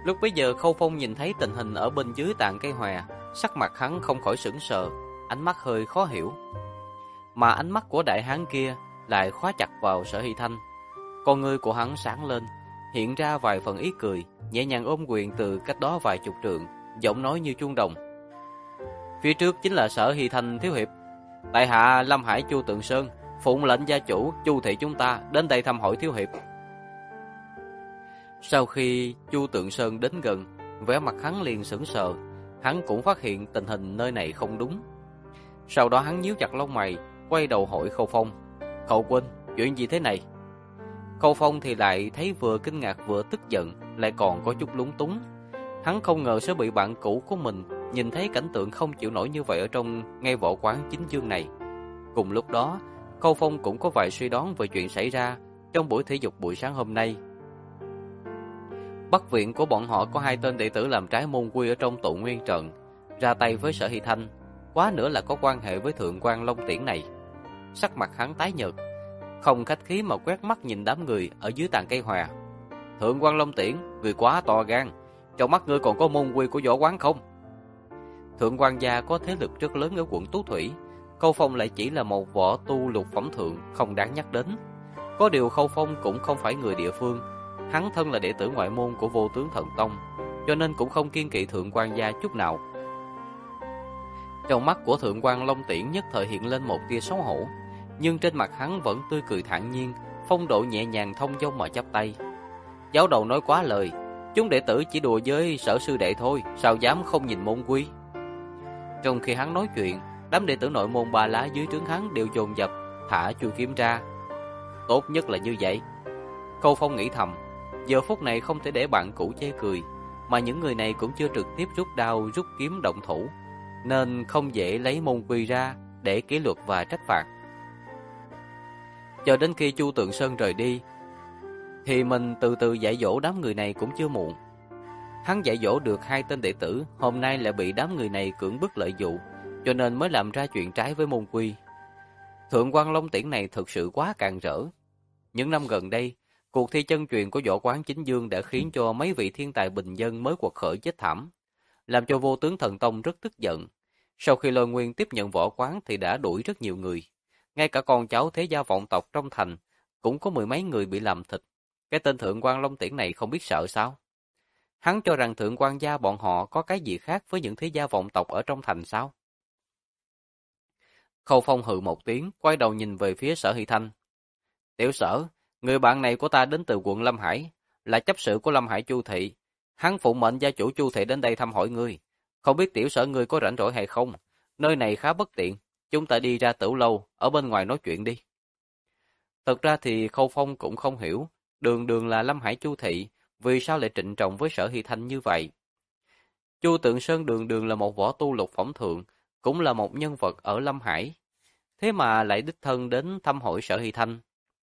Lúc bấy giờ Khâu Phong nhìn thấy tình hình ở bên dưới tàn cây hòe, sắc mặt hắn không khỏi sững sờ, ánh mắt hơi khó hiểu. Mà ánh mắt của đại hán kia lại khóa chặt vào Sở Hy Thanh. Con ngươi của hắn sáng lên, hiện ra vài phần ý cười, nhẹ nhàng ôm quyền từ cách đó vài chục trượng, giọng nói như chuông đồng. Phía trước chính là Sở Hy Thanh thiếu hiệp. Tại hạ Lâm Hải Chu Tượng Sơn, phụng lệnh gia chủ Chu thị chúng ta đến đây thăm hỏi thiếu hiệp. Sau khi Chu Tượng Sơn đến gần, vẻ mặt hắn liền sững sờ, hắn cũng phát hiện tình hình nơi này không đúng. Sau đó hắn nhíu chặt lông mày, quay đầu hỏi Khâu Phong: "Khâu huynh, chuyện gì thế này?" Khâu Phong thì lại thấy vừa kinh ngạc vừa tức giận, lại còn có chút lúng túng. Hắn không ngờ sẽ bị bạn cũ của mình nhìn thấy cảnh tượng không chịu nổi như vậy ở trong ngay võ quán chính dương này. Cùng lúc đó, Khâu Phong cũng có vài suy đoán về chuyện xảy ra trong buổi thể dục buổi sáng hôm nay. Bắc viện của bọn họ có 2 tên đệ tử làm trái môn quy ở trong tụ nguyên trận, ra tay với Sở Hy Thanh, quá nữa là có quan hệ với thượng quan Long Tiễn này. Sắc mặt hắn tái nhợt, không khách khí mà quét mắt nhìn đám người ở dưới tàn cây hòe. "Thượng quan Long Tiễn, người quá to gan, trong mắt ngươi còn có môn quy của võ quán không?" Thượng quan gia có thế lực rất lớn ở quận Tú Thủy, Khâu Phong lại chỉ là một võ tu lục phẩm thượng, không đáng nhắc đến. Có điều Khâu Phong cũng không phải người địa phương, hắn thân là đệ tử ngoại môn của Vô Tướng Thần Tông, cho nên cũng không kiêng kỵ thượng quan gia chút nào. Trong mắt của thượng quan Long Tiễn nhất thời hiện lên một tia xấu hổ, nhưng trên mặt hắn vẫn tươi cười thản nhiên, phong độ nhẹ nhàng thông dong mà chắp tay. "Giáo đầu nói quá lời, chúng đệ tử chỉ đùa với Sở sư đệ thôi, sao dám không nhìn môn quy." Trong khi hắn nói chuyện, đám đệ tử nội môn Ba Lá dưới trướng hắn đều dồn dập thả chuôi kiếm ra. Tốt nhất là như vậy. Khâu Phong nghĩ thầm, giờ phút này không thể để bạn cũ chê cười, mà những người này cũng chưa trực tiếp rút đao rút kiếm động thủ, nên không dễ lấy môn quy ra để kỷ luật và trách phạt. Cho đến khi Chu Tượng Sơn rời đi, thì mình từ từ dạy dỗ đám người này cũng chưa muộn. Hắn dạy dỗ được 2 tên đệ tử, hôm nay lại bị đám người này cưỡng bức lợi dụng, cho nên mới làm ra chuyện trái với môn quy. Thượng quan Long Tiễn này thực sự quá càn rỡ. Những năm gần đây, cuộc thi chân truyền của võ quán chính dương đã khiến cho mấy vị thiên tài bình dân mới quật khởi chết thảm, làm cho Vô Tướng Thần Tông rất tức giận. Sau khi Lôi Nguyên tiếp nhận võ quán thì đã đuổi rất nhiều người, ngay cả con cháu thế gia vọng tộc trong thành cũng có 10 mấy người bị làm thịt. Cái tên Thượng quan Long Tiễn này không biết sợ sao? Hắn cho rằng thượng quan gia bọn họ có cái gì khác với những thế gia vọng tộc ở trong thành sao? Khâu Phong hừ một tiếng, quay đầu nhìn về phía Sở Hy Thanh. "Tiểu Sở, người bạn này của ta đến từ quận Lâm Hải, là chấp sự của Lâm Hải Chu thị. Hắn phụng mệnh gia chủ Chu thị đến đây thăm hỏi ngươi. Không biết tiểu Sở ngươi có rảnh rỗi hay không? Nơi này khá bất tiện, chúng ta đi ra tửu lâu, ở bên ngoài nói chuyện đi." Thật ra thì Khâu Phong cũng không hiểu, đường đường là Lâm Hải Chu thị, vì sao lại trịnh trọng với Sở Hy Thanh như vậy. Chu Tượng Sơn đường đường là một võ tu lục phẩm thượng, cũng là một nhân vật ở Lâm Hải, thế mà lại đích thân đến thăm hỏi Sở Hy Thanh.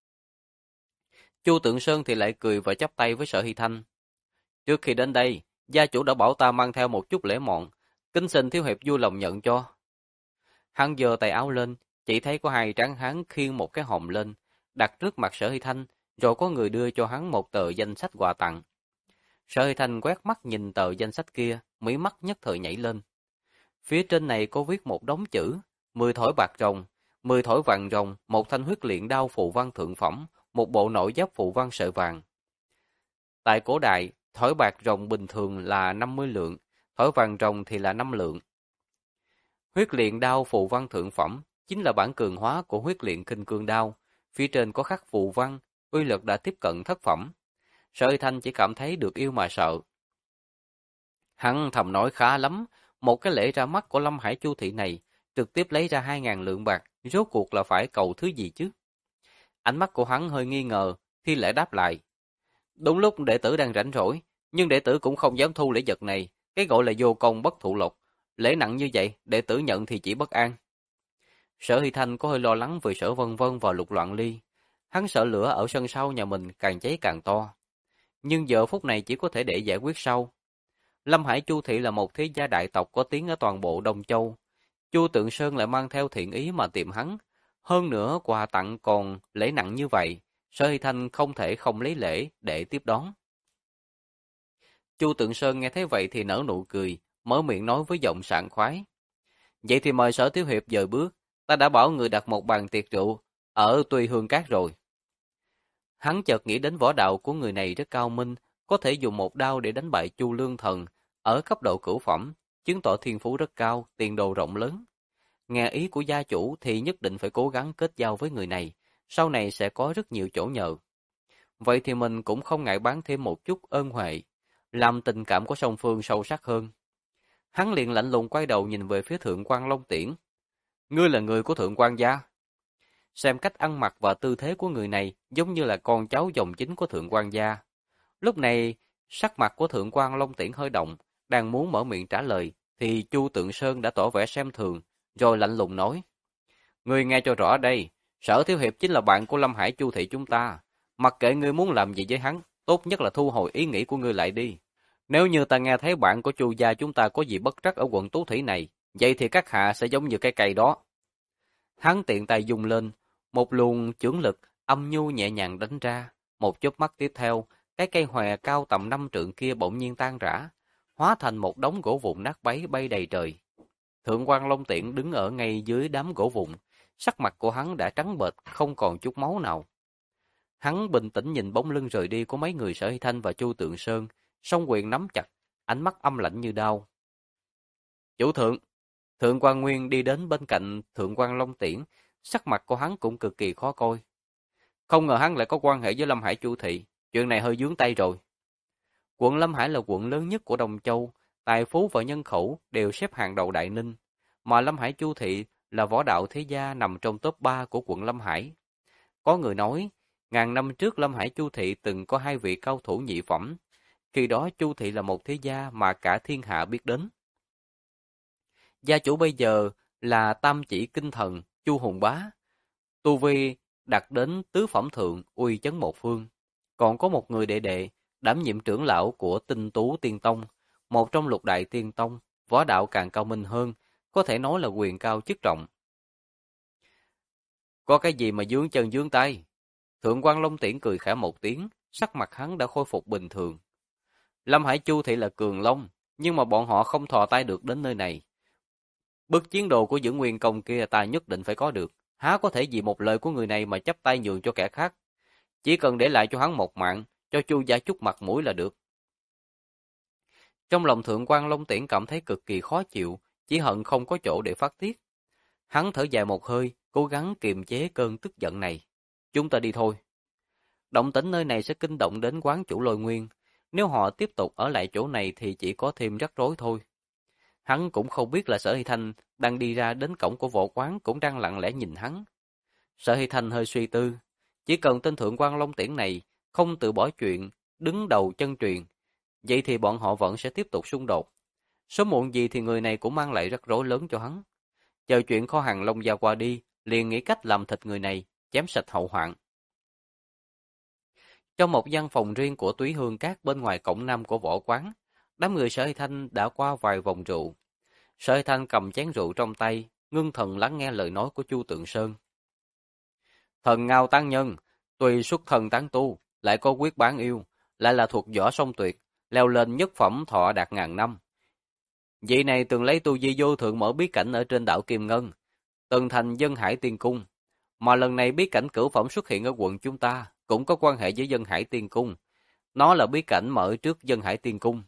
Chu Tượng Sơn thì lại cười và chắp tay với Sở Hy Thanh. "Trước khi đến đây, gia chủ đã bảo ta mang theo một chút lễ mọn, kính xin thiếu hiệp vui lòng nhận cho." Hắn giơ tay áo lên, chỉ thấy có 2 tráng hán khiêng một cái hòm lên, đặt trước mặt Sở Hy Thanh, rồi có người đưa cho hắn một tờ danh sách quà tặng. Sở Hy Thanh quét mắt nhìn tờ danh sách kia, mí mắt nhất thời nhảy lên. Phía trên này có viết một đống chữ: 10 thỏi bạc rồng, 10 thỏi vàng rồng, một thanh huyết luyện đao phù văn thượng phẩm, một bộ nội giáp phù văn sợi vàng. Tại cổ đại, thỏi bạc rồng bình thường là 50 lượng, thỏi vàng rồng thì là 5 lượng. Huyết luyện đao phù văn thượng phẩm chính là bản cường hóa của huyết luyện kinh cương đao, phía trên có khắc phù văn, uy lực đã tiếp cận thất phẩm. Sở Hy Thanh chỉ cảm thấy được yêu mà sợ. Hắn thầm nói khá lắm, một cái lễ ra mắt của Lâm Hải Chu thị này, trực tiếp lấy ra 2.000 lượng bạc, rốt cuộc là phải cầu thứ gì chứ? Ánh mắt của hắn hơi nghi ngờ, thì lại đáp lại. "Đúng lúc đệ tử đang rảnh rỗi, nhưng đệ tử cũng không dám thu lễ vật này, cái gọi là vô công bất thụ lộc. Lễ nặng như vậy, đệ tử nhận thì chỉ bất an." Sở Hy Thanh có hơi lo lắng vì Sở Vân Vân và Lục Loạn Ly. Hắn sợ lửa ở sân sau nhà mình càng cháy càng to. Nhưng giờ phút này chỉ có thể để giải quyết sau. Lâm Hải Chu thị là một thế gia đại tộc có tiếng ở toàn bộ Đông Châu. Chu Tượng Sơn lại mang theo thiện ý mà tìm hắn. Hơn nữa quà tặng còn lễ nặng như vậy, Sở Hy Thanh không thể không lấy lễ để tiếp đón. Chu Tượng Sơn nghe thấy vậy thì nở nụ cười, mở miệng nói với giọng sảng khoái. Vậy thì mời Sở Thiếu Hiệp dời bước, ta đã bảo người đặt một bàn tiệc rượu ở Tùy Hương Cát rồi. Hắn chợt nghĩ đến võ đạo của người này rất cao minh, có thể dùng một đao để đánh bại Chu Lương Thần ở cấp độ cửu phẩm, chứng tỏ thiên phú rất cao, tiền đồ rộng lớn. Nghe ý của gia chủ thì nhất định phải cố gắng kết giao với người này, sau này sẽ có rất nhiều chỗ nhờ. Vậy thì mình cũng không ngại bán thêm một chút ơn huệ, làm tình cảm của song phương sâu sắc hơn. Hắn liền lạnh lùng quay đầu nhìn về phía Thượng quan Long Tiễn. Ngươi là người của Thượng quan gia. Xem cách ăn mặc và tư thế của người này giống như là con cháu dòng chính của Thượng quan gia. Lúc này, sắc mặt của Thượng quan Long Tiễn hơi động, đang muốn mở miệng trả lời, thì Chu Tượng Sơn đã tỏ vẻ xem thường, rồi lạnh lùng nói. Ngươi nghe cho rõ đây, Sở Thiếu Hiệp chính là bạn của Lâm Hải Chu thị chúng ta. Mặc kệ ngươi muốn làm gì với hắn, tốt nhất là thu hồi ý nghĩ của ngươi lại đi. Nếu như ta nghe thấy bạn của Chu gia chúng ta có gì bất trắc ở quận Tú Thủy này, vậy thì các hạ sẽ giống như cái cây đó. Hắn tiện tay dùng lên, một luồng chưởng lực âm nhu nhẹ nhàng đánh ra, một chớp mắt tiếp theo, cái cây hòe cao tầm 5 trượng kia bỗng nhiên tan rã, hóa thành một đống gỗ vụn nát bấy bay đầy trời. Thượng quan Long Tiễn đứng ở ngay dưới đám gỗ vụn, sắc mặt của hắn đã trắng bệch, không còn chút máu nào. Hắn bình tĩnh nhìn bóng lưng rời đi của mấy người Sở Hy Thanh và Chu Tượng Sơn, song quyền nắm chặt, ánh mắt âm lạnh như đao. Chủ thượng, Thượng quan Nguyên đi đến bên cạnh Thượng quan Long Tiễn, sắc mặt của hắn cũng cực kỳ khó coi. Không ngờ hắn lại có quan hệ với Lâm Hải Chu thị, chuyện này hơi vướng tay rồi. Quận Lâm Hải là quận lớn nhất của Đông Châu, tài phú và nhân khẩu đều xếp hàng đầu Đại Ninh, mà Lâm Hải Chu thị là võ đạo thế gia nằm trong top 3 của quận Lâm Hải. Có người nói, ngàn năm trước Lâm Hải Chu thị từng có 2 vị cao thủ nhị phẩm, khi đó Chu thị là một thế gia mà cả thiên hạ biết đến. Gia chủ bây giờ là Tam Chỉ Kinh Thần Chu Hùng Bá, tu vi đạt đến tứ phẩm thượng, uy chấn một phương. Còn có một người đệ đệ đảm nhiệm trưởng lão của Tinh Tú Tiên Tông, một trong lục đại tiên tông, võ đạo càng cao minh hơn, có thể nói là quyền cao chức trọng. Có cái gì mà vướng chân vướng tay? Thượng quan Long Tiễn cười khẽ một tiếng, sắc mặt hắn đã khôi phục bình thường. Lâm Hải Chu thị là cường long, nhưng mà bọn họ không thò tay được đến nơi này. Bức chiến đồ của Dưỡng Nguyên Công kia ta nhất định phải có được, há có thể vì một lời của người này mà chấp tay nhường cho kẻ khác. Chỉ cần để lại cho hắn một mạng, cho Chu gia chút mặt mũi là được. Trong lòng Thượng quan Long Tiễn cảm thấy cực kỳ khó chịu, chỉ hận không có chỗ để phát tiết. Hắn thở dài một hơi, cố gắng kiềm chế cơn tức giận này. Chúng ta đi thôi. Động tĩnh nơi này sẽ kinh động đến quán chủ Lôi Nguyên. Nếu họ tiếp tục ở lại chỗ này thì chỉ có thêm rắc rối thôi. Hắn cũng không biết là Sở Hy Thanh đang đi ra đến cổng của võ quán cũng đang lặng lẽ nhìn hắn. Sở Hy Thanh hơi suy tư. Chỉ cần tên Thượng quan Long Tiễn này không từ bỏ chuyện, đứng đầu chân truyền, vậy thì bọn họ vẫn sẽ tiếp tục xung đột. Sớm muộn gì thì người này cũng mang lại rắc rối lớn cho hắn. Chờ chuyện kho hàng Long Gia qua đi, liền nghĩ cách làm thịt người này, chém sạch hậu hoạn. Trong một gian phòng riêng của Túy Hương Cát bên ngoài cổng nam của võ quán, đám người Sở Hy Thanh đã qua vài vòng rượu. Sở Hy Thanh cầm chén rượu trong tay, ngưng thần lắng nghe lời nói của Chu Tượng Sơn. Thần Ngao Tán Nhân, tuy xuất thần tán tu, lại có quyết bán yêu, lại là thuộc võ song tuyệt, leo lên nhất phẩm thọ đạt ngàn năm. Vị này từng lấy tu vi vô thượng mở bí cảnh ở trên đảo Kim Ngân, từng thành Dân Hải Tiên Cung, mà lần này bí cảnh cửu phẩm xuất hiện ở quận chúng ta, cũng có quan hệ với Dân Hải Tiên Cung. Nó là bí cảnh mở trước Dân Hải Tiên Cung.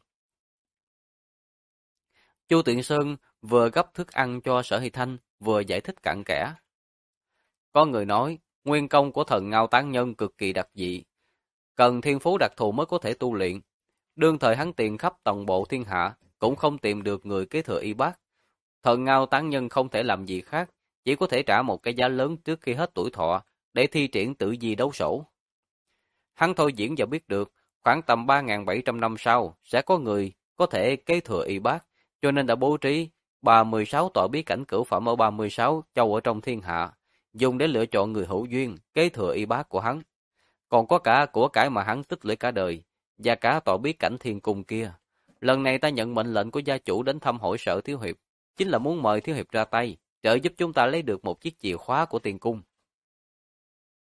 Chu Tiện Sơn vừa gấp thức ăn cho Sở Hy Thanh, vừa giải thích cặn kẽ. Có người nói, nguyên công của thần Ngao Tán Nhân cực kỳ đặc dị, cần thiên phú đặc thù mới có thể tu luyện. Đương thời hắn tiền khắp toàn bộ thiên hạ, cũng không tìm được người kế thừa y bác. Thần Ngao Tán Nhân không thể làm gì khác, chỉ có thể trả một cái giá lớn trước khi hết tuổi thọ, để thi triển tử di đấu sổ. Hắn thôi diễn và biết được, khoảng tầm 3.700 năm sau, sẽ có người có thể kế thừa y bác, cho nên đã bố trí 36 tọa bí cảnh cửu phẩm ở 36 châu ở trong thiên hạ, dùng để lựa chọn người hữu duyên, kế thừa y bác của hắn. Còn có cả của cải mà hắn tích lũy cả đời, và cả tọa bí cảnh thiên cung kia. Lần này ta nhận mệnh lệnh của gia chủ đến thăm hội Sở Thiếu Hiệp, chính là muốn mời Thiếu Hiệp ra tay, trợ giúp chúng ta lấy được một chiếc chìa khóa của tiên cung.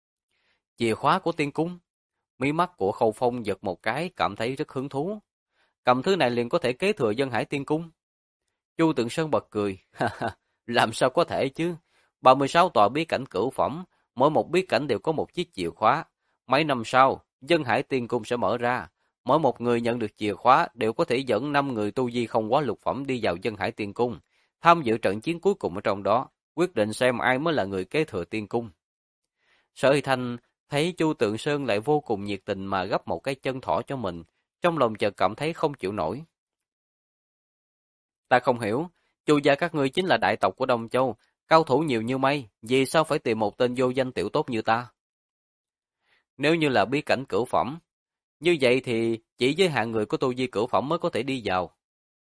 Chìa khóa của tiên cung? Mí mắt của Khâu Phong giật một cái, cảm thấy rất hứng thú. cầm thứ này liền có thể kế thừa Dân Hải Tiên Cung. Chu Tượng Sơn bật cười, làm sao có thể chứ? 36 tòa bí cảnh cửu phẩm, mỗi một bí cảnh đều có một chiếc chìa khóa. Mấy năm sau, Dân Hải Tiên Cung sẽ mở ra. Mỗi một người nhận được chìa khóa đều có thể dẫn 5 người tu vi không quá lục phẩm đi vào Dân Hải Tiên Cung, tham dự trận chiến cuối cùng ở trong đó, quyết định xem ai mới là người kế thừa Tiên Cung. Sở Hy Thanh thấy Chu Tượng Sơn lại vô cùng nhiệt tình mà gấp một cái chân thỏ cho mình, trong lòng chợt cảm thấy không chịu nổi. Ta không hiểu, Chu gia các ngươi chính là đại tộc của Đông Châu, cao thủ nhiều như mây, vì sao phải tìm một tên vô danh tiểu tốt như ta? Nếu như là bí cảnh cửu phẩm, như vậy thì chỉ với hạng người có tu vi cửu phẩm mới có thể đi vào.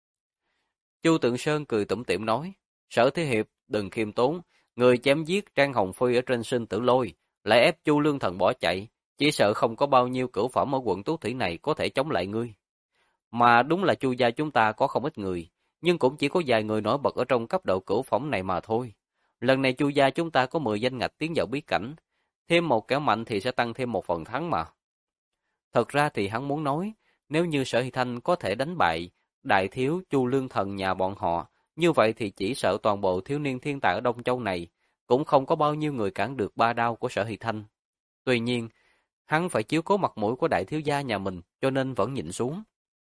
Chu Tượng Sơn cười tủm tỉm nói, Sở Thế Hiệp đừng khiêm tốn, người chém giết Trang Hồng Phi ở trên Sinh Tử Lôi, lại ép Chu Lương Thần bỏ chạy, chỉ sợ không có bao nhiêu cửu phẩm ở quận Tú Thủy này có thể chống lại ngươi. Mà đúng là Chu gia chúng ta có không ít người, nhưng cũng chỉ có vài người nổi bật ở trong cấp độ cửu phẩm này mà thôi. Lần này Chu gia chúng ta có 10 danh ngạch tiến vào bí cảnh, thêm một kẻ mạnh thì sẽ tăng thêm một phần thắng mà. Thật ra thì hắn muốn nói, nếu như Sở Hy Thanh có thể đánh bại đại thiếu Chu Lương Thần nhà bọn họ, như vậy thì chỉ sợ toàn bộ thiếu niên thiên tài ở Đông Châu này cũng không có bao nhiêu người cản được ba đao của Sở Hy Thanh. Tuy nhiên, hắn phải chiếu cố mặt mũi của đại thiếu gia nhà mình, cho nên vẫn nhịn xuống.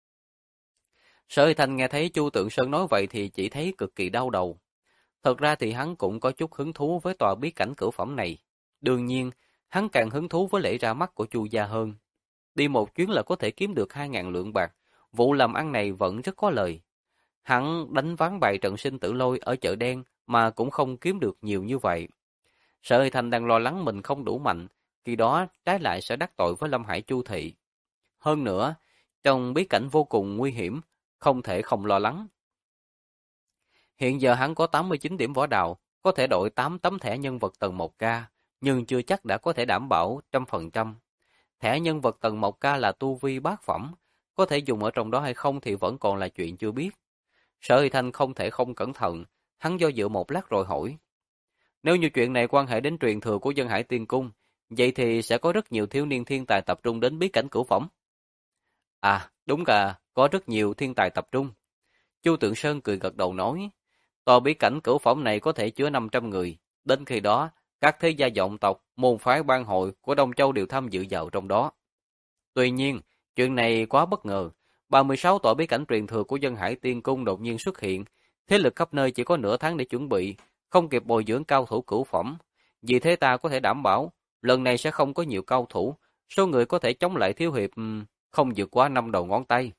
Sở Hy Thanh nghe thấy Chu Tượng Sơn nói vậy thì chỉ thấy cực kỳ đau đầu. Thật ra thì hắn cũng có chút hứng thú với tòa bí cảnh cửu phẩm này. Đương nhiên, hắn càng hứng thú với lễ ra mắt của Chu gia hơn. Đi một chuyến là có thể kiếm được 2.000 lượng bạc, vụ làm ăn này vẫn rất có lời. Hắn đánh ván bài trận Sinh Tử Lôi ở chợ đen mà cũng không kiếm được nhiều như vậy. Sở Hy Thanh đang lo lắng mình không đủ mạnh, khi đó trái lại sẽ đắc tội với Lâm Hải Chu thị. Hơn nữa, trong bí cảnh vô cùng nguy hiểm, không thể không lo lắng. Hiện giờ hắn có 89 điểm võ đạo, có thể đổi 8 tấm thẻ nhân vật tầng 1K, nhưng chưa chắc đã có thể đảm bảo 100%. Thẻ nhân vật tầng 1K là tu vi bát phẩm, có thể dùng ở trong đó hay không thì vẫn còn là chuyện chưa biết. Sở Hy Thanh không thể không cẩn thận, hắn do dự một lát rồi hỏi. Nếu như chuyện này quan hệ đến truyền thừa của Dân Hải Tiên Cung, vậy thì sẽ có rất nhiều thiếu niên thiên tài tập trung đến bí cảnh cửu phẩm. À, đúng cả, có rất nhiều thiên tài tập trung. Chu Tượng Sơn cười gật đầu nói, tòa bí cảnh cửu phẩm này có thể chứa 500 người, đến khi đó, các thế gia vọng tộc, môn phái bang hội của Đông Châu đều tham dự vào trong đó. Tuy nhiên, chuyện này quá bất ngờ, 36 tòa bí cảnh truyền thừa của Dân Hải Tiên Cung đột nhiên xuất hiện, thế lực khắp nơi chỉ có nửa tháng để chuẩn bị, không kịp bồi dưỡng cao thủ cửu phẩm. Vì thế ta có thể đảm bảo, lần này sẽ không có nhiều cao thủ, số người có thể chống lại thiếu hiệp không vượt quá 5 đầu ngón tay.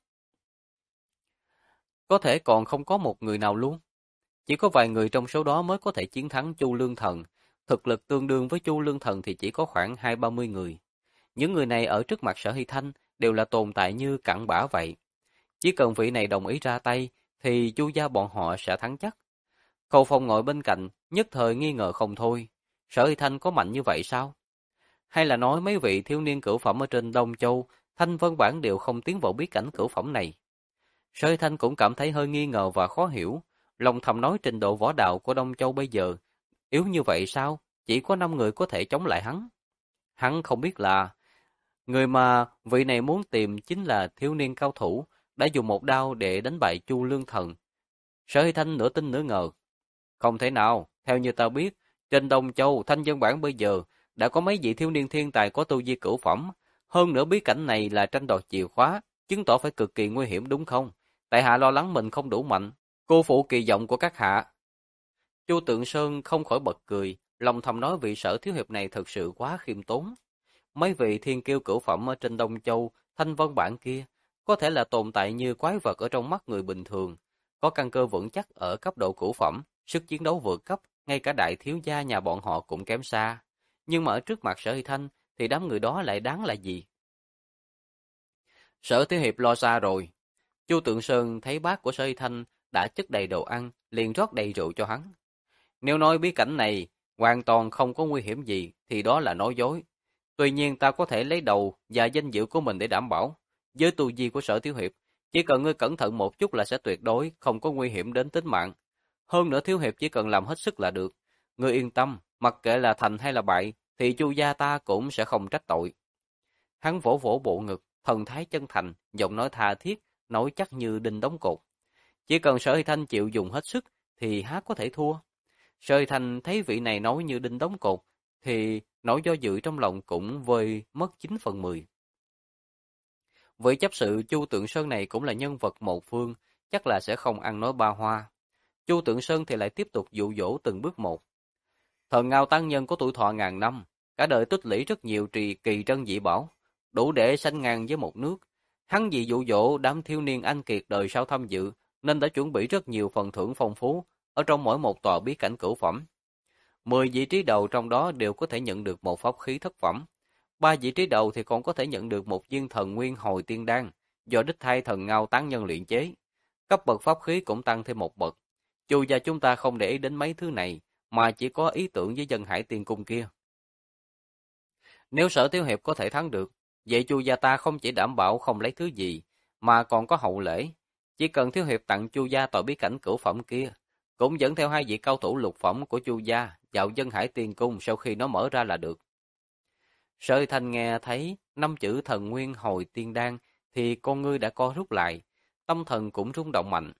Có thể còn không có một người nào luôn. Chỉ có vài người trong số đó mới có thể chiến thắng Chu Lương Thần. Thực lực tương đương với Chu Lương Thần thì chỉ có khoảng 20-30 người. Những người này ở trước mặt Sở Hy Thanh đều là tồn tại như cặn bã vậy. Chỉ cần vị này đồng ý ra tay thì Chu gia bọn họ sẽ thắng chắc. Khâu Phong ngồi bên cạnh, nhất thời nghi ngờ không thôi. Sở Hy Thanh có mạnh như vậy sao? Hay là nói mấy vị thiếu niên cửu phẩm ở trên Đông Châu, Thanh Vân Bản đều không tiến vào bí cảnh cửu phẩm này? Sở Hy Thanh cũng cảm thấy hơi nghi ngờ và khó hiểu. Lòng thầm nói trình độ võ đạo của Đông Châu bây giờ yếu như vậy sao? Chỉ có 5 người có thể chống lại hắn. Hắn không biết là người mà vị này muốn tìm chính là thiếu niên cao thủ đã dùng một đao để đánh bại Chu Lương Thần. Sở Hy Thanh nửa tin nửa ngờ. Không thể nào, theo như ta biết, trên Đông Châu, Thanh Dân Bản bây giờ đã có mấy vị thiếu niên thiên tài có tu vi cửu phẩm. Hơn nữa bí cảnh này là tranh đoạt chìa khóa, chứng tỏ phải cực kỳ nguy hiểm đúng không? Tại hạ lo lắng mình không đủ mạnh, cô phụ kỳ vọng của các hạ. Chu Tượng Sơn không khỏi bật cười, lòng thầm nói vị Sở thiếu hiệp này thật sự quá khiêm tốn. Mấy vị thiên kiêu cửu phẩm ở trên Đông Châu, Thanh Vân Bản kia, có thể là tồn tại như quái vật ở trong mắt người bình thường, có căn cơ vững chắc ở cấp độ cửu phẩm, sức chiến đấu vượt cấp, ngay cả đại thiếu gia nhà bọn họ cũng kém xa. Nhưng mà ở trước mặt Sở Hy Thanh thì đám người đó lại đáng là gì? Sở thiếu hiệp lo xa rồi. Chu Tượng Sơn thấy bát của Sở Hy Thanh đã chất đầy đồ ăn, liền rót đầy rượu cho hắn. Nếu nói bí cảnh này hoàn toàn không có nguy hiểm gì thì đó là nói dối. Tuy nhiên ta có thể lấy đầu và danh dự của mình để đảm bảo. Với tu vi của Sở thiếu hiệp, chỉ cần ngươi cẩn thận một chút là sẽ tuyệt đối không có nguy hiểm đến tính mạng. Hơn nữa thiếu hiệp chỉ cần làm hết sức là được. Ngươi yên tâm, mặc kệ là thành hay là bại, thì Chu gia ta cũng sẽ không trách tội. Hắn vỗ vỗ bộ ngực, thần thái chân thành, giọng nói tha thiết, nói chắc như đinh đóng cột. Chỉ cần Sở Hy Thanh chịu dùng hết sức thì há có thể thua. Sở Hy Thanh thấy vị này nói như đinh đóng cột thì nỗi do dự trong lòng cũng vơi mất 9/10. Vị chấp sự Chu Tượng Sơn này cũng là nhân vật một phương, chắc là sẽ không ăn nói ba hoa. Chu Tượng Sơn thì lại tiếp tục dụ dỗ từng bước một. Thần Ngao tăng nhân có tuổi thọ ngàn năm, cả đời tích lũy rất nhiều kỳ trân dị bảo, đủ để sánh ngang với một nước. Hắn vì dụ dỗ đám thiếu niên anh kiệt đời sau tham dự, nên đã chuẩn bị rất nhiều phần thưởng phong phú ở trong mỗi một tòa bí cảnh cửu phẩm. 10 vị trí đầu trong đó đều có thể nhận được một pháp khí thất phẩm. 3 vị trí đầu thì còn có thể nhận được một viên thần nguyên hồi tiên đan do đích thay thần Ngao tán nhân luyện chế. Cấp bậc pháp khí cũng tăng thêm một bậc. Chu gia chúng ta không để ý đến mấy thứ này, mà chỉ có ý tưởng với dân hải tiên cung kia. Nếu Sở Thiếu Hiệp có thể thắng được, vậy Chu gia ta không chỉ đảm bảo không lấy thứ gì, mà còn có hậu lễ. Chỉ cần Thiếu Hiệp tặng Chu gia tòa bí cảnh cửu phẩm kia, cũng dẫn theo 2 vị cao thủ lục phẩm của Chu gia vào dân hải tiên cung sau khi nó mở ra là được. Sở Thanh nghe thấy 5 chữ thần nguyên hồi tiên đan thì con ngươi đã co rút lại, tâm thần cũng rung động mạnh.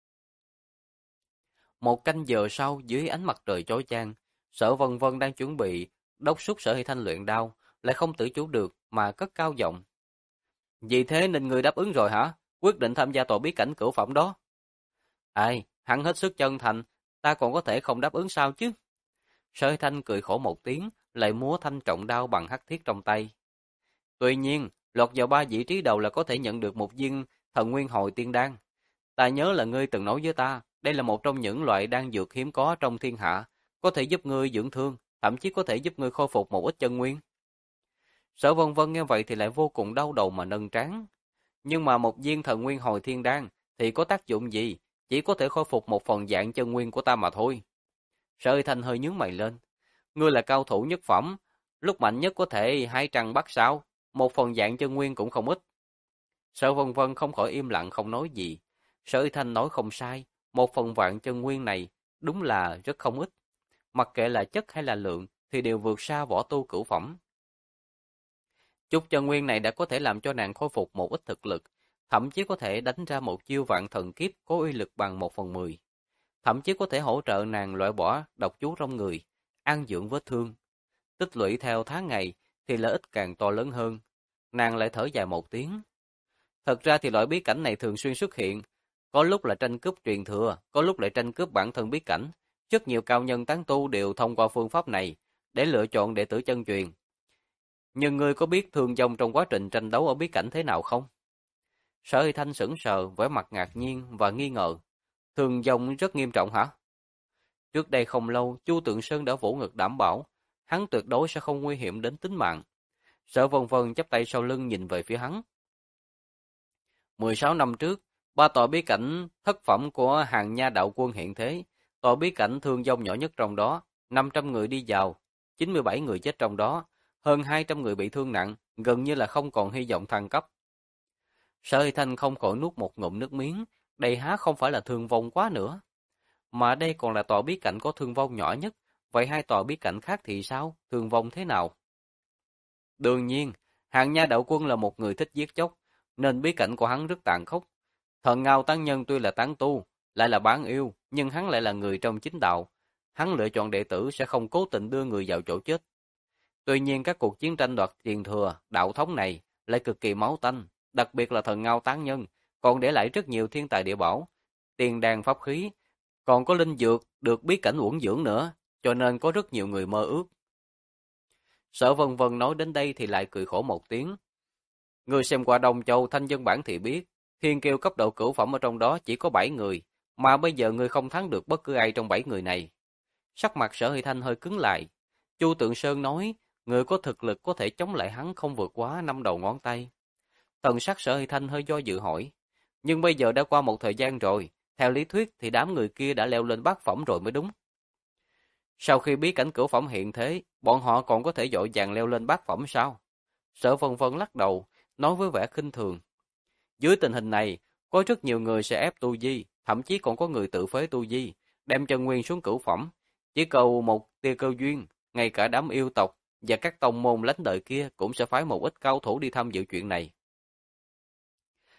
Một canh giờ sau, dưới ánh mặt trời chói chang, Sở Vân Vân đang chuẩn bị đốc thúc Sở Hy Thanh luyện đao, lại không tự chủ được mà cất cao giọng. Vì thế nên người đáp ứng rồi hả? Quyết định tham gia tòa bí cảnh cửu phẩm đó. Ai, hắn hết sức chân thành, ta còn có thể không đáp ứng sao chứ? Sở Hy Thanh cười khổ một tiếng, lại múa thanh trọng đao bằng hắc thiết trong tay. Tuy nhiên, lọt vào 3 vị trí đầu là có thể nhận được một viên thần nguyên hồi tiên đan. Ta nhớ là ngươi từng nói với ta, đây là một trong những loại đan dược hiếm có trong thiên hạ, có thể giúp ngươi dưỡng thương, thậm chí có thể giúp ngươi khôi phục một ít chân nguyên. Sở Vân Vân nghe vậy thì lại vô cùng đau đầu mà nâng trán. Nhưng mà một viên thần nguyên hồi thiên đan thì có tác dụng gì, chỉ có thể khôi phục một phần dạng chân nguyên của ta mà thôi. Sở Hy Thanh hơi nhướng mày lên. Ngươi là cao thủ nhất phẩm, lúc mạnh nhất có thể 200 bắt sao, một phần dạng chân nguyên cũng không ít. Sở Vân Vân không khỏi im lặng không nói gì. Sở Y Thanh nói không sai, một phần vạn chân nguyên này đúng là rất không ít. Mặc kệ là chất hay là lượng thì đều vượt xa võ tu cửu phẩm. Chút chân nguyên này đã có thể làm cho nàng khôi phục một ít thực lực, thậm chí có thể đánh ra một chiêu vạn thần kiếp có uy lực bằng 1/10. Thậm chí có thể hỗ trợ nàng loại bỏ độc chú trong người, an dưỡng vết thương. Tích lũy theo tháng ngày thì lợi ích càng to lớn hơn. Nàng lại thở dài một tiếng. Thật ra thì loại bí cảnh này thường xuyên xuất hiện, có lúc là tranh cướp truyền thừa, có lúc lại tranh cướp bản thân bí cảnh. Rất nhiều cao nhân tán tu đều thông qua phương pháp này để lựa chọn đệ tử chân truyền. Nhưng ngươi có biết thương vong trong quá trình tranh đấu ở bí cảnh thế nào không? Sở Hy Thanh sững sờ, vẻ mặt ngạc nhiên và nghi ngờ. Thương vong rất nghiêm trọng hả? Trước đây không lâu, Chu Tượng Sơn đã vỗ ngực đảm bảo, hắn tuyệt đối sẽ không nguy hiểm đến tính mạng. Sở Vân Vân chắp tay sau lưng nhìn về phía hắn. 16 năm trước, 3 tòa bí cảnh thất phẩm của Hàng Nha đạo quân hiện thế, tòa bí cảnh thương vong nhỏ nhất trong đó, 500 người đi vào, 97 người chết trong đó, hơn 200 người bị thương nặng, gần như là không còn hy vọng thăng cấp. Sở Hy Thanh không khỏi nuốt một ngụm nước miếng, đây há không phải là thương vong quá nữa. Mà đây còn là tòa bí cảnh có thương vong nhỏ nhất, vậy 2 tòa bí cảnh khác thì sao, thương vong thế nào? Đương nhiên, Hàng Nha đạo quân là một người thích giết chóc, nên bí cảnh của hắn rất tàn khốc. Thần Ngao tán nhân tuy là tán tu, lại là bán yêu, nhưng hắn lại là người trong chính đạo. Hắn lựa chọn đệ tử sẽ không cố tình đưa người vào chỗ chết. Tuy nhiên các cuộc chiến tranh đoạt truyền thừa, đạo thống này lại cực kỳ máu tanh, đặc biệt là thần Ngao tán nhân, còn để lại rất nhiều thiên tài địa bảo, tiền đàn pháp khí, còn có linh dược được bí cảnh uẩn dưỡng nữa, cho nên có rất nhiều người mơ ước. Sở Vân Vân nói đến đây thì lại cười khổ một tiếng. Người xem qua Đông Châu Thanh Dân bản thì biết, thiên kiêu cấp độ cửu phẩm ở trong đó chỉ có 7 người, mà bây giờ người không thắng được bất cứ ai trong 7 người này. Sắc mặt Sở Hy Thanh hơi cứng lại. Chu Tượng Sơn nói, người có thực lực có thể chống lại hắn không vượt quá 5 đầu ngón tay. Thần sắc Sở Hy Thanh hơi do dự hỏi, nhưng bây giờ đã qua một thời gian rồi, theo lý thuyết thì đám người kia đã leo lên bát phẩm rồi mới đúng. Sau khi bí cảnh cửu phẩm hiện thế, bọn họ còn có thể dội vàng leo lên bát phẩm sao? Sở Vân Vân lắc đầu, nói với vẻ khinh thường. Dưới tình hình này, có rất nhiều người sẽ ép tu vi, thậm chí còn có người tự phế tu vi, đem chân nguyên xuống cửu phẩm. Chỉ cầu một tia cơ duyên, ngay cả đám yêu tộc và các tông môn lánh đời kia cũng sẽ phái một ít cao thủ đi tham dự chuyện này.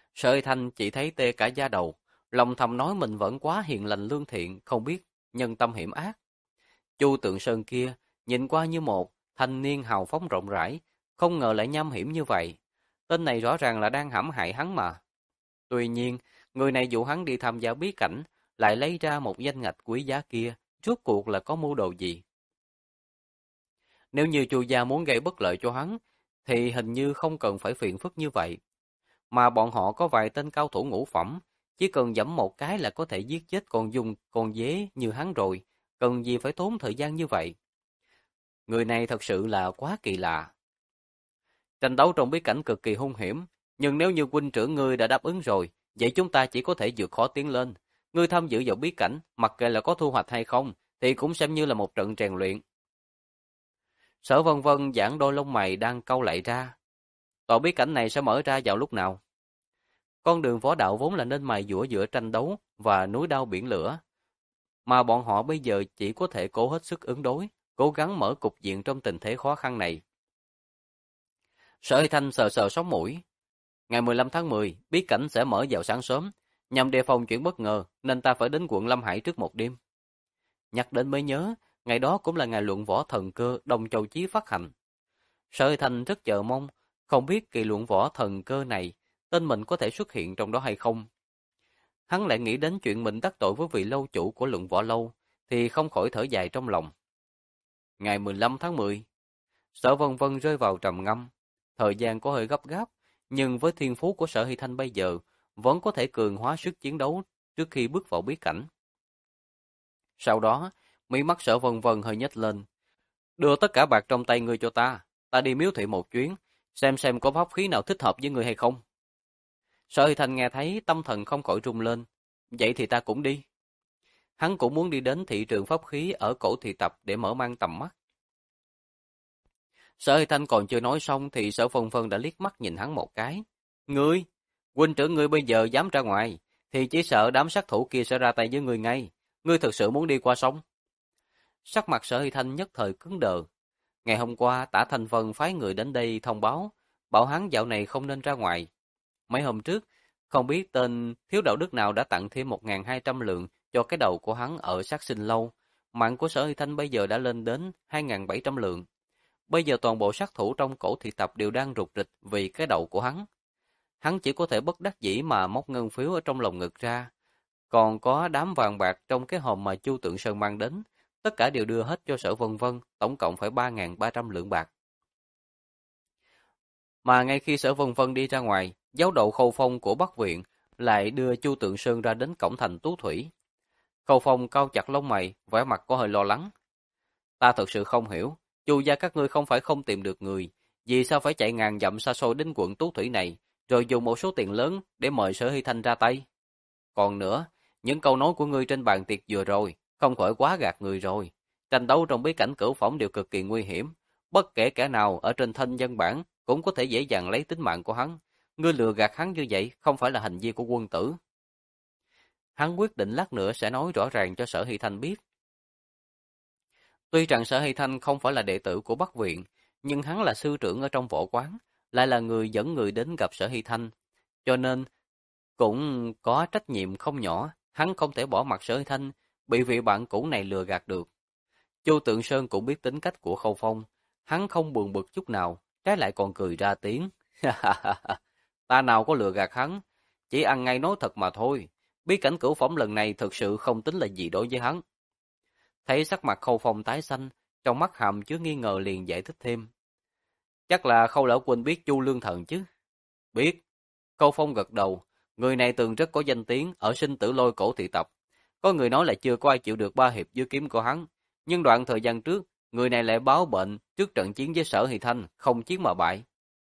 Sở Hy Thanh chỉ thấy tê cả da đầu, lòng thầm nói mình vẫn quá hiền lành lương thiện, không biết nhân tâm hiểm ác. Chu Tượng Sơn kia, nhìn qua như một thanh niên hào phóng rộng rãi, không ngờ lại nham hiểm như vậy. Tên này rõ ràng là đang hãm hại hắn mà. Tuy nhiên, người này dụ hắn đi tham gia bí cảnh, lại lấy ra một danh ngạch quý giá kia, rốt cuộc là có mưu đồ gì? Nếu như Chu gia muốn gây bất lợi cho hắn, thì hình như không cần phải phiền phức như vậy. Mà bọn họ có vài tên cao thủ ngũ phẩm, chỉ cần giẫm một cái là có thể giết chết con dế như hắn rồi, cần gì phải tốn thời gian như vậy. Người này thật sự là quá kỳ lạ. Tranh đấu trong bí cảnh cực kỳ hung hiểm, nhưng nếu như huynh trưởng ngươi đã đáp ứng rồi, vậy chúng ta chỉ có thể vượt khó tiến lên. Ngươi tham dự vào bí cảnh, mặc kệ là có thu hoạch hay không, thì cũng xem như là một trận rèn luyện. Sở Vân Vân giãn đôi lông mày đang cau lại ra. Tòa bí cảnh này sẽ mở ra vào lúc nào? Con đường võ đạo vốn là nên mài dũa giữa tranh đấu và núi đao biển lửa, mà bọn họ bây giờ chỉ có thể cố hết sức ứng đối, cố gắng mở cục diện trong tình thế khó khăn này. Sở Hy Thanh sờ sờ sống mũi. Ngày 15 tháng 10, bí cảnh sẽ mở vào sáng sớm, nhằm đề phòng chuyện bất ngờ nên ta phải đến quận Lâm Hải trước một đêm. Nhắc đến mới nhớ, ngày đó cũng là ngày luận võ thần cơ Đông Châu Chí phát hành. Sở Hy Thanh rất chờ mong, không biết kỳ luận võ thần cơ này, tên mình có thể xuất hiện trong đó hay không. Hắn lại nghĩ đến chuyện mình đắc tội với vị lâu chủ của luận võ lâu, thì không khỏi thở dài trong lòng. Ngày 15 tháng 10, Sở Vân Vân rơi vào trầm ngâm. Thời gian có hơi gấp gáp, nhưng với thiên phú của Sở Hy Thanh bây giờ, vẫn có thể cường hóa sức chiến đấu trước khi bước vào bí cảnh. Sau đó, mí mắt Sở Vân Vân hơi nhếch lên. Đưa tất cả bạc trong tay ngươi cho ta đi miếu thị một chuyến, xem có pháp khí nào thích hợp với ngươi hay không. Sở Hy Thanh nghe thấy tâm thần không khỏi rung lên. Vậy thì ta cũng đi. Hắn cũng muốn đi đến thị trường pháp khí ở cổ thị tập để mở mang tầm mắt. Sở Hy Thanh còn chưa nói xong thì Sở Vân Vân đã liếc mắt nhìn hắn một cái. Ngươi, huynh trưởng ngươi bây giờ dám ra ngoài, thì chỉ sợ đám sát thủ kia sẽ ra tay với ngươi ngay. Ngươi thực sự muốn đi qua sông? Sắc mặt Sở Hy Thanh nhất thời cứng đờ. Ngày hôm qua Tả Thanh Vân phái người đến đây thông báo, bảo hắn dạo này không nên ra ngoài. Mấy hôm trước, không biết tên thiếu đạo đức nào đã tặng thêm 1.200 lượng cho cái đầu của hắn ở sát sinh lâu. Mạng của Sở Hy Thanh bây giờ đã lên đến 2.700 lượng. Bây giờ toàn bộ sát thủ trong cổ thị tập đều đang rụt rịch vì cái đầu của hắn. Hắn chỉ có thể bất đắc dĩ mà móc ngân phiếu ở trong lồng ngực ra. Còn có đám vàng bạc trong cái hòm mà Chu Tượng Sơn mang đến, tất cả đều đưa hết cho Sở Vân Vân, tổng cộng phải 3.300 lượng bạc. Mà ngay khi Sở Vân Vân đi ra ngoài, giáo đầu Khâu Phong của Bắc Viện lại đưa Chu Tượng Sơn ra đến cổng thành Tú Thủy. Khâu Phong cau chặt lông mày, vẻ mặt có hơi lo lắng. Ta thực sự không hiểu, Chu gia các ngươi không phải không tìm được người, vì sao phải chạy ngàn dặm xa xôi đến quận Tú Thủy này, rồi dùng một số tiền lớn để mời Sở Hy Thanh ra tay. Còn nữa, những câu nói của ngươi trên bàn tiệc vừa rồi, không khỏi quá gạt người rồi. Tranh đấu trong bí cảnh cửu phẩm đều cực kỳ nguy hiểm, bất kể kẻ nào ở trên thân dân bản cũng có thể dễ dàng lấy tính mạng của hắn. Ngươi lừa gạt hắn như vậy không phải là hành vi của quân tử. Hắn quyết định lát nữa sẽ nói rõ ràng cho Sở Hy Thanh biết. Tuy rằng Sở Hy Thanh không phải là đệ tử của Bắc Viện, nhưng hắn là sư trưởng ở trong võ quán, lại là người dẫn người đến gặp Sở Hy Thanh. Cho nên, cũng có trách nhiệm không nhỏ, hắn không thể bỏ mặc Sở Hy Thanh, bị vị bạn cũ này lừa gạt được. Chu Tượng Sơn cũng biết tính cách của Khâu Phong, hắn không buồn bực chút nào, trái lại còn cười ra tiếng. Ta nào có lừa gạt hắn, chỉ ăn ngay nói thật mà thôi. Bí cảnh cửu phẩm lần này thực sự không tính là gì đối với hắn. Thấy sắc mặt Khâu Phong tái xanh, trong mắt hàm chứa nghi ngờ liền giải thích thêm. Chắc là Khâu lão huynh biết Chu Lương Thần chứ? Biết. Khâu Phong gật đầu, người này từng rất có danh tiếng ở sinh tử lôi cổ thị tập. Có người nói là chưa có ai chịu được ba hiệp dưới kiếm của hắn, nhưng đoạn thời gian trước, người này lại báo bệnh trước trận chiến với Sở Hy Thanh, không chiến mà bại.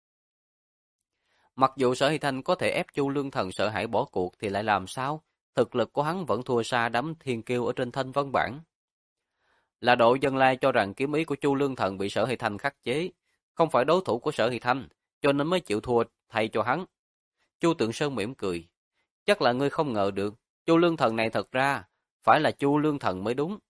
Mặc dù Sở Hy Thanh có thể ép Chu Lương Thần sợ hãi bỏ cuộc thì lại làm sao? Thực lực của hắn vẫn thua xa đám thiên kiêu ở trên Thanh Vân Bản. Là Độ Dân Lai cho rằng kiếm ý của Chu Lương Thần bị Sở Hy Thanh khắc chế, không phải đối thủ của Sở Hy Thanh, cho nên mới chịu thua thay cho hắn. Chu Tượng Sơn mỉm cười. Chắc là ngươi không ngờ được, Chu Lương Thần này thật ra phải là Chu Lương Thần mới đúng.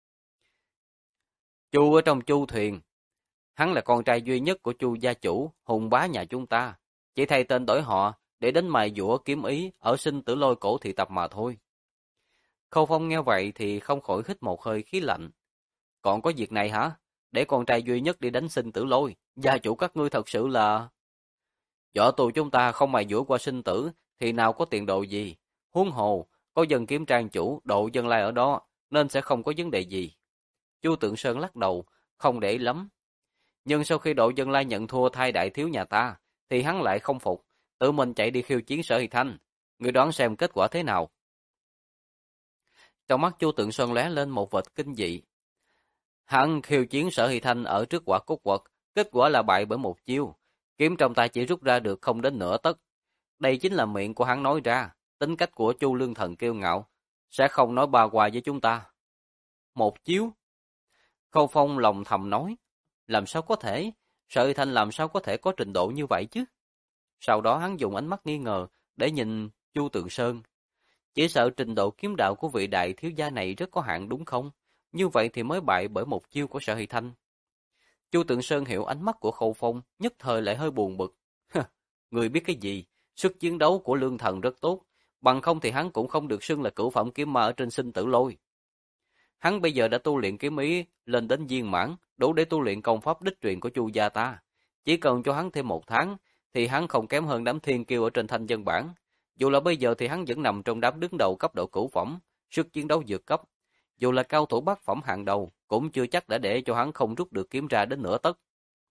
Chu ở trong Chu Thuyền, hắn là con trai duy nhất của Chu gia chủ, hùng bá nhà chúng ta, chỉ thay tên đổi họ để đánh mài dũa kiếm ý ở sinh tử lôi cổ thị tập mà thôi. Khâu Phong nghe vậy thì không khỏi hít một hơi khí lạnh. Còn có việc này hả? Để con trai duy nhất đi đánh sinh tử lôi, gia chủ các ngươi thật sự là... Võ tù chúng ta không mài dũa qua sinh tử thì nào có tiền đồ gì. Huống hồ, có dân kiếm trang chủ, độ dân lai ở đó, nên sẽ không có vấn đề gì. Chu Tượng Sơn lắc đầu, không để ý lắm. Nhưng sau khi độ dân lai nhận thua thay đại thiếu nhà ta, thì hắn lại không phục, tự mình chạy đi khiêu chiến Sở Hy Thanh. Người đoán xem kết quả thế nào? Trong mắt Chu Tượng Sơn lóe lên một vệt kinh dị. Hắn khiêu chiến Sở Hy Thanh ở trước quả cốt quật, kết quả là bại bởi một chiêu, kiếm trong tay chỉ rút ra được không đến nửa tấc. Đây chính là miệng của hắn nói ra, tính cách của Chu Lương Thần kiêu ngạo, sẽ không nói ba qua với chúng ta. Một chiếu? Khâu Phong lòng thầm nói, làm sao có thể, Sở Hy Thanh làm sao có thể có trình độ như vậy chứ? Sau đó hắn dùng ánh mắt nghi ngờ để nhìn Chu Tượng Sơn. Chỉ sợ trình độ kiếm đạo của vị đại thiếu gia này rất có hạn đúng không? Như vậy thì mới bại bởi một chiêu của Sở Hy Thanh. Chu Tượng Sơn hiểu ánh mắt của Khâu Phong, nhất thời lại hơi buồn bực. Người biết cái gì? Sức chiến đấu của Lương Thần rất tốt, bằng không thì hắn cũng không được xưng là cửu phẩm kiếm ma ở trên sinh tử lôi. Hắn bây giờ đã tu luyện kiếm ý lên đến viên mãn, đủ để tu luyện công pháp đích truyền của Chu gia ta. Chỉ cần cho hắn thêm 1 tháng, thì hắn không kém hơn đám thiên kiêu ở trên thanh dân bản. Dù là bây giờ thì hắn vẫn nằm trong đám đứng đầu cấp độ cửu phẩm, sức chiến đấu vượt cấp. Dù là cao thủ bát phẩm hàng đầu, cũng chưa chắc đã để cho hắn không rút được kiếm ra đến nửa tấc.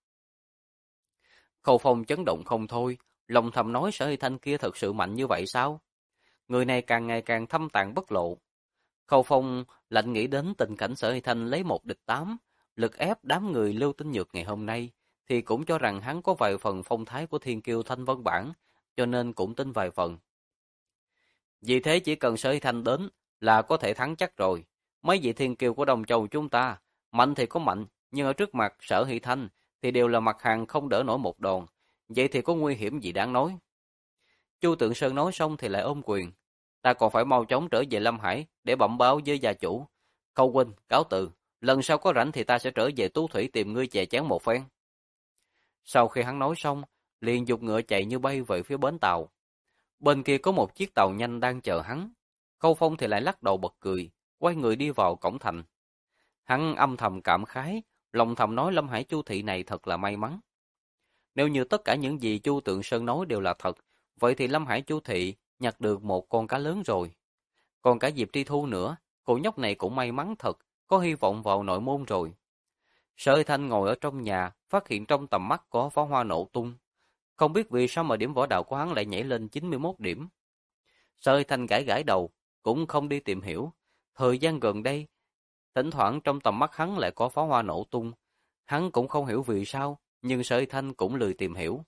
Khâu Phong chấn động không thôi, lòng thầm nói Sở Hy Thanh kia thật sự mạnh như vậy sao? Người này càng ngày càng thâm tàng bất lộ. Khâu Phong lạnh nghĩ đến tình cảnh Sở Hy Thanh lấy 1 địch 8, lực ép đám người Lưu Tinh Nhược ngày hôm nay, thì cũng cho rằng hắn có vài phần phong thái của thiên kiêu Thanh Vân Bản, cho nên cũng tin vài phần. Vì thế chỉ cần Sở Hy Thanh đến là có thể thắng chắc rồi. Mấy vị thiên kiêu của Đông Châu chúng ta, mạnh thì có mạnh, nhưng ở trước mặt Sở Hy Thanh thì đều là mặt hàng không đỡ nổi một đòn. Vậy thì có nguy hiểm gì đáng nói? Chu Tượng Sơn nói xong thì lại ôm quyền. Ta còn phải mau chóng trở về Lâm Hải để bẩm báo với gia chủ. Khâu huynh, cáo từ. Lần sau có rảnh thì ta sẽ trở về Tú Thủy tìm ngươi chè chén một phen. Sau khi hắn nói xong, liền giục ngựa chạy như bay về phía bến tàu. Bên kia có một chiếc tàu nhanh đang chờ hắn. Khâu Phong thì lại lắc đầu bật cười, quay người đi vào cổng thành. Hắn âm thầm cảm khái, lòng thầm nói Lâm Hải Chu thị này thật là may mắn. Nếu như tất cả những gì Chu Tượng Sơn nói đều là thật, vậy thì Lâm Hải Chu thị nhặt được một con cá lớn rồi. Còn cả Diệp Tri Thu nữa, cô nhóc này cũng may mắn thật, có hy vọng vào nội môn rồi. Sở Hy Thanh ngồi ở trong nhà, phát hiện trong tầm mắt có pháo hoa nổ tung. Không biết vì sao mà điểm võ đạo của hắn lại nhảy lên 91 điểm. Sở Hy Thanh gãi gãi đầu, cũng không đi tìm hiểu. Thời gian gần đây, thỉnh thoảng trong tầm mắt hắn lại có pháo hoa nổ tung. Hắn cũng không hiểu vì sao, nhưng Sở Hy Thanh cũng lười tìm hiểu.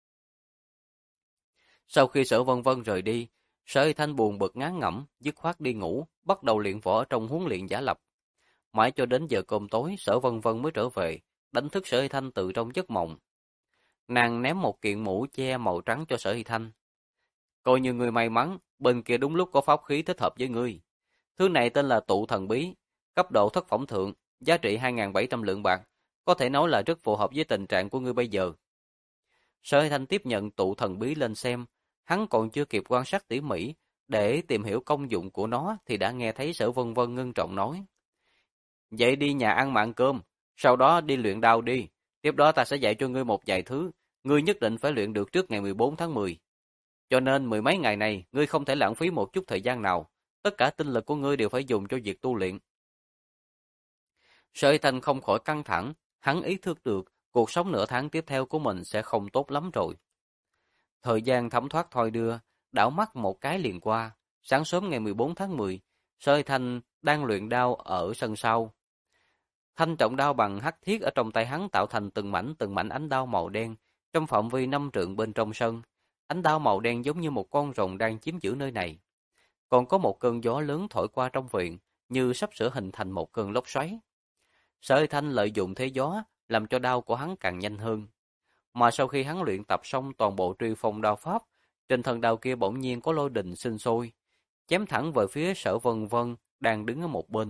Sau khi Sở Vân Vân rời đi, Sở Hy Thanh buồn bực ngán ngẩm, dứt khoát đi ngủ, bắt đầu luyện võ trong huấn luyện giả lập. Mãi cho đến giờ cơm tối, Sở Vân Vân mới trở về, đánh thức Sở Hy Thanh từ trong giấc mộng. Nàng ném một kiện mũ che màu trắng cho Sở Hy Thanh. Coi như người may mắn, bên kia đúng lúc có pháp khí thích hợp với ngươi. Thứ này tên là tụ thần bí, cấp độ thất phẩm thượng, giá trị 2.700 lượng bạc, có thể nói là rất phù hợp với tình trạng của ngươi bây giờ. Sở Hy Thanh tiếp nhận tụ thần bí lên xem, hắn còn chưa kịp quan sát tỉ mỉ để tìm hiểu công dụng của nó thì đã nghe thấy Sở Vân Vân ngưng trọng nói: "Vậy đi nhà ăn mạn cơm, sau đó đi luyện đao đi, tiếp đó ta sẽ dạy cho ngươi một vài thứ, ngươi nhất định phải luyện được trước ngày 14 tháng 10. Cho nên 10 mấy ngày này, ngươi không thể lãng phí một chút thời gian nào, tất cả tinh lực của ngươi đều phải dùng cho việc tu luyện." Sở Hy Thanh không khỏi căng thẳng, hắn ý thức được cuộc sống nửa tháng tiếp theo của mình sẽ không tốt lắm rồi. Thời gian thấm thoát thoi đưa, đảo mắt một cái liền qua. Sáng sớm ngày 14 tháng 10, Sở Hy Thanh đang luyện đao ở sân sau. Thanh trọng đao bằng hắc thiết ở trong tay hắn tạo thành từng mảnh ánh đao màu đen trong phạm vi 5 trượng bên trong sân. Ánh đao màu đen giống như một con rồng đang chiếm giữ nơi này. Còn có một cơn gió lớn thổi qua trong viện, như sắp sửa hình thành một cơn lốc xoáy. Sở Hy Thanh lợi dụng thế gió, làm cho đao của hắn càng nhanh hơn. Mà sau khi hắn luyện tập xong toàn bộ truy phong đao pháp, trên thân đao kia bỗng nhiên có lôi đình sinh sôi, chém thẳng về phía Sở Vân Vân đang đứng ở một bên.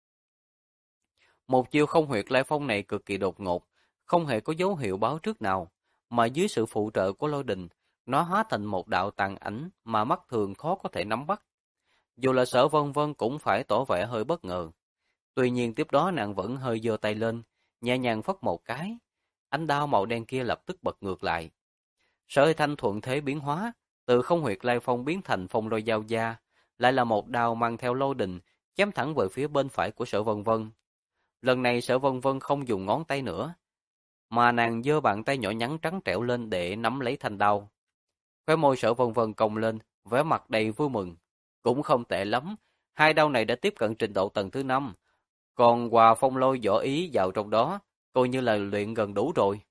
Một chiêu không huyệt lai phong này cực kỳ đột ngột, không hề có dấu hiệu báo trước nào, mà dưới sự phụ trợ của lôi đình, nó hóa thành một đạo tàn ảnh mà mắt thường khó có thể nắm bắt. Dù là Sở Vân Vân cũng phải tỏ vẻ hơi bất ngờ. Tuy nhiên tiếp đó nàng vẫn hơi giơ tay lên, nhẹ nhàng phất một cái. Ánh đao màu đen kia lập tức bật ngược lại. Sở Huy Thanh thuận thế biến hóa, từ không huyệt lai phong biến thành phong lôi giao gia, lại là một đao mang theo lôi đình, chém thẳng về phía bên phải của Sở Vân Vân. Lần này Sở Vân Vân không dùng ngón tay nữa, mà nàng giơ bàn tay nhỏ nhắn trắng trẻo lên để nắm lấy thanh đao. Khóe môi Sở Vân Vân cong lên, vẻ mặt đầy vui mừng. Cũng không tệ lắm, hai đao này đã tiếp cận trình độ tầng thứ 5, còn hòa phong lôi võ ý vào trong đó, coi như là luyện gần đủ rồi.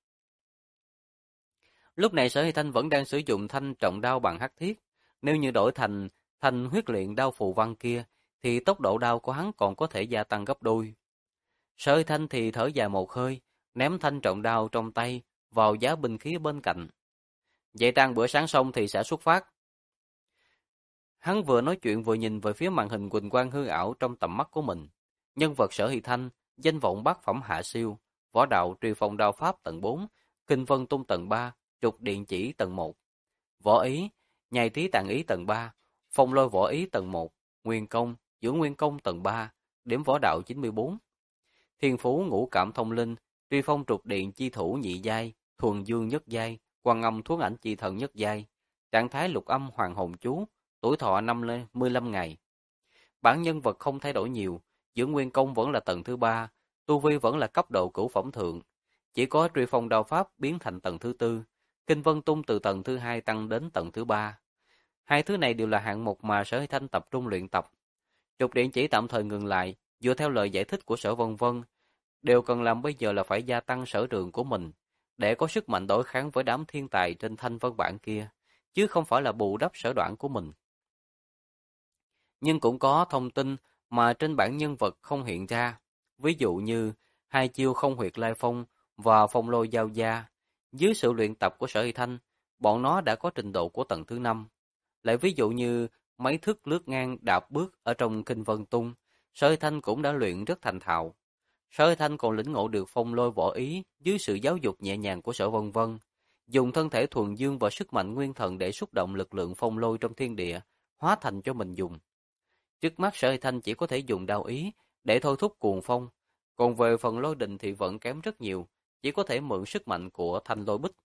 Lúc này Sở Hy Thanh vẫn đang sử dụng thanh trọng đao bằng hắc thiết. Nếu như đổi thành thanh huyết luyện đao phù văn kia, thì tốc độ đao của hắn còn có thể gia tăng gấp đôi. Sở Hy Thanh thì thở dài một hơi, ném thanh trọng đao trong tay vào giá binh khí bên cạnh. Vậy tan bữa sáng xong thì sẽ xuất phát. Hắn vừa nói chuyện vừa nhìn về phía màn hình quỳnh quang hư ảo trong tầm mắt của mình. Nhân vật Sở Hy Thanh, danh vọng bát phẩm hạ siêu, võ đạo truy phong đao pháp tầng 4, kinh vân tung tầng 3, trục điện chỉ tầng 1. Võ ý, nhai trí tạng ý tầng 3, phong lôi võ ý tầng 1, nguyên công, dưỡng nguyên công tầng 3, điểm võ đạo 94. Thiên phú ngũ cảm thông linh, truy phong trục điện chi thủ nhị giai, thuần dương nhất giai, quan âm thuấn ảnh chi thần nhất giai, trạng thái lục âm hoàng hồn chú, tuổi thọ 55 ngày. Bản nhân vật không thay đổi nhiều, dưỡng nguyên công vẫn là tầng thứ 3, tu vi vẫn là cấp độ cửu phẩm thượng, chỉ có truy phong đao pháp biến thành tầng thứ 4, kinh vân tung từ tầng thứ 2 tăng đến tầng thứ 3. Hai thứ này đều là hạng mục mà Sở Hy Thanh tập trung luyện tập. Trục điện chỉ tạm thời ngừng lại, dựa theo lời giải thích của Sở Vân Vân, điều cần làm bây giờ là phải gia tăng sở trường của mình, để có sức mạnh đối kháng với đám thiên tài trên thanh vân bản kia, chứ không phải là bù đắp sở đoạn của mình. Nhưng cũng có thông tin mà trên bản nhân vật không hiện ra, ví dụ như hai chiêu không huyệt lai phong và phong lôi giao gia. Dưới sự luyện tập của Sở Hy Thanh, bọn nó đã có trình độ của tầng thứ 5. Lại ví dụ như mấy thức lướt ngang đạp bước ở trong Kinh Vân Tung, Sở Hy Thanh cũng đã luyện rất thành thạo. Sở Hy Thanh còn lĩnh ngộ được phong lôi võ ý dưới sự giáo dục nhẹ nhàng của Sở Vân Vân, dùng thân thể thuần dương và sức mạnh nguyên thần để xúc động lực lượng phong lôi trong thiên địa, hóa thành cho mình dùng. Trước mắt Sở Hy Thanh chỉ có thể dùng đao ý để thôi thúc cuồng phong, còn về phần lôi đình thì vẫn kém rất nhiều, chỉ có thể mượn sức mạnh của thanh lôi bích.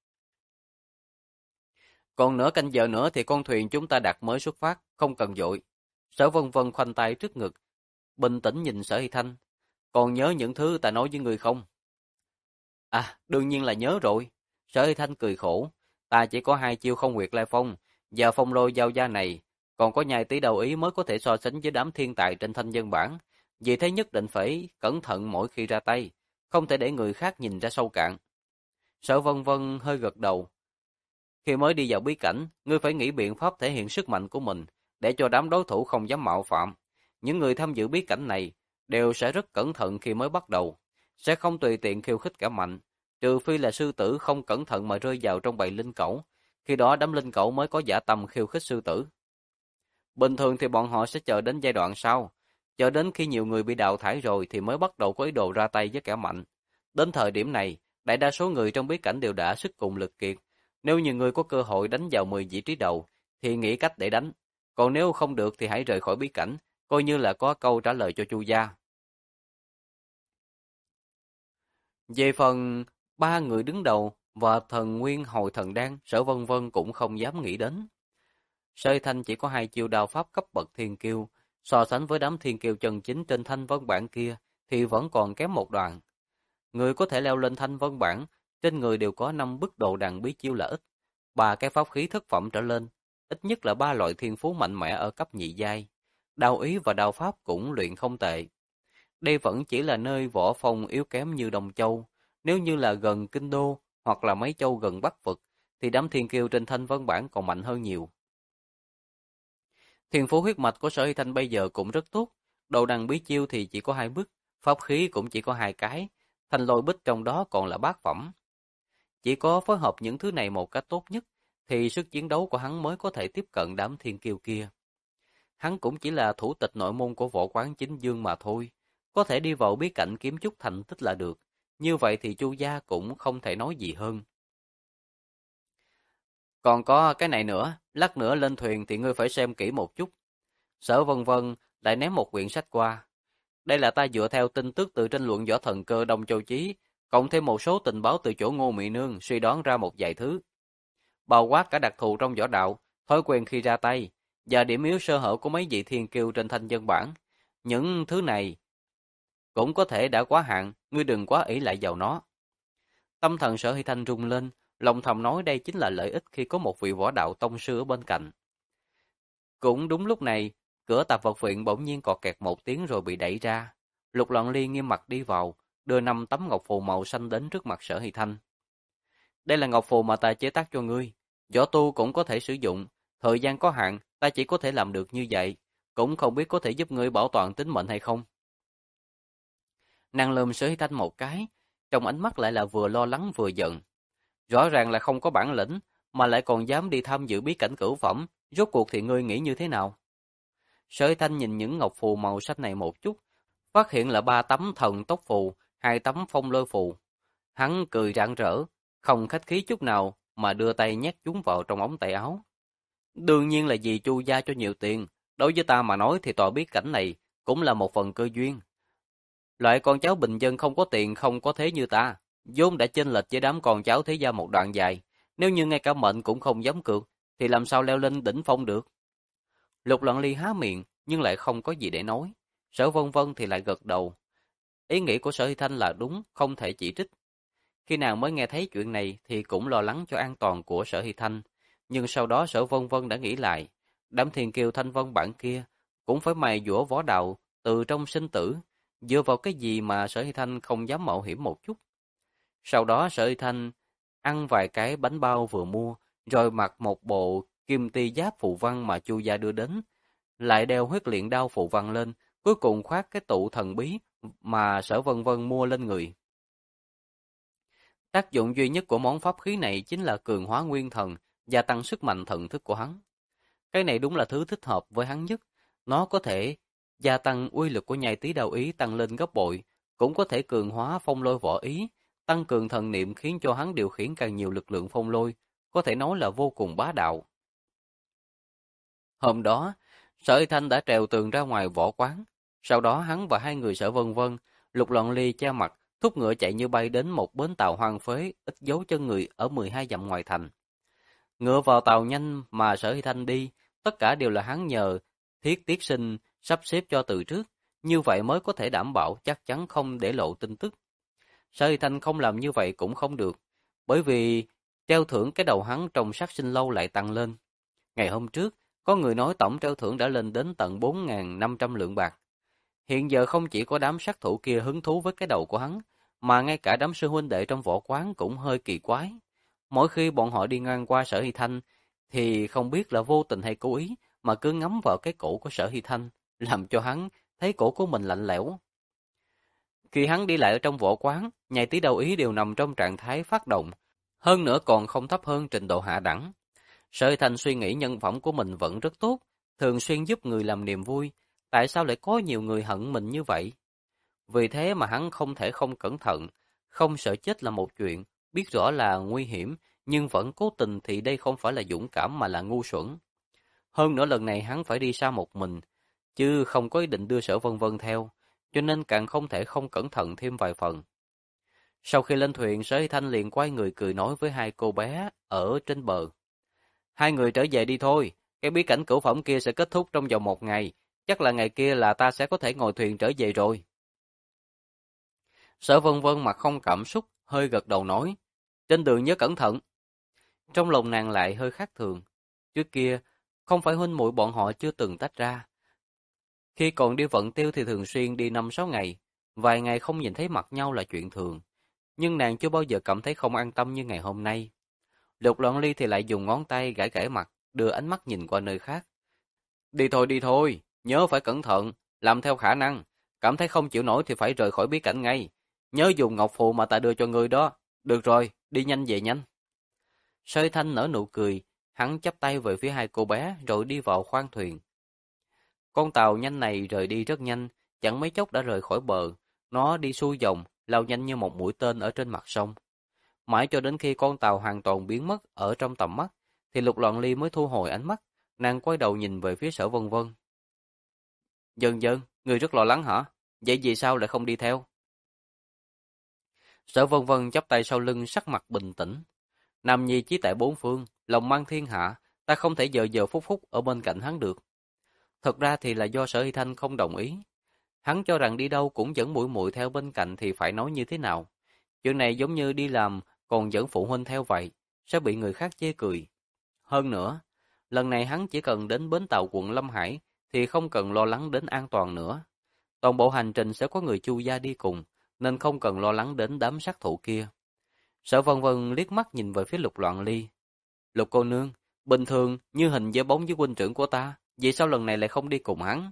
Còn nửa canh giờ nữa thì con thuyền chúng ta đặt mới xuất phát, không cần vội. Sở Vân Vân khoanh tay trước ngực, bình tĩnh nhìn Sở Hy Thanh. Còn nhớ những thứ ta nói với người không? À, đương nhiên là nhớ rồi. Sở Hy Thanh cười khổ. Ta chỉ có hai chiêu không huyệt lai phong, và phong lôi giao gia này, còn có nhai tí đầu ý mới có thể so sánh với đám thiên tài trên thanh dân bản. Vì thế nhất định phải cẩn thận mỗi khi ra tay, không thể để người khác nhìn ra sâu cạn. Sở Vân Vân hơi gật đầu. Khi mới đi vào bí cảnh, ngươi phải nghĩ biện pháp thể hiện sức mạnh của mình, để cho đám đối thủ không dám mạo phạm. Những người tham dự bí cảnh này đều sẽ rất cẩn thận khi mới bắt đầu, sẽ không tùy tiện khiêu khích kẻ mạnh, trừ phi là sư tử không cẩn thận mà rơi vào trong bầy linh cẩu, khi đó đám linh cẩu mới có dã tâm khiêu khích sư tử. Bình thường thì bọn họ sẽ chờ đến giai đoạn sau, chờ đến khi nhiều người bị đào thải rồi thì mới bắt đầu có ý đồ ra tay với kẻ mạnh. Đến thời điểm này, đại đa số người trong bí cảnh đều đã sức cùng lực kiệt. Nếu như người có cơ hội đánh vào 10 vị trí đầu, thì nghĩ cách để đánh. Còn nếu không được thì hãy rời khỏi bí cảnh, coi như là có câu trả lời cho Chu gia. Về phần ba người đứng đầu và thần nguyên hồi thần đan, Sở Vân Vân cũng không dám nghĩ đến. Sơ Thanh chỉ có hai chiêu đao pháp cấp bậc thiên kiêu, so sánh với đám thiên kiêu chân chính trên thanh vân bản kia thì vẫn còn kém một đoạn. Người có thể leo lên thanh vân bản, trên người đều có 5 bức đồ đằng bí chiêu là ít, ba cái pháp khí thất phẩm trở lên, ít nhất là ba loại thiên phú mạnh mẽ ở cấp nhị giai. Đao ý và đao pháp cũng luyện không tệ. Đây vẫn chỉ là nơi võ phong yếu kém như Đồng Châu, nếu như là gần Kinh Đô hoặc là mấy châu gần Bắc Vực thì đám thiên kiêu trên thanh vân bản còn mạnh hơn nhiều. Thiên phú huyết mạch của Sở Hy Thanh bây giờ cũng rất tốt, đồ đằng bí chiêu thì chỉ có 2 bức, pháp khí cũng chỉ có 2 cái, thanh lôi bích trong đó còn là bát phẩm. Chỉ có phối hợp những thứ này một cách tốt nhất, thì sức chiến đấu của hắn mới có thể tiếp cận đám thiên kiêu kia. Hắn cũng chỉ là thủ tịch nội môn của võ quán Chính Dương mà thôi, có thể đi vào bí cảnh kiếm chút thành tích là được, như vậy thì Chu gia cũng không thể nói gì hơn. Còn có cái này nữa, lát nữa lên thuyền thì ngươi phải xem kỹ một chút. Sở Vân Vân lại ném một quyển sách qua. Đây là ta dựa theo tin tức từ tranh luận võ thần cơ Đông Châu Chí, cộng thêm một số tình báo từ chỗ Ngô Mị Nương suy đoán ra một vài thứ. Bao quát cả đặc thù trong võ đạo, thói quen khi ra tay, và điểm yếu sơ hở của mấy vị thiên kiêu trên thanh dân bản. Những thứ này cũng có thể đã quá hạn, ngươi đừng quá ỷ lại vào nó. Tâm thần Sở Hy Thanh rung lên, lòng thầm nói đây chính là lợi ích khi có một vị võ đạo tông sư ở bên cạnh. Cũng đúng lúc này, cửa tạp vật viện bỗng nhiên cọt kẹt một tiếng rồi bị đẩy ra. Lục Loan Ly nghiêm mặt đi vào, đưa 5 tấm ngọc phù màu xanh đến trước mặt Sở Hy Thanh. Đây là ngọc phù mà ta chế tác cho ngươi, võ tu cũng có thể sử dụng, thời gian có hạn, ta chỉ có thể làm được như vậy, cũng không biết có thể giúp ngươi bảo toàn tính mệnh hay không. Nàng lườm Sở Hy Thanh một cái, trong ánh mắt lại là vừa lo lắng vừa giận. Rõ ràng là không có bản lĩnh, mà lại còn dám đi tham dự bí cảnh cửu phẩm, rốt cuộc thì ngươi nghĩ như thế nào? Sở Hy Thanh nhìn những ngọc phù màu xanh này một chút, phát hiện là 3 tấm thần tốc phù, 2 tấm phong lôi phù. Hắn cười rạng rỡ, không khách khí chút nào mà đưa tay nhét chúng vào trong ống tay áo. Đương nhiên là vì Chu gia cho nhiều tiền, đối với ta mà nói thì tòa bí cảnh này cũng là một phần cơ duyên. Loại con cháu bình dân không có tiền không có thế như ta, vốn đã chênh lệch với đám con cháu thế gia một đoạn dài, nếu như ngay cả mệnh cũng không dám cược, thì làm sao leo lên đỉnh phong được. Lục Loan Ly há miệng nhưng lại không có gì để nói. Sở Vân Vân thì lại gật đầu. Ý nghĩ của Sở Hy Thanh là đúng, không thể chỉ trích. Khi nàng mới nghe thấy chuyện này thì cũng lo lắng cho an toàn của Sở Hy Thanh, nhưng sau đó Sở Vân Vân đã nghĩ lại, đám thiên kiêu Thanh Vân bản kia cũng phải mài dũa võ đạo từ trong sinh tử, dựa vào cái gì mà Sở Hy Thanh không dám mạo hiểm một chút. Sau đó Sở Hy Thanh ăn vài cái bánh bao vừa mua, rồi mặc một bộ kim ti giáp phù văn mà Chu gia đưa đến, lại đeo huyết luyện đao phù văn lên, cuối cùng khoác cái tụ thần bí mà Sở Vân Vân mua lên người. Tác dụng duy nhất của món pháp khí này chính là cường hóa nguyên thần, gia tăng sức mạnh thần thức của hắn. Cái này đúng là thứ thích hợp với hắn nhất, nó có thể gia tăng uy lực của nhai tí đao ý tăng lên gấp bội, cũng có thể cường hóa phong lôi võ ý, tăng cường thần niệm khiến cho hắn điều khiển càng nhiều lực lượng phong lôi, có thể nói là vô cùng bá đạo. Hôm đó, Sở Y Thanh đã trèo tường ra ngoài võ quán, sau đó hắn và hai người Sở Vân Vân, Lục Loan Ly che mặt, thúc ngựa chạy như bay đến một bến tàu hoang phế, ít dấu chân người ở 12 dặm ngoài thành. Ngựa vào tàu nhanh mà Sở Y Thanh đi, tất cả đều là hắn nhờ Thiết Tiết Sinh sắp xếp cho từ trước, như vậy mới có thể đảm bảo chắc chắn không để lộ tin tức. Sở Y Thanh không làm như vậy cũng không được, bởi vì treo thưởng cái đầu hắn trong sát sinh lâu lại tăng lên. Ngày hôm trước, có người nói tổng treo thưởng đã lên đến tận 4.500 lượng bạc. Hiện giờ không chỉ có đám sát thủ kia hứng thú với cái đầu của hắn, mà ngay cả đám sư huynh đệ trong võ quán cũng hơi kỳ quái. Mỗi khi bọn họ đi ngang qua Sở Hy Thanh, thì không biết là vô tình hay cố ý, mà cứ ngắm vào cái cổ của Sở Hy Thanh, làm cho hắn thấy cổ của mình lạnh lẽo. Khi hắn đi lại ở trong võ quán, nhai tí đầu ý đều nằm trong trạng thái phát động, hơn nữa còn không thấp hơn trình độ hạ đẳng. Sở Hy Thanh suy nghĩ nhân phẩm của mình vẫn rất tốt, thường xuyên giúp người làm niềm vui, tại sao lại có nhiều người hận mình như vậy? Vì thế mà hắn không thể không cẩn thận, không sợ chết là một chuyện, biết rõ là nguy hiểm, nhưng vẫn cố tình thì đây không phải là dũng cảm mà là ngu xuẩn. Hơn nữa lần này hắn phải đi xa một mình, chứ không có ý định đưa Sở Vân Vân theo, cho nên càng không thể không cẩn thận thêm vài phần. Sau khi lên thuyền, Sở Hy Thanh liền quay người cười nói với hai cô bé ở trên bờ. Hai người trở về đi thôi, cái bí cảnh cửu phẩm kia sẽ kết thúc trong vòng 1 ngày, chắc là ngày kia là ta sẽ có thể ngồi thuyền trở về rồi. Sở Vân Vân mặt không cảm xúc, hơi gật đầu nói, trên đường nhớ cẩn thận. Trong lòng nàng lại hơi khác thường, trước kia, không phải huynh muội bọn họ chưa từng tách ra. Khi còn đi vận tiêu thì thường xuyên đi 5-6 ngày, vài ngày không nhìn thấy mặt nhau là chuyện thường, nhưng nàng chưa bao giờ cảm thấy không an tâm như ngày hôm nay. Lục Loan Ly thì lại dùng ngón tay gãi gãi mặt, đưa ánh mắt nhìn qua nơi khác. Đi thôi, nhớ phải cẩn thận, làm theo khả năng, cảm thấy không chịu nổi thì phải rời khỏi bí cảnh ngay. Nhớ dùng ngọc phù mà ta đưa cho ngươi đó. Được rồi, đi nhanh về nhanh. Sơi Thanh nở nụ cười, hắn chắp tay về phía hai cô bé rồi đi vào khoang thuyền. Con tàu nhanh này rời đi rất nhanh, chẳng mấy chốc đã rời khỏi bờ. Nó đi xuôi dòng, lao nhanh như một mũi tên ở trên mặt sông. Mãi cho đến khi con tàu hoàn toàn biến mất ở trong tầm mắt, thì Lục Loạn Ly mới thu hồi ánh mắt, nàng quay đầu nhìn về phía Sở Vân Vân. Dần dần, người rất lo lắng hả? Vậy vì sao lại không đi theo? Sở Vân Vân chắp tay sau lưng, sắc mặt bình tĩnh. Nam nhi chí tại bốn phương, lòng mang thiên hạ, ta không thể giờ giờ phút phút ở bên cạnh hắn được. Thật ra thì là do Sở Hy Thanh không đồng ý. Hắn cho rằng đi đâu cũng dẫn muội muội theo bên cạnh thì phải nói như thế nào. Chuyện này giống như đi làm còn dẫn phụ huynh theo vậy, sẽ bị người khác chê cười. Hơn nữa, lần này hắn chỉ cần đến bến tàu quận Lâm Hải thì không cần lo lắng đến an toàn nữa. Toàn bộ hành trình sẽ có người Chu gia đi cùng, nên không cần lo lắng đến đám sát thủ kia. Sở Vân Vân liếc mắt nhìn về phía Lục Loạn Ly. Lục cô nương, bình thường như hình với bóng với huynh trưởng của ta, vì sao lần này lại không đi cùng hắn?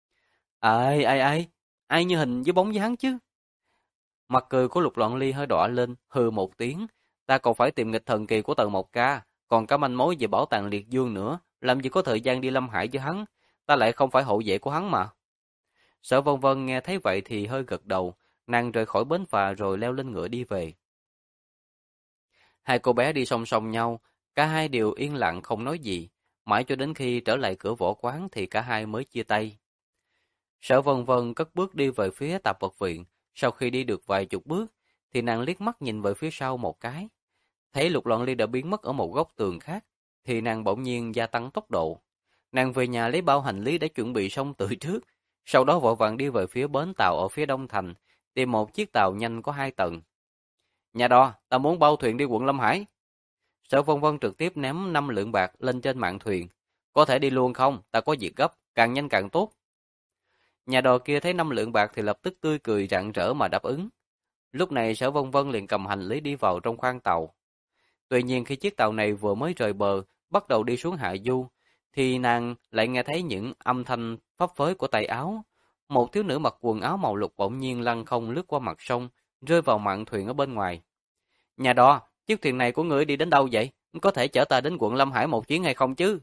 Ai như hình với bóng với hắn chứ? Mặt cười của Lục Loạn Ly hơi đỏ lên, hừ một tiếng. Ta còn phải tìm nghịch thần kỳ của Tần Mộc Ca, còn cả manh mối về bảo tàng Liệt Dương nữa, làm gì có thời gian đi Lâm Hải với hắn, ta lại không phải hậu vệ của hắn mà. Sở Vân Vân nghe thấy vậy thì hơi gật đầu, nàng rời khỏi bến phà rồi leo lên ngựa đi về. Hai cô bé đi song song nhau, cả hai đều yên lặng không nói gì, mãi cho đến khi trở lại cửa võ quán thì cả hai mới chia tay. Sở Vân Vân cất bước đi về phía tạp vật viện, sau khi đi được vài chục bước, thì nàng liếc mắt nhìn về phía sau một cái. Thấy Lục Loạn Ly đã biến mất ở một góc tường khác, thì nàng bỗng nhiên gia tăng tốc độ. Nàng về nhà lấy bao hành lý đã chuẩn bị xong từ trước, sau đó vội vàng đi về phía bến tàu ở phía đông thành, tìm một chiếc tàu nhanh có 2 tầng. Nhà đò, ta muốn bao thuyền đi quận Lâm Hải. Sở Vân Vân trực tiếp ném 5 lượng bạc lên trên mạn thuyền. Có thể đi luôn không? Ta có việc gấp, càng nhanh càng tốt. Nhà đò kia thấy 5 lượng bạc thì lập tức tươi cười rạng rỡ mà đáp ứng. Lúc này Sở Vân Vân liền cầm hành lý đi vào trong khoang tàu. Tuy nhiên khi chiếc tàu này vừa mới rời bờ, bắt đầu đi xuống hạ du, thì nàng lại nghe thấy những âm thanh phấp phới của tay áo. Một thiếu nữ mặc quần áo màu lục bỗng nhiên lăn không lướt qua mặt sông, rơi vào mạn thuyền ở bên ngoài. Nhà đò, chiếc thuyền này của ngươi đi đến đâu vậy? Có thể chở ta đến quận Lâm Hải một chuyến hay không chứ?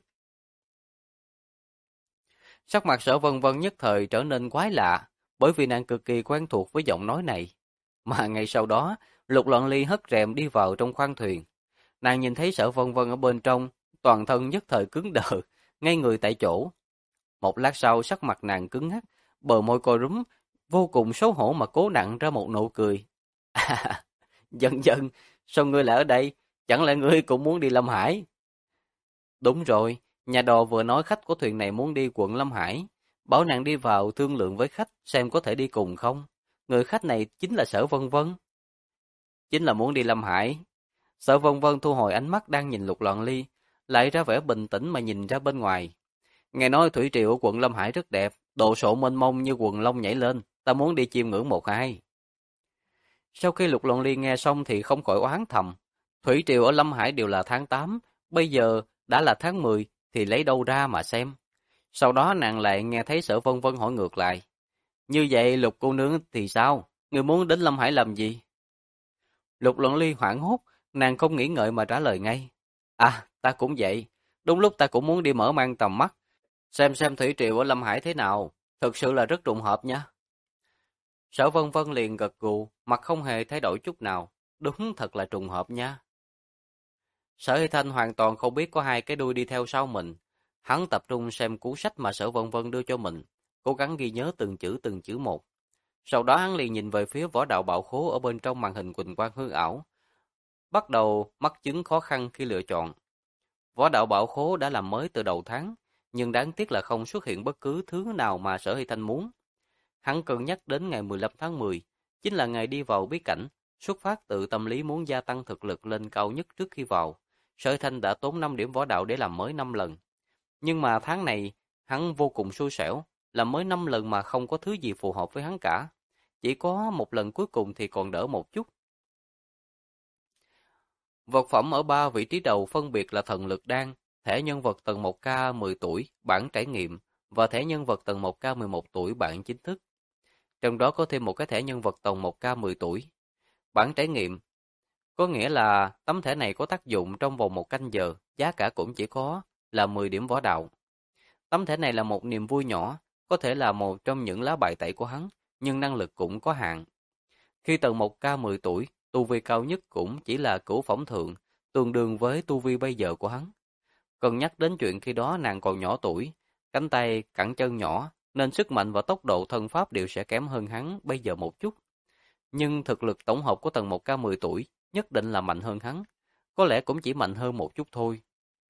Sắc mặt Sở Vân Vân nhất thời trở nên quái lạ, bởi vì nàng cực kỳ quen thuộc với giọng nói này. Mà ngay sau đó, Lục Loạn Ly hất rèm đi vào trong khoang thuyền. Nàng nhìn thấy Sở Vân Vân ở bên trong, toàn thân nhất thời cứng đờ, ngay người tại chỗ. Một lát sau sắc mặt nàng cứng ngắc, bờ môi co rúm, vô cùng xấu hổ mà cố nặn ra một nụ cười. À, dần dần, sao ngươi lại ở đây? Chẳng lẽ ngươi cũng muốn đi Lâm Hải? Đúng rồi, nhà đò vừa nói khách của thuyền này muốn đi quận Lâm Hải. Bảo nàng đi vào thương lượng với khách xem có thể đi cùng không. Người khách này chính là Sở Vân Vân. Chính là muốn đi Lâm Hải. Sở Vân Vân thu hồi ánh mắt đang nhìn Lục Loạn Ly, lại ra vẻ bình tĩnh mà nhìn ra bên ngoài. Nghe nói thủy triều ở quận Lâm Hải rất đẹp, độ sộ mênh mông như quần long nhảy lên, ta muốn đi chiêm ngưỡng một hai. Sau khi Lục Loạn Ly nghe xong thì không khỏi oán thầm, thủy triều ở Lâm Hải đều là tháng 8, bây giờ đã là tháng 10 thì lấy đâu ra mà xem. Sau đó nàng lại nghe thấy Sở Vân Vân hỏi ngược lại, như vậy Lục cô nương thì sao? Người muốn đến Lâm Hải làm gì? Lục Loạn Ly hoảng hốt, nàng không nghĩ ngợi mà trả lời ngay. À, ta cũng vậy, đúng lúc ta cũng muốn đi mở mang tầm mắt, xem thủy triều ở Lâm Hải thế nào, thực sự là rất trùng hợp nha. Sở Vân Vân liền gật gù, mặt không hề thay đổi chút nào, đúng thật là trùng hợp nha. Sở Hy Thanh hoàn toàn không biết có hai cái đuôi đi theo sau mình, hắn tập trung xem cuốn sách mà Sở Vân Vân đưa cho mình, cố gắng ghi nhớ từng chữ một. Sau đó hắn liền nhìn về phía võ đạo Bảo Khố ở bên trong màn hình quỳnh quang hư ảo, bắt đầu mắc chứng khó khăn khi lựa chọn. Võ đạo Bảo Khố đã làm mới từ đầu tháng, nhưng đáng tiếc là không xuất hiện bất cứ thứ nào mà Sở Hy Thanh muốn. Hắn cân nhắc đến ngày 15 tháng 10, chính là ngày đi vào bí cảnh, xuất phát từ tâm lý muốn gia tăng thực lực lên cao nhất trước khi vào. Sở Hy Thanh đã tốn 5 điểm võ đạo để làm mới 5 lần. Nhưng mà tháng này, hắn vô cùng xui xẻo, làm mới 5 lần mà không có thứ gì phù hợp với hắn cả. Chỉ có một lần cuối cùng thì còn đỡ một chút. Vật phẩm ở 3 vị trí đầu phân biệt là thần lực đan, thẻ nhân vật tầng 1K 10 tuổi, bản trải nghiệm, và thẻ nhân vật tầng 1K 11 tuổi, bản chính thức. Trong đó có thêm một cái thẻ nhân vật tầng 1K 10 tuổi. Bản trải nghiệm, có nghĩa là tấm thẻ này có tác dụng trong vòng 1 canh giờ, giá cả cũng chỉ có là 10 điểm võ đạo. Tấm thẻ này là một niềm vui nhỏ, có thể là một trong những lá bài tẩy của hắn, nhưng năng lực cũng có hạn. Khi tầng 1K 10 tuổi, tu vi cao nhất cũng chỉ là cửu phỏng thượng, tương đương với tu vi bây giờ của hắn. Cần nhắc đến chuyện khi đó nàng còn nhỏ tuổi, cánh tay, cẳng chân nhỏ, nên sức mạnh và tốc độ thân pháp đều sẽ kém hơn hắn bây giờ một chút. Nhưng thực lực tổng hợp của Tần Mộc Ca 10 tuổi nhất định là mạnh hơn hắn, có lẽ cũng chỉ mạnh hơn một chút thôi.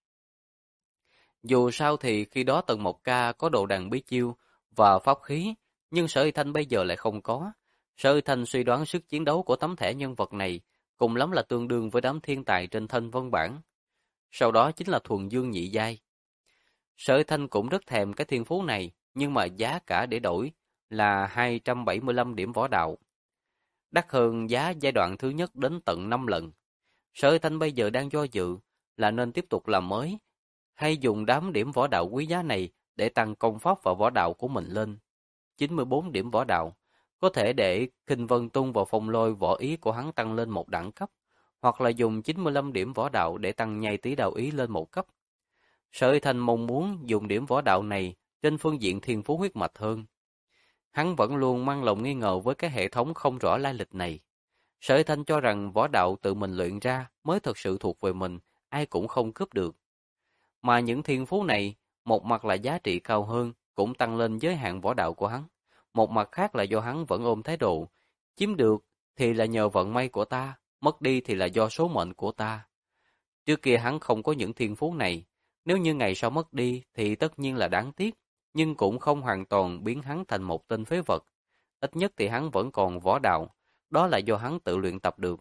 Dù sao thì khi đó Tần Mộc Ca có đồ đàn bí chiêu và pháp khí, nhưng Sở Y Thanh bây giờ lại không có. Sở Y Thanh suy đoán sức chiến đấu của tấm thẻ nhân vật này cùng lắm là tương đương với đám thiên tài trên thanh vân bảng. Sau đó chính là thuần dương nhị giai. Sở Y Thanh cũng rất thèm cái thiên phú này, nhưng mà giá cả để đổi là 275 điểm võ đạo. Đắt hơn giá giai đoạn thứ nhất đến tận 5 lần. Sở Y Thanh bây giờ đang do dự là nên tiếp tục làm mới, hay dùng đám điểm võ đạo quý giá này để tăng công pháp và võ đạo của mình lên. 94 điểm võ đạo, có thể để Khinh Vân Tung và Phong Lôi võ ý của hắn tăng lên một đẳng cấp, hoặc là dùng 95 điểm võ đạo để tăng nhai tí đạo ý lên một cấp. Sở Y Thanh mong muốn dùng điểm võ đạo này trên phương diện thiên phú huyết mạch hơn. Hắn vẫn luôn mang lòng nghi ngờ với cái hệ thống không rõ lai lịch này. Sở Y Thanh cho rằng võ đạo tự mình luyện ra mới thật sự thuộc về mình, ai cũng không cướp được. Mà những thiên phú này, một mặt là giá trị cao hơn, cũng tăng lên giới hạn võ đạo của hắn. Một mặt khác là do hắn vẫn ôm thái độ, chiếm được thì là nhờ vận may của ta, mất đi thì là do số mệnh của ta. Trước kia hắn không có những thiên phú này, nếu như ngày sau mất đi thì tất nhiên là đáng tiếc, nhưng cũng không hoàn toàn biến hắn thành một tên phế vật. Ít nhất thì hắn vẫn còn võ đạo, đó là do hắn tự luyện tập được.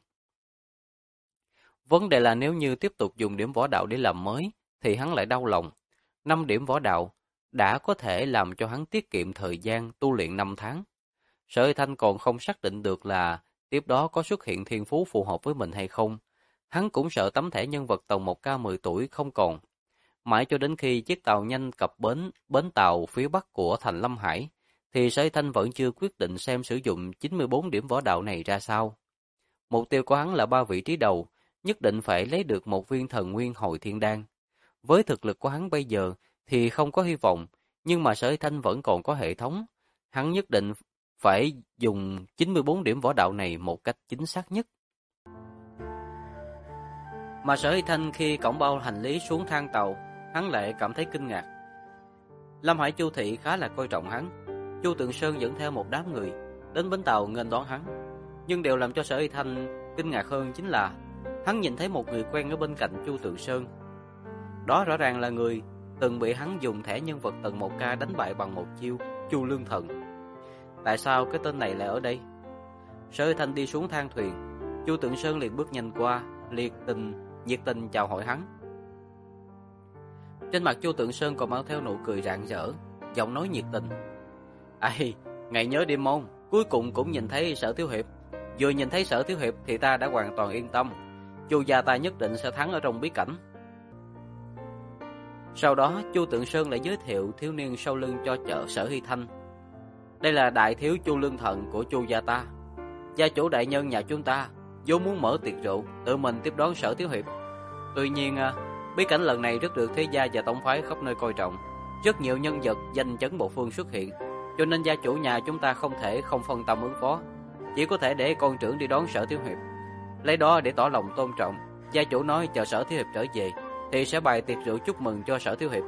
Vấn đề là nếu như tiếp tục dùng điểm võ đạo để làm mới, thì hắn lại đau lòng. 5 điểm võ đạo đã có thể làm cho hắn tiết kiệm thời gian tu luyện 5 tháng. Sở Y Thanh còn không xác định được là tiếp đó có xuất hiện thiên phú phù hợp với mình hay không. Hắn cũng sợ tấm thẻ nhân vật Tần Mộc Ca 10 tuổi không còn. Mãi cho đến khi chiếc tàu nhanh cập bến tàu phía bắc của thành Lâm Hải, thì Sở Y Thanh vẫn chưa quyết định xem sử dụng 94 điểm võ đạo này ra sao. Mục tiêu của hắn là 3 vị trí đầu, nhất định phải lấy được một viên thần nguyên hồi thiên đan. Với thực lực của hắn bây giờ thì không có hy vọng, nhưng mà Sở Y Thanh vẫn còn có hệ thống. Hắn nhất định phải dùng 94 điểm võ đạo này một cách chính xác nhất. Mà Sở Y Thanh khi cổng bao hành lý xuống thang tàu, hắn lại cảm thấy kinh ngạc. Lâm Hải Chu thị khá là coi trọng hắn. Chu Tượng Sơn dẫn theo một đám người đến bến tàu nghênh đón hắn. Nhưng điều làm cho Sở Y Thanh kinh ngạc hơn chính là hắn nhìn thấy một người quen ở bên cạnh Chu Tượng Sơn. Đó rõ ràng là người từng bị hắn dùng thẻ nhân vật Tần Mộc Ca đánh bại bằng một chiêu, Chu Lương Thần. Tại sao cái tên này lại ở đây? Sở Y Thanh đi xuống thang thuyền, Chu Tượng Sơn liền bước nhanh qua, nhiệt tình chào hỏi hắn. Trên mặt Chu Tượng Sơn còn mang theo nụ cười rạng rỡ, giọng nói nhiệt tình. Ai, ngày nhớ đêm môn, cuối cùng cũng nhìn thấy Sở Thiếu Hiệp. Vừa nhìn thấy Sở Thiếu Hiệp thì ta đã hoàn toàn yên tâm. Chu gia ta nhất định sẽ thắng ở trong bí cảnh. Sau đó, Chu Tượng Sơn lại giới thiệu thiếu niên sau lưng cho Sở Y Thanh. Đây là đại thiếu Chu Lương Thần của Chu gia ta. Gia chủ đại nhân nhà chúng ta vốn muốn mở tiệc rượu, tự mình tiếp đón Sở Thiếu Hiệp. Tuy nhiên, bí cảnh lần này rất được thế gia và tông phái khắp nơi coi trọng. Rất nhiều nhân vật danh chấn một phương xuất hiện, cho nên gia chủ nhà chúng ta không thể không phân tâm ứng phó. Chỉ có thể để con trưởng đi đón Sở Thiếu Hiệp. Lấy đó để tỏ lòng tôn trọng, gia chủ nói chờ Sở Thiếu Hiệp trở về thì sẽ bày tiệc rượu chúc mừng cho Sở Thiếu Hiệp.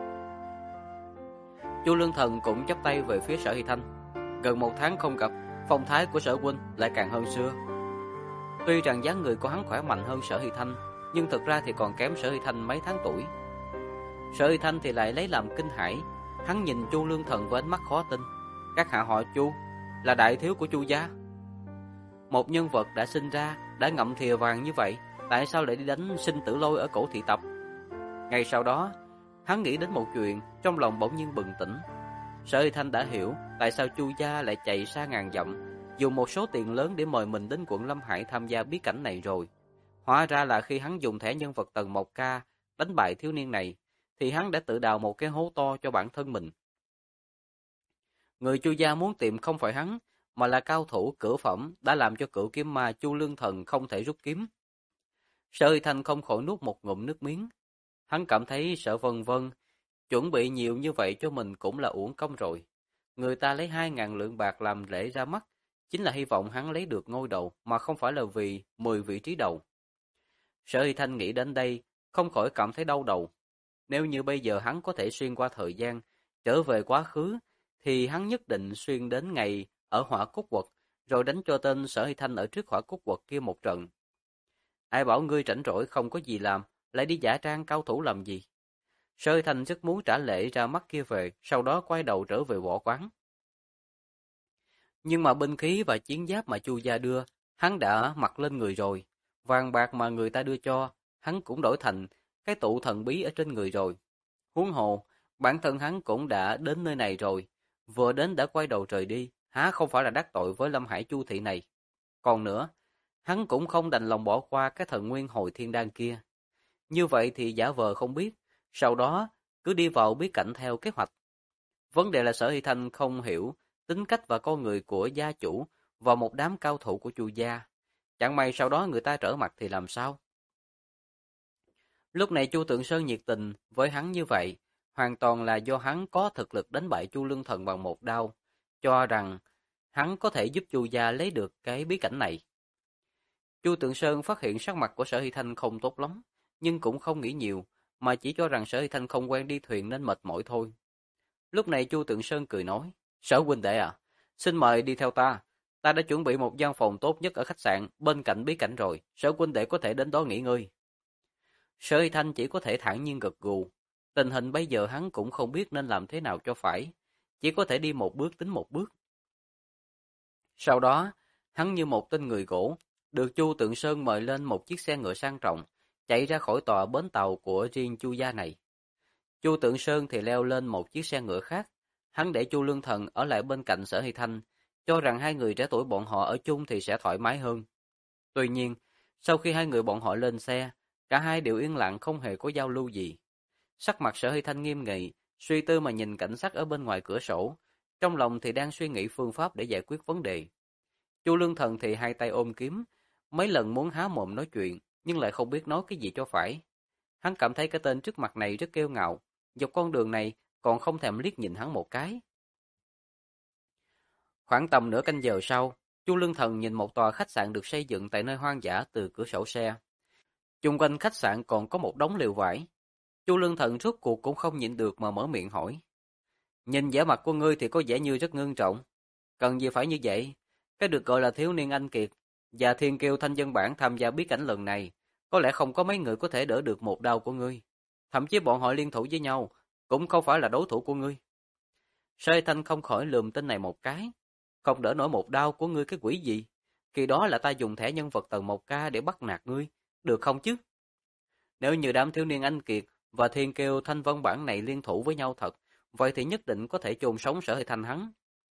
Chu Lương Thần cũng chắp tay về phía Sở Y Thanh. Gần 1 tháng không gặp, phong thái của Sở huynh lại càng hơn xưa. Tuy rằng dáng người của hắn khỏe mạnh hơn Sở Y Thanh, nhưng thực ra thì còn kém Sở Y Thanh mấy tháng tuổi. Sở Y Thanh thì lại lấy làm kinh hãi, hắn nhìn Chu Lương Thần với ánh mắt khó tin. Các hạ họ Chu là đại thiếu của Chu gia. Một nhân vật đã sinh ra, đã ngậm thìa vàng như vậy, tại sao lại đi đánh sinh tử lôi ở cổ thị tập? Ngay sau đó, hắn nghĩ đến một chuyện, trong lòng bỗng nhiên bừng tỉnh. Sở Y Thanh đã hiểu tại sao Chu gia lại chạy xa ngàn dặm, dùng một số tiền lớn để mời mình đến quận Lâm Hải tham gia bí cảnh này rồi. Hóa ra là khi hắn dùng thẻ nhân vật Tần Mộc Ca đánh bại thiếu niên này, thì hắn đã tự đào một cái hố to cho bản thân mình. Người Chu gia muốn tìm không phải hắn, mà là cao thủ cửu phẩm đã làm cho cửu kiếm ma Chu Lương Thần không thể rút kiếm. Sở Y Thanh không khỏi nuốt một ngụm nước miếng. Hắn cảm thấy sợ vân vân, chuẩn bị nhiều như vậy cho mình cũng là uổng công rồi. Người ta lấy 2.000 lượng bạc làm lễ ra mắt, chính là hy vọng hắn lấy được ngôi đầu, mà không phải là vì 10 vị trí đầu. Sở Y Thanh nghĩ đến đây, không khỏi cảm thấy đau đầu. Nếu như bây giờ hắn có thể xuyên qua thời gian, trở về quá khứ, thì hắn nhất định xuyên đến ngày ở Hỏa Cốt Quật, rồi đánh cho tên Sở Hy Thanh ở trước Hỏa Cốt Quật kia một trận. Ai bảo ngươi rảnh rỗi không có gì làm, lại đi giả trang cao thủ làm gì? Sở Hy Thanh rất muốn trả lễ ra mắt kia về, sau đó quay đầu trở về võ quán. Nhưng mà binh khí và chiến giáp mà Chu gia đưa, hắn đã mặc lên người rồi. Vàng bạc mà người ta đưa cho, hắn cũng đổi thành cái tụ thần bí ở trên người rồi. Huống hồ, bản thân hắn cũng đã đến nơi này rồi, vừa đến đã quay đầu rời đi, há không phải là đắc tội với Lâm Hải Chu thị này. Còn nữa, hắn cũng không đành lòng bỏ qua cái thần nguyên hồi thiên đan kia. Như vậy thì giả vờ không biết, sau đó cứ đi vào bí cảnh theo kế hoạch. Vấn đề là Sở Hy Thanh không hiểu tính cách và con người của gia chủ và một đám cao thủ của Chu gia. Chẳng may sau đó người ta trở mặt thì làm sao? Lúc này Chu Tượng Sơn nhiệt tình với hắn như vậy, hoàn toàn là do hắn có thực lực đánh bại Chu Lương Thần bằng một đao, cho rằng hắn có thể giúp Chu gia lấy được cái bí cảnh này. Chu Tượng Sơn phát hiện sắc mặt của Sở Hy Thanh không tốt lắm, nhưng cũng không nghĩ nhiều, mà chỉ cho rằng Sở Hy Thanh không quen đi thuyền nên mệt mỏi thôi. Lúc này Chu Tượng Sơn cười nói, Sở huynh đệ à, xin mời đi theo ta. Ta đã chuẩn bị một gian phòng tốt nhất ở khách sạn bên cạnh bí cảnh rồi, Sở huynh đệ có thể đến đó nghỉ ngơi. Sở Hy Thanh chỉ có thể thản nhiên gật gù. Tình hình bây giờ hắn cũng không biết nên làm thế nào cho phải, chỉ có thể đi một bước tính một bước. Sau đó, hắn như một tên người gỗ, được Chu Tượng Sơn mời lên một chiếc xe ngựa sang trọng, chạy ra khỏi tòa bến tàu của riêng Chu gia này. Chu Tượng Sơn thì leo lên một chiếc xe ngựa khác, hắn để Chu Lương Thần ở lại bên cạnh Sở Hy Thanh, cho rằng hai người trẻ tuổi bọn họ ở chung thì sẽ thoải mái hơn. Tuy nhiên, sau khi hai người bọn họ lên xe, cả hai đều yên lặng không hề có giao lưu gì. Sắc mặt Sở Hy Thanh nghiêm nghị, suy tư mà nhìn cảnh sắc ở bên ngoài cửa sổ, trong lòng thì đang suy nghĩ phương pháp để giải quyết vấn đề. Chu Lương Thần thì hai tay ôm kiếm, mấy lần muốn há mồm nói chuyện, nhưng lại không biết nói cái gì cho phải. Hắn cảm thấy cái tên trước mặt này rất kiêu ngạo, dọc con đường này còn không thèm liếc nhìn hắn một cái. Khoảng tầm nửa canh giờ sau, Chu Lương Thần nhìn một tòa khách sạn được xây dựng tại nơi hoang dã từ cửa sổ xe. Chung quanh khách sạn còn có một đống lều vải. Chu Lương Thần rốt cuộc cũng không nhịn được mà mở miệng hỏi. Nhìn vẻ mặt của ngươi thì có vẻ như rất ngưng trọng. Cần gì phải như vậy? Cái được gọi là thiếu niên anh kiệt và thiên kiêu thanh dân bản tham gia bí cảnh lần này, có lẽ không có mấy người có thể đỡ được một đao của ngươi. Thậm chí bọn họ liên thủ với nhau, cũng không phải là đối thủ của ngươi. Sê Thanh không khỏi lườm tên này một cái. Không đỡ nổi một đao của ngươi cái quỷ gì? Khi đó là ta dùng thẻ nhân vật tầng 1K để bắt nạt ngươi, được không chứ? Nếu như đám thiếu niên anh kiệt và thiên kiêu thanh vân bản này liên thủ với nhau thật, vậy thì nhất định có thể chôn sống Sở Hy Thanh hắn.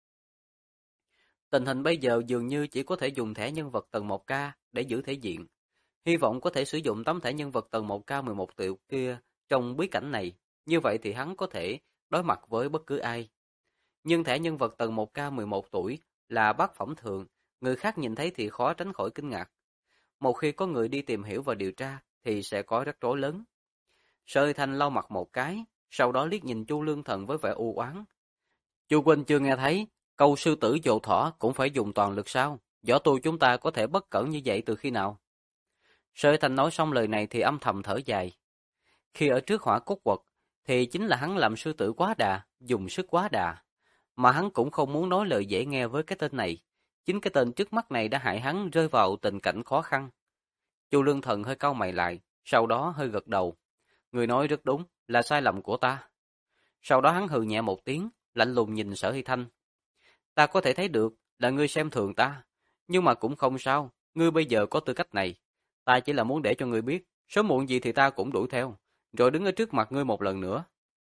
Tình hình bây giờ dường như chỉ có thể dùng thẻ nhân vật tầng 1K để giữ thể diện. Hy vọng có thể sử dụng tấm thẻ nhân vật tầng 1K 11 triệu kia trong bí cảnh này, như vậy thì hắn có thể đối mặt với bất cứ ai. Nhưng thẻ nhân vật tầng 1K 11 tuổi là bát phẩm thượng, người khác nhìn thấy thì khó tránh khỏi kinh ngạc. Một khi có người đi tìm hiểu và điều tra thì sẽ có rắc rối lớn. Sở Hy Thanh lau mặt một cái, sau đó liếc nhìn Chu Lương Thần với vẻ u oán. Chu huynh chưa nghe thấy, câu sư tử dồ thỏ cũng phải dùng toàn lực sao? Võ tu chúng ta có thể bất cẩn như vậy từ khi nào? Sở Hy Thanh nói xong lời này thì âm thầm thở dài. Khi ở trước Hỏa Cốt Quật thì chính là hắn làm sư tử quá đà, dùng sức quá đà. Mà hắn cũng không muốn nói lời dễ nghe với cái tên này. Chính cái tên trước mắt này đã hại hắn rơi vào tình cảnh khó khăn. Chu Lương Thần hơi cau mày lại, sau đó hơi gật đầu. Người nói rất đúng, là sai lầm của ta. Sau đó hắn hừ nhẹ một tiếng, lạnh lùng nhìn Sở Hy Thanh. Ta có thể thấy được là ngươi xem thường ta, nhưng mà cũng không sao, ngươi bây giờ có tư cách này. Ta chỉ là muốn để cho ngươi biết, sớm muộn gì thì ta cũng đuổi theo, rồi đứng ở trước mặt ngươi một lần nữa.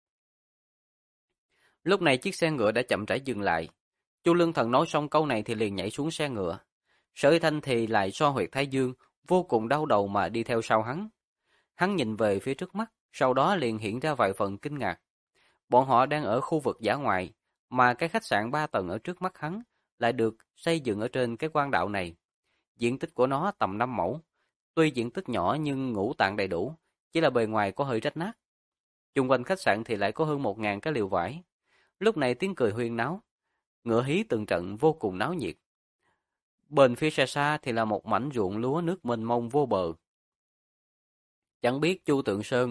Lúc này chiếc xe ngựa đã chậm rãi dừng lại. Chu Lương Thần nói xong câu này thì liền nhảy xuống xe ngựa. Sở Hy Thanh thì lại so huyệt thái dương, vô cùng đau đầu mà đi theo sau hắn. Hắn nhìn về phía trước mắt, sau đó liền hiện ra vài phần kinh ngạc. Bọn họ đang ở khu vực dã ngoại, mà cái khách sạn 3 tầng ở trước mắt hắn lại được xây dựng ở trên cái quan đạo này. Diện tích của nó tầm 5 mẫu. Tuy diện tích nhỏ nhưng ngũ tạng đầy đủ, chỉ là bề ngoài có hơi rách nát. Chung quanh khách sạn thì lại có hơn 1.000 cái lều vải. Lúc này tiếng cười huyên náo, ngựa hí từng trận vô cùng náo nhiệt. Bên phía xa xa thì là một mảnh ruộng lúa nước mênh mông vô bờ. Chẳng biết Chu Tượng Sơn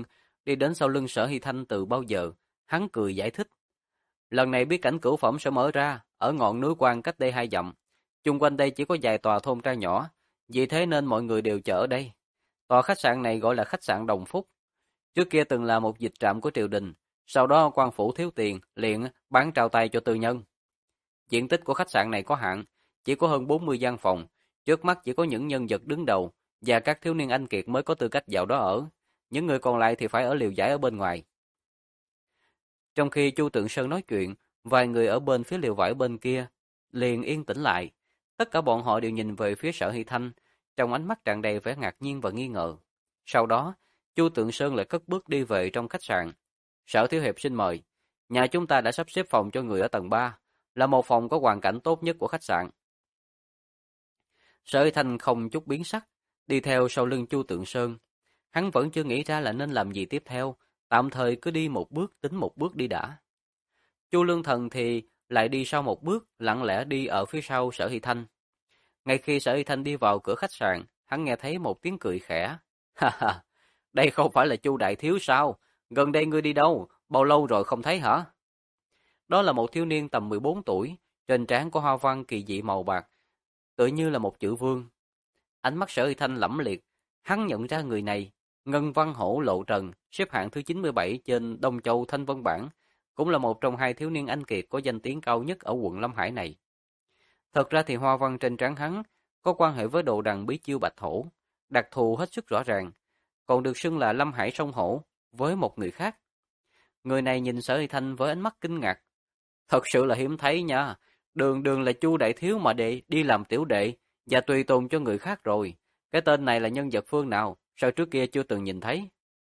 đi đến sau lưng Sở Hy Thanh từ bao giờ, hắn cười giải thích. Lần này bí cảnh cửu phẩm sẽ mở ra, ở ngọn núi quan cách đây 2 dặm. Chung quanh đây chỉ có vài tòa thôn trang nhỏ, vì thế nên mọi người đều chờ ở đây. Tòa khách sạn này gọi là khách sạn Đồng Phúc. Trước kia từng là một dịch trạm của triều đình, sau đó quan phủ thiếu tiền, liền bán trao tay cho tư nhân. Diện tích của khách sạn này có hạn, chỉ có hơn 40 gian phòng, trước mắt chỉ có những nhân vật đứng đầu và các thiếu niên anh kiệt mới có tư cách vào đó ở, những người còn lại thì phải ở liều giải ở bên ngoài. Trong khi Chu Tượng Sơn nói chuyện, vài người ở bên phía liều vải bên kia liền yên tĩnh lại. Tất cả bọn họ đều nhìn về phía Sở Hy Thanh, trong ánh mắt tràn đầy vẻ ngạc nhiên và nghi ngờ. Sau đó, Chu Tượng Sơn lại cất bước đi về trong khách sạn. Sở Thiếu Hiệp xin mời. Nhà chúng ta đã sắp xếp phòng cho người ở tầng 3, là một phòng có hoàn cảnh tốt nhất của khách sạn. Sở Hy Thanh không chút biến sắc, đi theo sau lưng Chu Tượng Sơn. Hắn vẫn chưa nghĩ ra là nên làm gì tiếp theo, tạm thời cứ đi một bước tính một bước đi đã. Chu Lương Thần thì lại đi sau một bước, lặng lẽ đi ở phía sau Sở Hy Thanh. Ngay khi Sở Hy Thanh đi vào cửa khách sạn, hắn nghe thấy một tiếng cười khẽ. Ha ha, đây không phải là Chu đại thiếu sao? Gần đây ngươi đi đâu? Bao lâu rồi không thấy hả? Đó là một thiếu niên tầm 14 tuổi, trên trán có hoa văn kỳ dị màu bạc, tựa như là một chữ vương. Ánh mắt Sở Hy Thanh lẫm liệt, hắn nhận ra người này, Ngân Văn Hổ Lộ Trần, xếp hạng thứ 97 trên Đông Châu Thanh Vân bảng, cũng là một trong 2 thiếu niên anh kiệt có danh tiếng cao nhất ở quận Lâm Hải này. Thật ra thì hoa văn trên trán hắn có quan hệ với đồ đằng bí chiêu Bạch Hổ, đặc thù hết sức rõ ràng, còn được xưng là Lâm Hải Sông Hổ với một người khác. Người này nhìn Sở Hy Thanh với ánh mắt kinh ngạc. Thật sự là hiếm thấy nha, đường đường là Chu đại thiếu mà đệ đi làm tiểu đệ và tùy tùng cho người khác rồi. Cái tên này là nhân vật phương nào, sao trước kia chưa từng nhìn thấy?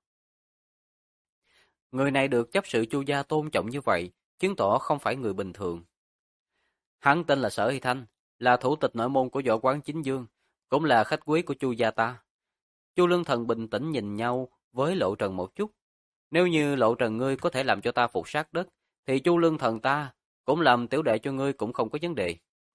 Người này được chấp sự Chu gia tôn trọng như vậy, chứng tỏ không phải người bình thường. Hắn tên là Sở Hy Thanh, là thủ tịch nội môn của Võ Quán Chính Dương, cũng là khách quý của Chu gia ta. Chu Lương Thần bình tĩnh nhìn nhau với Lộ Trần một chút. Nếu như Lộ Trần ngươi có thể làm cho ta phục sát đất, thì Chu Lương Thần ta cũng làm tiểu đệ cho ngươi cũng không có vấn đề.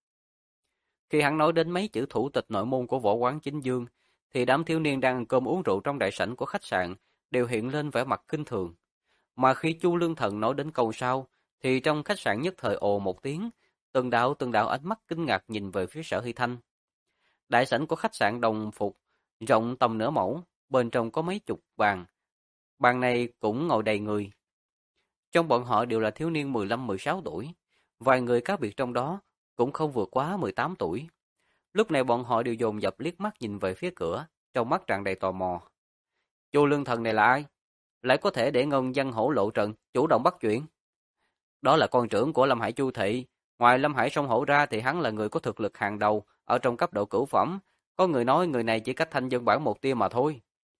Khi hắn nói đến mấy chữ thủ tịch nội môn của Võ Quán Chính Dương, thì đám thiếu niên đang ăn cơm uống rượu trong đại sảnh của khách sạn đều hiện lên vẻ mặt kinh thường. Mà khi Chu Lương Thần nói đến câu sau, thì trong khách sạn nhất thời ồ một tiếng, từng đạo ánh mắt kinh ngạc nhìn về phía Sở Hy Thanh. Đại sảnh của khách sạn Đồng Phục rộng tầm nửa mẫu, bên trong có mấy chục bàn. Bàn này cũng ngồi đầy người. Trong bọn họ đều là thiếu niên 15-16 tuổi, vài người khác biệt trong đó cũng không vượt quá 18 tuổi. Lúc này bọn họ đều dồn dập liếc mắt nhìn về phía cửa, trong mắt tràn đầy tò mò. Chu Lương Thần này là ai? Lại có thể để Ngân Văn Hổ Lộ Trần chủ động bắt chuyện? Đó là con trưởng của Lâm Hải Chu thị, ngoài Lâm Hải Sông Hổ ra thì hắn là người có thực lực hàng đầu ở trong cấp độ cửu phẩm, có người nói người này chỉ cách Thanh Vân bản một tia mà thôi.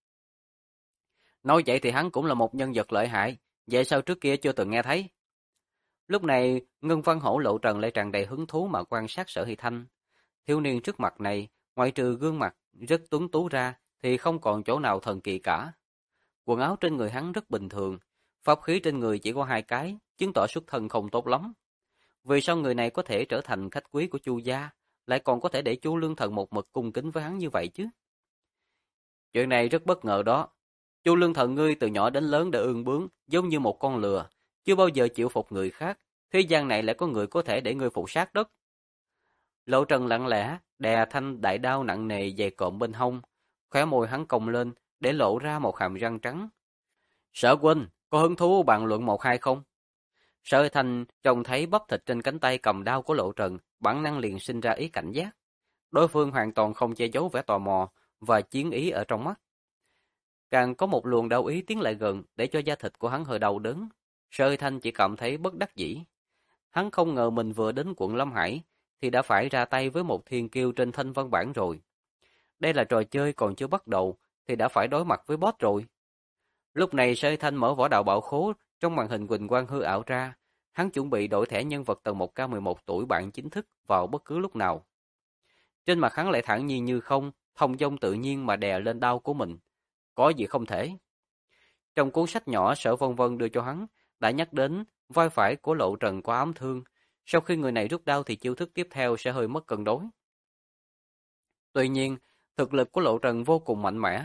Nói vậy thì hắn cũng là một nhân vật lợi hại, vậy sao trước kia chưa từng nghe thấy? Lúc này, Ngân Văn Hổ Lộ Trần lại tràn đầy hứng thú mà quan sát Sở Hy Thanh. Thiếu niên trước mặt này, ngoại trừ gương mặt rất tuấn tú ra, thì không còn chỗ nào thần kỳ cả. Quần áo trên người hắn rất bình thường, pháp khí trên người chỉ có 2 cái, chứng tỏ xuất thân không tốt lắm. Vì sao người này có thể trở thành khách quý của Chu gia, lại còn có thể để Chu Lương Thần một mực cung kính với hắn như vậy chứ? Chuyện này rất bất ngờ đó. Chu Lương Thần ngươi từ nhỏ đến lớn đã ương bướng, giống như một con lừa, chưa bao giờ chịu phục người khác. Thế gian này lại có người có thể để ngươi phục sát đất. Lộ Trần lặng lẽ đè thanh đại đao nặng nề dày cộm bên hông, khóe môi hắn cong lên để lộ ra một hàm răng trắng. Sở huynh, có hứng thú bàn luận 1-2 không? Sở Thanh trông thấy bắp thịt trên cánh tay cầm đao của Lộ Trần, bản năng liền sinh ra ý cảnh giác. Đối phương hoàn toàn không che giấu vẻ tò mò và chiến ý ở trong mắt. Càng có một luồng đau ý tiến lại gần để cho da thịt của hắn hơi đau đớn. Sở Thanh chỉ cảm thấy bất đắc dĩ. Hắn không ngờ mình vừa đến quận Lâm Hải thì đã phải ra tay với một thiên kiêu trên Thanh Vân bảng rồi. Đây là trò chơi còn chưa bắt đầu thì đã phải đối mặt với boss rồi. Lúc này Sở Thanh mở võ đạo bảo khố trong màn hình Quỳnh Quang hư ảo ra, hắn chuẩn bị đổi thẻ nhân vật tầng 1 cao 11 tuổi bạn chính thức vào bất cứ lúc nào. Trên mặt hắn lại thản nhiên như không, thông dong tự nhiên mà đè lên đau của mình. Có gì không thể. Trong cuốn sách nhỏ Sở Vân Vân đưa cho hắn, đã nhắc đến vai phải của Lộ Trần có ám thương. Sau khi người này rút đao thì chiêu thức tiếp theo sẽ hơi mất cân đối. Tuy nhiên, thực lực của Lộ Trần vô cùng mạnh mẽ.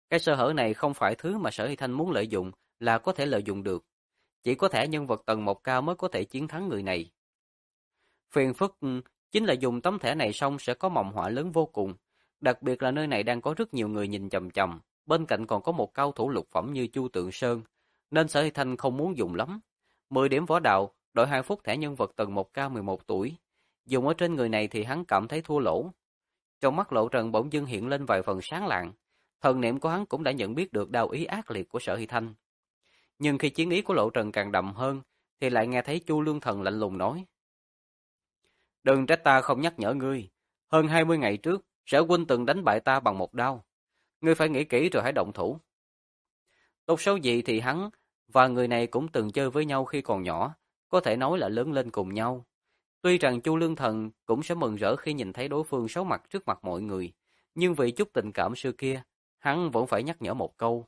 Cái sơ hở này không phải thứ mà Sở Hy Thanh muốn lợi dụng là có thể lợi dụng được. Chỉ có thể nhân vật tầng 1 cao mới có thể chiến thắng người này. Phiền phức chính là dùng tấm thẻ này xong sẽ có mầm họa lớn vô cùng. Đặc biệt là nơi này đang có rất nhiều người nhìn chằm chằm, bên cạnh còn có một cao thủ lục phẩm như Chu Tượng Sơn, nên Sở Hy Thanh không muốn dùng lắm. 10 điểm võ đạo, đổi 2 phút thẻ nhân vật tầng 1 cao 11 tuổi. Dùng ở trên người này thì hắn cảm thấy thua lỗ. Trong mắt Lộ Trần bỗng dưng hiện lên vài phần sáng lạng. Thần niệm của hắn cũng đã nhận biết được đao ý ác liệt của Sở Hy Thanh. Nhưng khi chiến ý của Lộ Trần càng đậm hơn, thì lại nghe thấy Chu Lương Thần lạnh lùng nói: "Đừng trách ta không nhắc nhở ngươi. Hơn 20 ngày trước, Sở huynh từng đánh bại ta bằng một đao. Ngươi phải nghĩ kỹ rồi hãy động thủ." Tốt xấu gì thì hắn và người này cũng từng chơi với nhau khi còn nhỏ, có thể nói là lớn lên cùng nhau. Tuy rằng Chu Lương Thần cũng sẽ mừng rỡ khi nhìn thấy đối phương xấu mặt trước mặt mọi người, nhưng vì chút tình cảm xưa kia, hắn vẫn phải nhắc nhở một câu.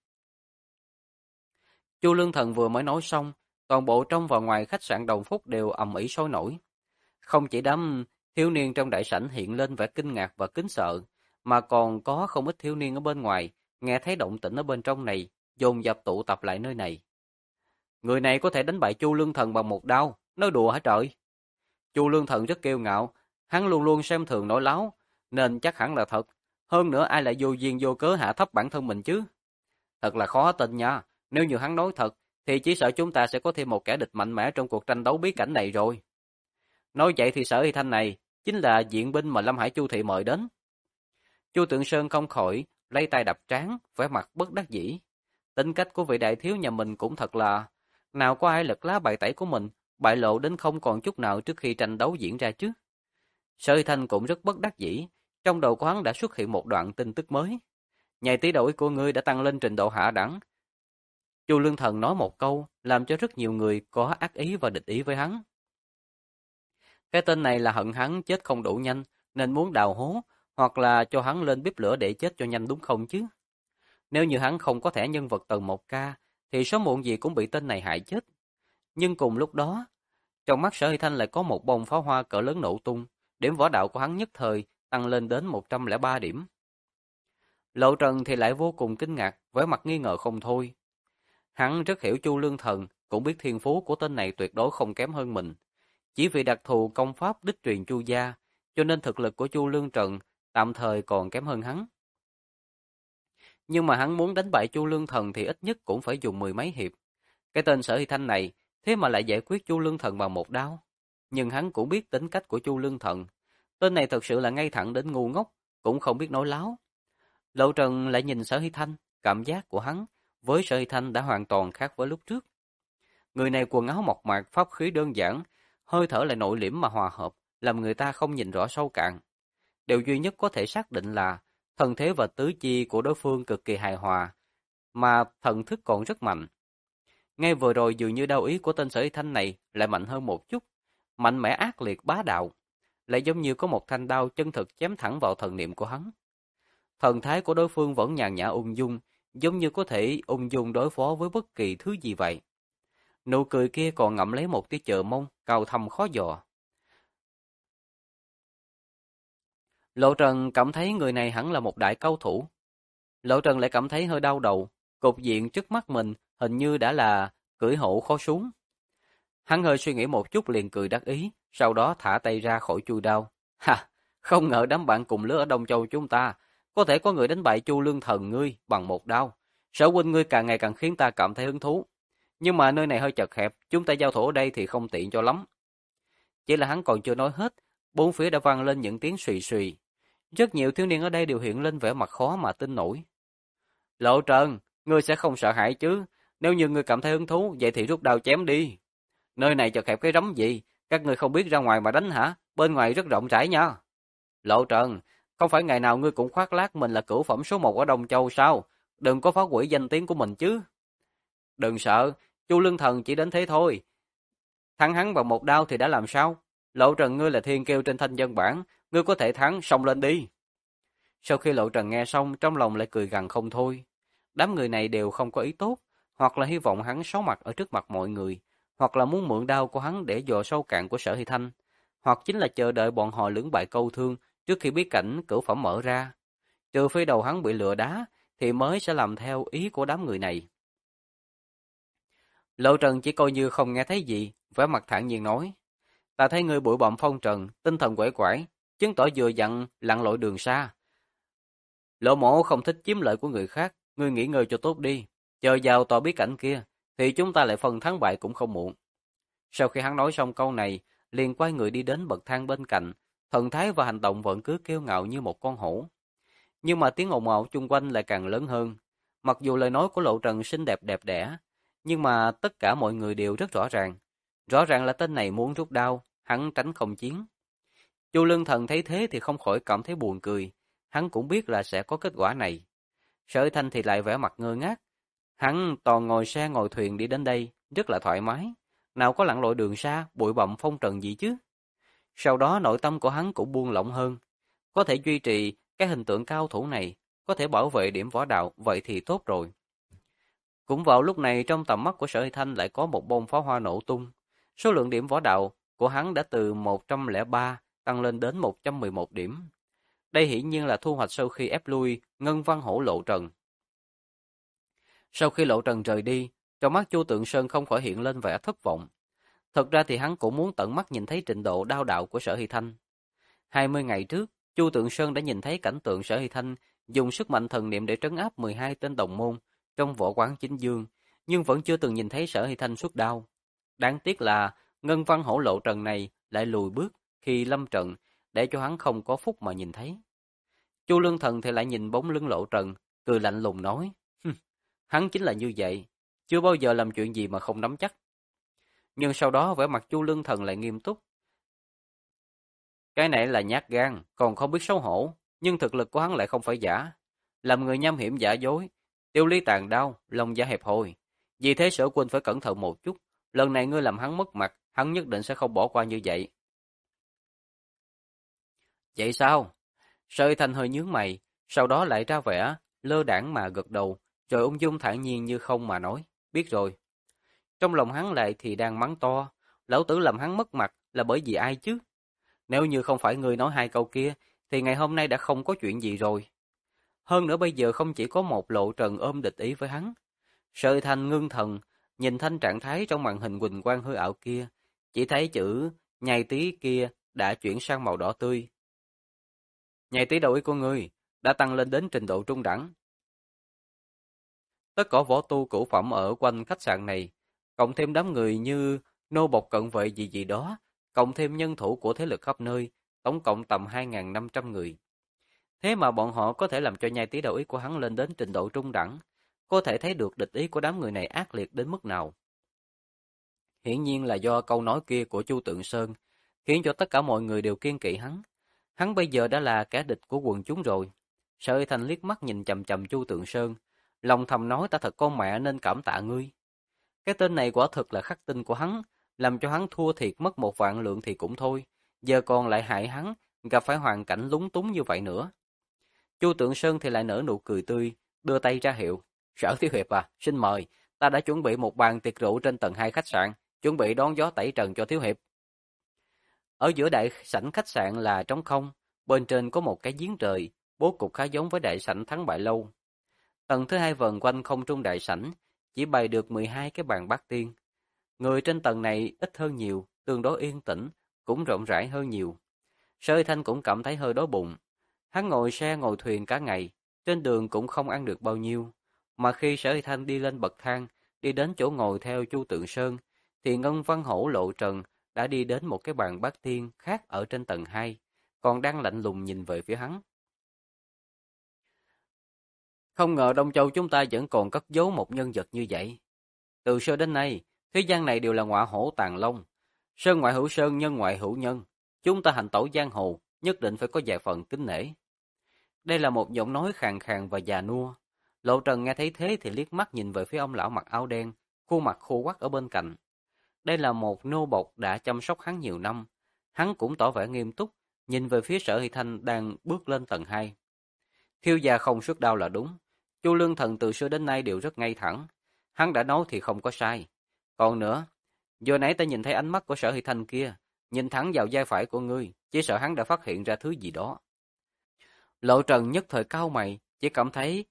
Chu Lương Thần vừa mới nói xong, toàn bộ trong và ngoài khách sạn Đồng Phúc đều ầm ĩ sôi nổi. Không chỉ đám thiếu niên trong đại sảnh hiện lên vẻ kinh ngạc và kính sợ, mà còn có không ít thiếu niên ở bên ngoài, nghe thấy động tĩnh ở bên trong này, dồn dập tụ tập lại nơi này. Người này có thể đánh bại Chu Lương Thần bằng một đao, nói đùa hả trời? Chu Lương Thần rất kiêu ngạo, hắn luôn luôn xem thường nói láo, nên chắc hẳn là thật. Hơn nữa ai lại vô duyên vô cớ hạ thấp bản thân mình chứ? Thật là khó tin nha, nếu như hắn nói thật, thì chỉ sợ chúng ta sẽ có thêm một kẻ địch mạnh mẽ trong cuộc tranh đấu bí cảnh này rồi. Nói vậy thì Sở Hy Thanh này chính là diện binh mà Lâm Hải Chu thị mời đến. Chu Tượng Sơn không khỏi lấy tay đập trán, vẻ mặt bất đắc dĩ. Tính cách của vị đại thiếu nhà mình cũng thật là, nào có ai lật lá bài tẩy của mình, bại lộ đến không còn chút nào trước khi tranh đấu diễn ra chứ. Sở Hy Thanh cũng rất bất đắc dĩ, trong đầu của hắn đã xuất hiện một đoạn tin tức mới. Nhạy tí đổi của ngươi đã tăng lên trình độ hạ đẳng. Chu Lương Thần nói một câu, làm cho rất nhiều người có ác ý và địch ý với hắn. Cái tên này là hận hắn chết không đủ nhanh, nên muốn đào hố, hoặc là cho hắn lên bếp lửa để chết cho nhanh đúng không chứ? Nếu như hắn không có thẻ nhân vật tầng 1K, thì sớm muộn gì cũng bị tên này hại chết. Nhưng cùng lúc đó, trong mắt Sở Hy Thanh lại có một bông pháo hoa cỡ lớn nổ tung, điểm võ đạo của hắn nhất thời tăng lên đến 103 điểm. Lộ Trần thì lại vô cùng kinh ngạc, vẻ mặt nghi ngờ không thôi. Hắn rất hiểu Chu Lương Thần, cũng biết thiên phú của tên này tuyệt đối không kém hơn mình. Chỉ vì đặc thù công pháp đích truyền Chu gia, cho nên thực lực của Chu Lương Trần tạm thời còn kém hơn hắn. Nhưng mà hắn muốn đánh bại Chu Lương Thần thì ít nhất cũng phải dùng mười mấy hiệp. Cái tên Sở Hy Thanh này, thế mà lại giải quyết Chu Lương Thần bằng một đao. Nhưng hắn cũng biết tính cách của Chu Lương Thần. Tên này thật sự là ngay thẳng đến ngu ngốc, cũng không biết nói láo. Lộ Trần lại nhìn Sở Hy Thanh, cảm giác của hắn với Sở Hy Thanh đã hoàn toàn khác với lúc trước. Người này quần áo mộc mạc, pháp khí đơn giản, hơi thở lại nội liễm mà hòa hợp, làm người ta không nhìn rõ sâu cạn. Điều duy nhất có thể xác định là thần thế và tứ chi của đối phương cực kỳ hài hòa, mà thần thức còn rất mạnh. Ngay vừa rồi dường như đao ý của tên Sở Hy Thanh này lại mạnh hơn một chút, mạnh mẽ ác liệt bá đạo, lại giống như có một thanh đao chân thực chém thẳng vào thần niệm của hắn. Thần thái của đối phương vẫn nhàn nhã ung dung, giống như có thể ung dung đối phó với bất kỳ thứ gì vậy. Nụ cười kia còn ngậm lấy một tia chờ mong, cao thâm khó dò. Lộ Trần cảm thấy người này hẳn là một đại cao thủ. Lộ Trần lại cảm thấy hơi đau đầu, cục diện trước mắt mình hình như đã là cưỡi hổ khó xuống. Hắn hơi suy nghĩ một chút liền cười đắc ý, sau đó thả tay ra khỏi chui đao. Ha, không ngờ đám bạn cùng lứa ở Đông Châu chúng ta, có thể có người đánh bại Chu Lương Thần ngươi bằng một đao. Sở huynh ngươi càng ngày càng khiến ta cảm thấy hứng thú. Nhưng mà nơi này hơi chật hẹp, chúng ta giao thủ ở đây thì không tiện cho lắm. Chỉ là hắn còn chưa nói hết, bốn phía đã vang lên những tiếng xùy xùy. Rất nhiều thiếu niên ở đây đều hiện lên vẻ mặt khó mà tin nổi. Lộ Trần, ngươi sẽ không sợ hãi chứ? Nếu như ngươi cảm thấy hứng thú, vậy thì rút đao chém đi. Nơi này chật hẹp cái rắm gì? Các ngươi không biết ra ngoài mà đánh hả? Bên ngoài rất rộng rãi nha. Lộ Trần, không phải ngày nào ngươi cũng khoác lác mình là cửu phẩm số 1 ở Đông Châu sao? Đừng có phá hủy danh tiếng của mình chứ. Đừng sợ, Chu Lương Thần chỉ đến thế thôi. Thắng hắn bằng một đao thì đã làm sao? Lộ Trần ngươi là thiên kiêu trên thanh dân bản, ngươi có thể thắng, xông lên đi. Sau khi Lộ Trần nghe xong, trong lòng lại cười gằn không thôi. Đám người này đều không có ý tốt, hoặc là hy vọng hắn xấu mặt ở trước mặt mọi người, hoặc là muốn mượn đao của hắn để dò sâu cạn của Sở Hy Thanh, hoặc chính là chờ đợi bọn họ lưỡng bại câu thương trước khi bí cảnh cửu phẩm mở ra. Trừ phi đầu hắn bị lừa đá, thì mới sẽ làm theo ý của đám người này. Lộ Trần chỉ coi như không nghe thấy gì, vẻ mặt thản nhiên nói: "Ta thấy ngươi bụi bặm phong trần, tinh thần quể quải, chứng tỏ vừa dặn lặn lội đường xa. Lộ Mộ không thích chiếm lợi của người khác, ngươi nghỉ ngơi cho tốt đi, chờ vào tòa bí cảnh kia thì chúng ta lại phân thắng bại cũng không muộn." Sau khi hắn nói xong câu này, liền quay người đi đến bậc thang bên cạnh, thần thái và hành động vẫn cứ kiêu ngạo như một con hổ. Nhưng mà tiếng ồn ào chung quanh lại càng lớn hơn. Mặc dù lời nói của Lộ Trần xinh đẹp đẹp đẽ, nhưng mà tất cả mọi người đều rất rõ ràng. Rõ ràng là tên này muốn rút đao, hắn tránh không chiến. Chu Lương Thần thấy thế thì không khỏi cảm thấy buồn cười, hắn cũng biết là sẽ có kết quả này. Sở Thanh thì lại vẻ mặt ngơ ngác. Hắn toàn ngồi xe ngồi thuyền đi đến đây, rất là thoải mái. Nào có lặn lội đường xa, bụi bặm phong trần gì chứ. Sau đó nội tâm của hắn cũng buông lỏng hơn. Có thể duy trì cái hình tượng cao thủ này, có thể bảo vệ điểm võ đạo, vậy thì tốt rồi. Cũng vào lúc này trong tầm mắt của Sở Hy Thanh lại có một bông pháo hoa nổ tung. Số lượng điểm võ đạo của hắn đã từ 103 tăng lên đến 111 điểm. Đây hiển nhiên là thu hoạch sau khi ép lui Ngân Văn Hổ Lộ Trần. Sau khi Lộ Trần rời đi, trong mắt Chu Tượng Sơn không khỏi hiện lên vẻ thất vọng. Thật ra thì hắn cũng muốn tận mắt nhìn thấy trình độ đao đạo của Sở Hy Thanh. 20 ngày trước, Chu Tượng Sơn đã nhìn thấy cảnh tượng Sở Hy Thanh dùng sức mạnh thần niệm để trấn áp 12 tên đồng môn trong võ quán chính dương, nhưng vẫn chưa từng nhìn thấy Sở Hy Thanh xuất đao. Đáng tiếc là Ngân Văn Hổ Lộ Trần này lại lùi bước khi lâm trận, để cho hắn không có phúc mà nhìn thấy. Chu Lương Thần thì lại nhìn bóng lưng Lộ Trần, cười lạnh lùng nói: Hắn chính là như vậy, chưa bao giờ làm chuyện gì mà không nắm chắc. Nhưng sau đó vẻ mặt Chu Lương Thần lại nghiêm túc. Cái này là nhát gan, còn không biết xấu hổ, nhưng thực lực của hắn lại không phải giả. Làm người nham hiểm giả dối, tiêu lý tàn đao, lòng dạ hẹp hòi. Vì thế Sở Huynh phải cẩn thận một chút, lần này ngươi làm hắn mất mặt, hắn nhất định sẽ không bỏ qua như vậy. Vậy sao? Sở Thanh hơi nhướng mày, sau đó lại ra vẻ lơ đãng mà gật đầu, rồi ung dung thản nhiên như không mà nói: biết rồi. Trong lòng hắn lại thì đang mắng to, lão tử làm hắn mất mặt là bởi vì ai chứ? Nếu như không phải ngươi nói hai câu kia, thì ngày hôm nay đã không có chuyện gì rồi. Hơn nữa bây giờ không chỉ có một Lộ Trần ôm địch ý với hắn. Sở Thanh ngưng thần, nhìn thanh trạng thái trong màn hình huỳnh quang hư ảo kia, chỉ thấy chữ nhai tí kia đã chuyển sang màu đỏ tươi. Nhai tí đầu ý của ngươi đã tăng lên đến trình độ trung đẳng. Tất cả võ tu cửu phẩm ở quanh khách sạn này, cộng thêm đám người như nô bộc cận vệ gì gì đó, cộng thêm nhân thủ của thế lực khắp nơi, tổng cộng tầm 2.500 người. Thế mà bọn họ có thể làm cho nhai tí đầu ý của hắn lên đến trình độ trung đẳng, có thể thấy được địch ý của đám người này ác liệt đến mức nào. Hiển nhiên là do câu nói kia của Chu Tượng Sơn, khiến cho tất cả mọi người đều kiêng kỵ hắn. Hắn bây giờ đã là kẻ địch của quần chúng rồi. Sở Thanh liếc mắt nhìn chằm chằm Chu Tượng Sơn, lòng thầm nói: ta thật con mẹ nên cảm tạ ngươi. Cái tên này quả thực là khắc tinh của hắn, làm cho hắn thua thiệt mất 1.000 lượng thì cũng thôi, giờ còn lại hại hắn gặp phải hoàn cảnh lúng túng như vậy nữa. Chu Tượng Sơn thì lại nở nụ cười tươi, đưa tay ra hiệu: Sở Thiếu Hiệp à, xin mời, ta đã chuẩn bị một bàn tiệc rượu trên tầng 2 khách sạn, chuẩn bị đón gió tẩy trần cho Thiếu Hiệp. Ở giữa đại sảnh khách sạn là trống không, bên trên có một cái giếng trời, bố cục khá giống với đại sảnh Thắng Bại Lâu. Tầng thứ hai vần quanh không trung đại sảnh, chỉ bày được 12 cái bàn bát tiên. Người trên tầng này ít hơn nhiều, tương đối yên tĩnh, cũng rộng rãi hơn nhiều. Sở Thanh cũng cảm thấy hơi đói bụng. Hắn ngồi xe ngồi thuyền cả ngày, trên đường cũng không ăn được bao nhiêu. Mà khi Sở Thanh đi lên bậc thang, đi đến chỗ ngồi theo Chu Tượng Sơn, thì Ngân Văn Hổ Lộ Trần đã đi đến một cái bàn bát tiên khác ở trên tầng 2, còn đang lạnh lùng nhìn về phía hắn. Không ngờ Đông Châu chúng ta vẫn còn cất giấu một nhân vật như vậy. Từ xưa đến nay, thế gian này đều là ngọa hổ tàng long. Sơn ngoại hữu sơn, nhân ngoại hữu nhân. Chúng ta hành tẩu giang hồ, nhất định phải có vài phần kính nể. Đây là một giọng nói khàn khàn và già nua. Lộ Trần nghe thấy thế thì liếc mắt nhìn về phía ông lão mặc áo đen, khuôn mặt khô quắt ở bên cạnh. Đây là một nô bộc đã chăm sóc hắn nhiều năm. Hắn cũng tỏ vẻ nghiêm túc, nhìn về phía Sở Hy Thanh đang bước lên tầng 2. Thiếu gia không xuất đao là đúng. Chu Lương Thần từ xưa đến nay đều rất ngay thẳng. Hắn đã nói thì không có sai. Còn nữa, vừa nãy ta nhìn thấy ánh mắt của Sở Hy Thanh kia, nhìn thẳng vào vai phải của ngươi, chỉ sợ hắn đã phát hiện ra thứ gì đó. Lộ Trần nhất thời cau mày, chỉ cảm thấy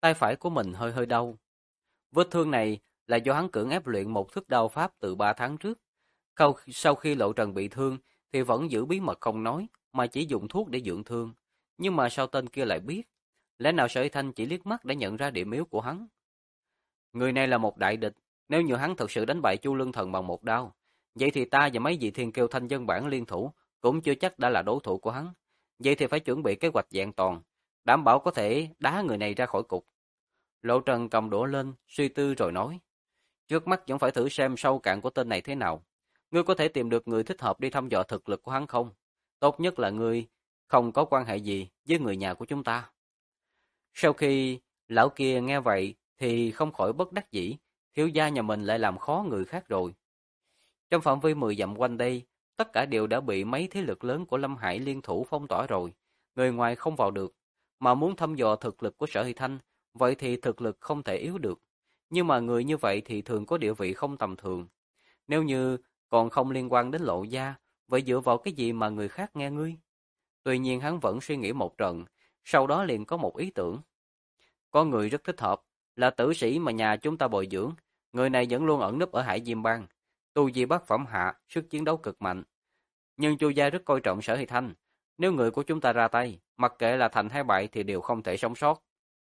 tay phải của mình hơi hơi đau. Vết thương này là do hắn cưỡng ép luyện một thức đao pháp từ 3 tháng trước. Sau khi Lộ Trần bị thương thì vẫn giữ bí mật không nói, mà chỉ dùng thuốc để dưỡng thương. Nhưng mà sao tên kia lại biết? Lẽ nào Sở Hy Thanh chỉ liếc mắt để nhận ra điểm yếu của hắn? Người này là một đại địch, nếu như hắn thực sự đánh bại Chu Lương Thần bằng một đao, vậy thì ta và mấy vị thiên kiêu thanh dân bản liên thủ cũng chưa chắc đã là đối thủ của hắn. Vậy thì phải chuẩn bị kế hoạch vẹn toàn, đảm bảo có thể đá người này ra khỏi cục. Lộ Trần cầm đũa lên, suy tư rồi nói: trước mắt vẫn phải thử xem sâu cạn của tên này thế nào. Ngươi có thể tìm được người thích hợp đi thăm dò thực lực của hắn không? Tốt nhất là ngươi không có quan hệ gì với người nhà của chúng ta. Sau khi lão kia nghe vậy thì không khỏi bất đắc dĩ, thiếu gia nhà mình lại làm khó người khác rồi. Trong phạm vi 10 dặm quanh đây, tất cả đều đã bị mấy thế lực lớn của Lâm Hải liên thủ phong tỏa rồi, người ngoài không vào được. Mà muốn thăm dò thực lực của Sở Hy Thanh, vậy thì thực lực không thể yếu được. Nhưng mà người như vậy thì thường có địa vị không tầm thường. Nếu như còn không liên quan đến Lộ gia, vậy dựa vào cái gì mà người khác nghe ngươi? Tuy nhiên hắn vẫn suy nghĩ một trận, sau đó liền có một ý tưởng. Có người rất thích hợp, là tử sĩ mà nhà chúng ta bồi dưỡng. Người này vẫn luôn ẩn núp ở Hải Diêm Bang, tu vi bát phẩm hạ, sức chiến đấu cực mạnh. Nhưng Chu gia rất coi trọng Sở Hy Thanh, nếu người của chúng ta ra tay, mặc kệ là thành hay bại thì đều không thể sống sót.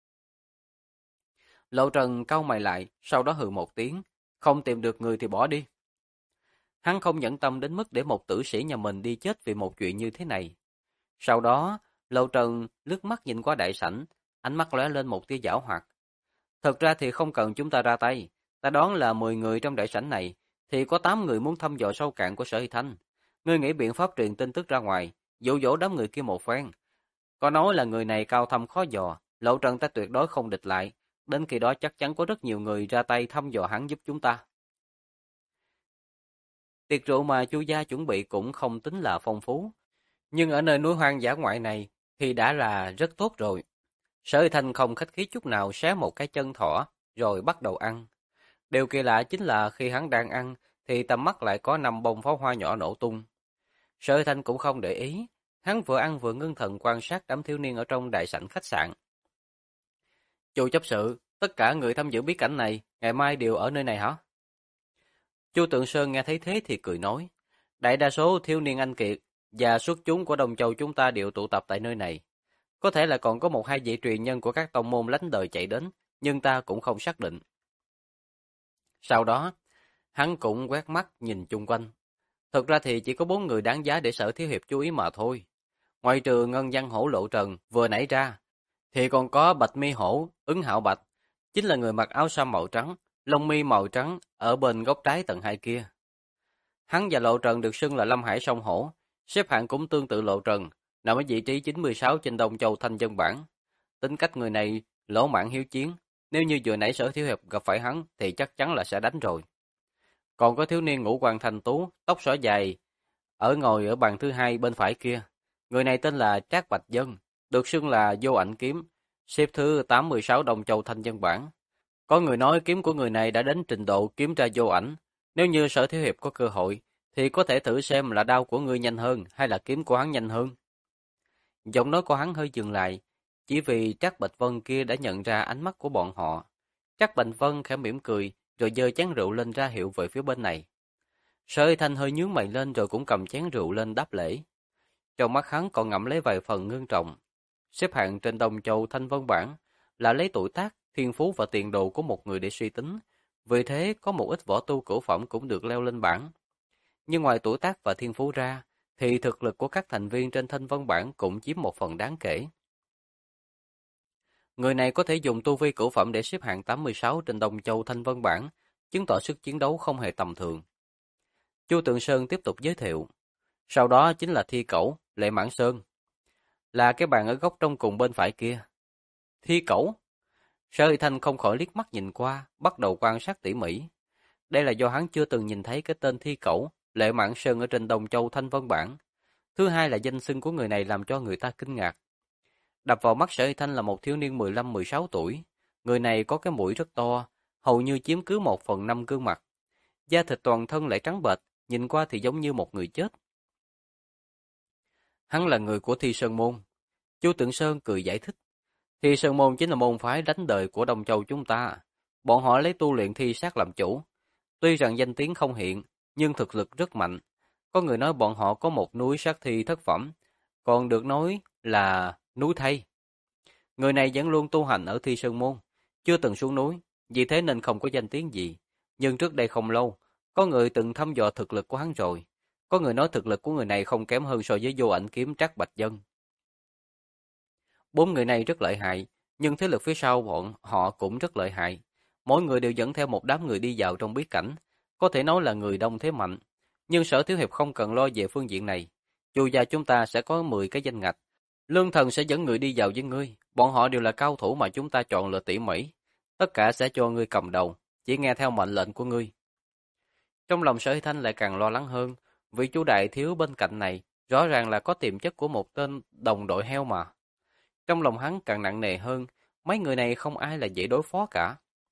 Lộ Trần cau mày lại, sau đó hừ một tiếng, không tìm được người thì bỏ đi. Hắn không nhẫn tâm đến mức để một tử sĩ nhà mình đi chết vì một chuyện như thế này. Sau đó, Lộ Trần lướt mắt nhìn qua đại sảnh, ánh mắt lóe lên một tia giảo hoạt. Thật ra thì không cần chúng ta ra tay, ta đoán là 10 người trong đại sảnh này, thì có 8 người muốn thăm dò sâu cạn của Sở Hy Thanh. Ngươi nghĩ biện pháp truyền tin tức ra ngoài, dụ dỗ đám người kia một phen. Có nói là người này cao thâm khó dò, Lộ Trần ta tuyệt đối không địch lại, đến khi đó chắc chắn có rất nhiều người ra tay thăm dò hắn giúp chúng ta. Tiệc rượu mà Chu gia chuẩn bị cũng không tính là phong phú, nhưng ở nơi núi hoang dã ngoại này thì đã là rất tốt rồi. Sở Hy Thanh không khách khí chút nào xé một cái chân thỏ, rồi bắt đầu ăn. Điều kỳ lạ chính là khi hắn đang ăn, thì tầm mắt lại có 5 bông pháo hoa nhỏ nổ tung. Sở Hy Thanh cũng không để ý, hắn vừa ăn vừa ngưng thần quan sát đám thiếu niên ở trong đại sảnh khách sạn. Chu chấp sự, tất cả người tham dự bí cảnh này, ngày mai đều ở nơi này hả? Chu Tượng Sơn nghe thấy thế thì cười nói, đại đa số thiếu niên anh kiệt và xuất chúng của Đông Châu chúng ta đều tụ tập tại nơi này. Có thể là còn có một hai vị truyền nhân của các tông môn lánh đời chạy đến, nhưng ta cũng không xác định. Sau đó, hắn cũng quét mắt nhìn chung quanh. Thực ra thì chỉ có 4 người đáng giá để Sở Thiếu Hiệp chú ý mà thôi. Ngoài trừ Ngân Văn Hổ Lộ Trần vừa nảy ra, thì còn có Bạch Mi Hổ, Ứng Hạo Bạch, chính là người mặc áo sam màu trắng, lông mi màu trắng ở bên góc trái tầng 2 kia. Hắn và Lộ Trần được xưng là Lâm Hải Song Hổ, xếp hạng cũng tương tự Lộ Trần, nằm ở vị trí 96 trên Đông Châu Thanh Dân Bảng. Tính cách người này lỗ mãng hiếu chiến, nếu như vừa nãy Sở Thiếu Hiệp gặp phải hắn thì chắc chắn là sẽ đánh rồi. Còn có thiếu niên ngũ quan thanh tú, tóc xõa dài, ngồi ở bàn thứ hai bên phải kia. Người này tên là Trác Bạch Dân, được xưng là Vô Ảnh Kiếm, xếp thứ 86 Đông Châu Thanh Dân Bảng. Có người nói kiếm của người này đã đến trình độ kiếm ra vô ảnh. Nếu như Sở Thiếu Hiệp có cơ hội, thì có thể thử xem là đao của ngươi nhanh hơn hay là kiếm của hắn nhanh hơn. Giọng nói của hắn hơi dừng lại, chỉ vì Trác Bạch Vân kia đã nhận ra ánh mắt của bọn họ. Trác Bạch Vân khẽ mỉm cười, rồi giơ chén rượu lên ra hiệu về phía bên này. Sở Hy Thanh hơi nhướng mày lên rồi cũng cầm chén rượu lên đáp lễ. Trong mắt hắn còn ngậm lấy vài phần ngưng trọng. Xếp hạng trên Đông Châu Thanh Vân bảng là lấy tuổi tác, thiên phú và tiền đồ của một người để suy tính. Vì thế, có một ít võ tu cửu phẩm cũng được leo lên bảng. Nhưng ngoài tuổi tác và thiên phú ra, thì thực lực của các thành viên trên Thanh Vân bảng cũng chiếm một phần đáng kể. Người này có thể dùng tu vi cửu phẩm để xếp hạng 86 trên Đông Châu Thanh Vân bảng, chứng tỏ sức chiến đấu không hề tầm thường. Chu Tượng Sơn tiếp tục giới thiệu. Sau đó chính là Thi Cẩu, Lệ Mãn Sơn, là cái bàn ở góc trong cùng bên phải kia. Thi Cẩu? Sở Hy Thanh không khỏi liếc mắt nhìn qua, bắt đầu quan sát tỉ mỉ. Đây là do hắn chưa từng nhìn thấy cái tên Thi Cẩu, Lệ Mãn Sơn ở trên Đông Châu Thanh Vân bảng. Thứ hai là danh xưng của người này làm cho người ta kinh ngạc. Đập vào mắt Sở Hy Thanh là một thiếu niên 15-16 tuổi. Người này có cái mũi rất to, hầu như chiếm cứ 1/5 gương mặt. Da thịt toàn thân lại trắng bệch, nhìn qua thì giống như một người chết. Hắn là người của Thi Sơn Môn. Chu Tượng Sơn cười giải thích. Thi Sơn Môn chính là môn phái đánh đời của Đông Châu chúng ta. Bọn họ lấy tu luyện thi sát làm chủ. Tuy rằng danh tiếng không hiện, nhưng thực lực rất mạnh. Có người nói bọn họ có một núi sát thi thất phẩm, còn được nói là núi thây. Người này vẫn luôn tu hành ở Thi Sơn Môn, chưa từng xuống núi, vì thế nên không có danh tiếng gì. Nhưng trước đây không lâu, có người từng thăm dò thực lực của hắn rồi. Có người nói thực lực của người này không kém hơn so với Vô Ảnh Kiếm Trác Bạch Dân. Bốn người này rất lợi hại, nhưng thế lực phía sau bọn họ cũng rất lợi hại. Mỗi người đều dẫn theo một đám người đi vào trong bí cảnh, có thể nói là người đông thế mạnh. Nhưng Sở Thiếu Hiệp không cần lo về phương diện này. Chu gia chúng ta sẽ có 10 cái danh ngạch. Lương Thần sẽ dẫn người đi vào với ngươi, bọn họ đều là cao thủ mà chúng ta chọn lựa tỉ mỉ. Tất cả sẽ cho ngươi cầm đầu, chỉ nghe theo mệnh lệnh của ngươi. Trong lòng Sở Hy Thanh lại càng lo lắng hơn, vì Chu đại thiếu bên cạnh này rõ ràng là có tiềm chất của một tên đồng đội heo mà. Trong lòng hắn càng nặng nề hơn, mấy người này không ai là dễ đối phó cả.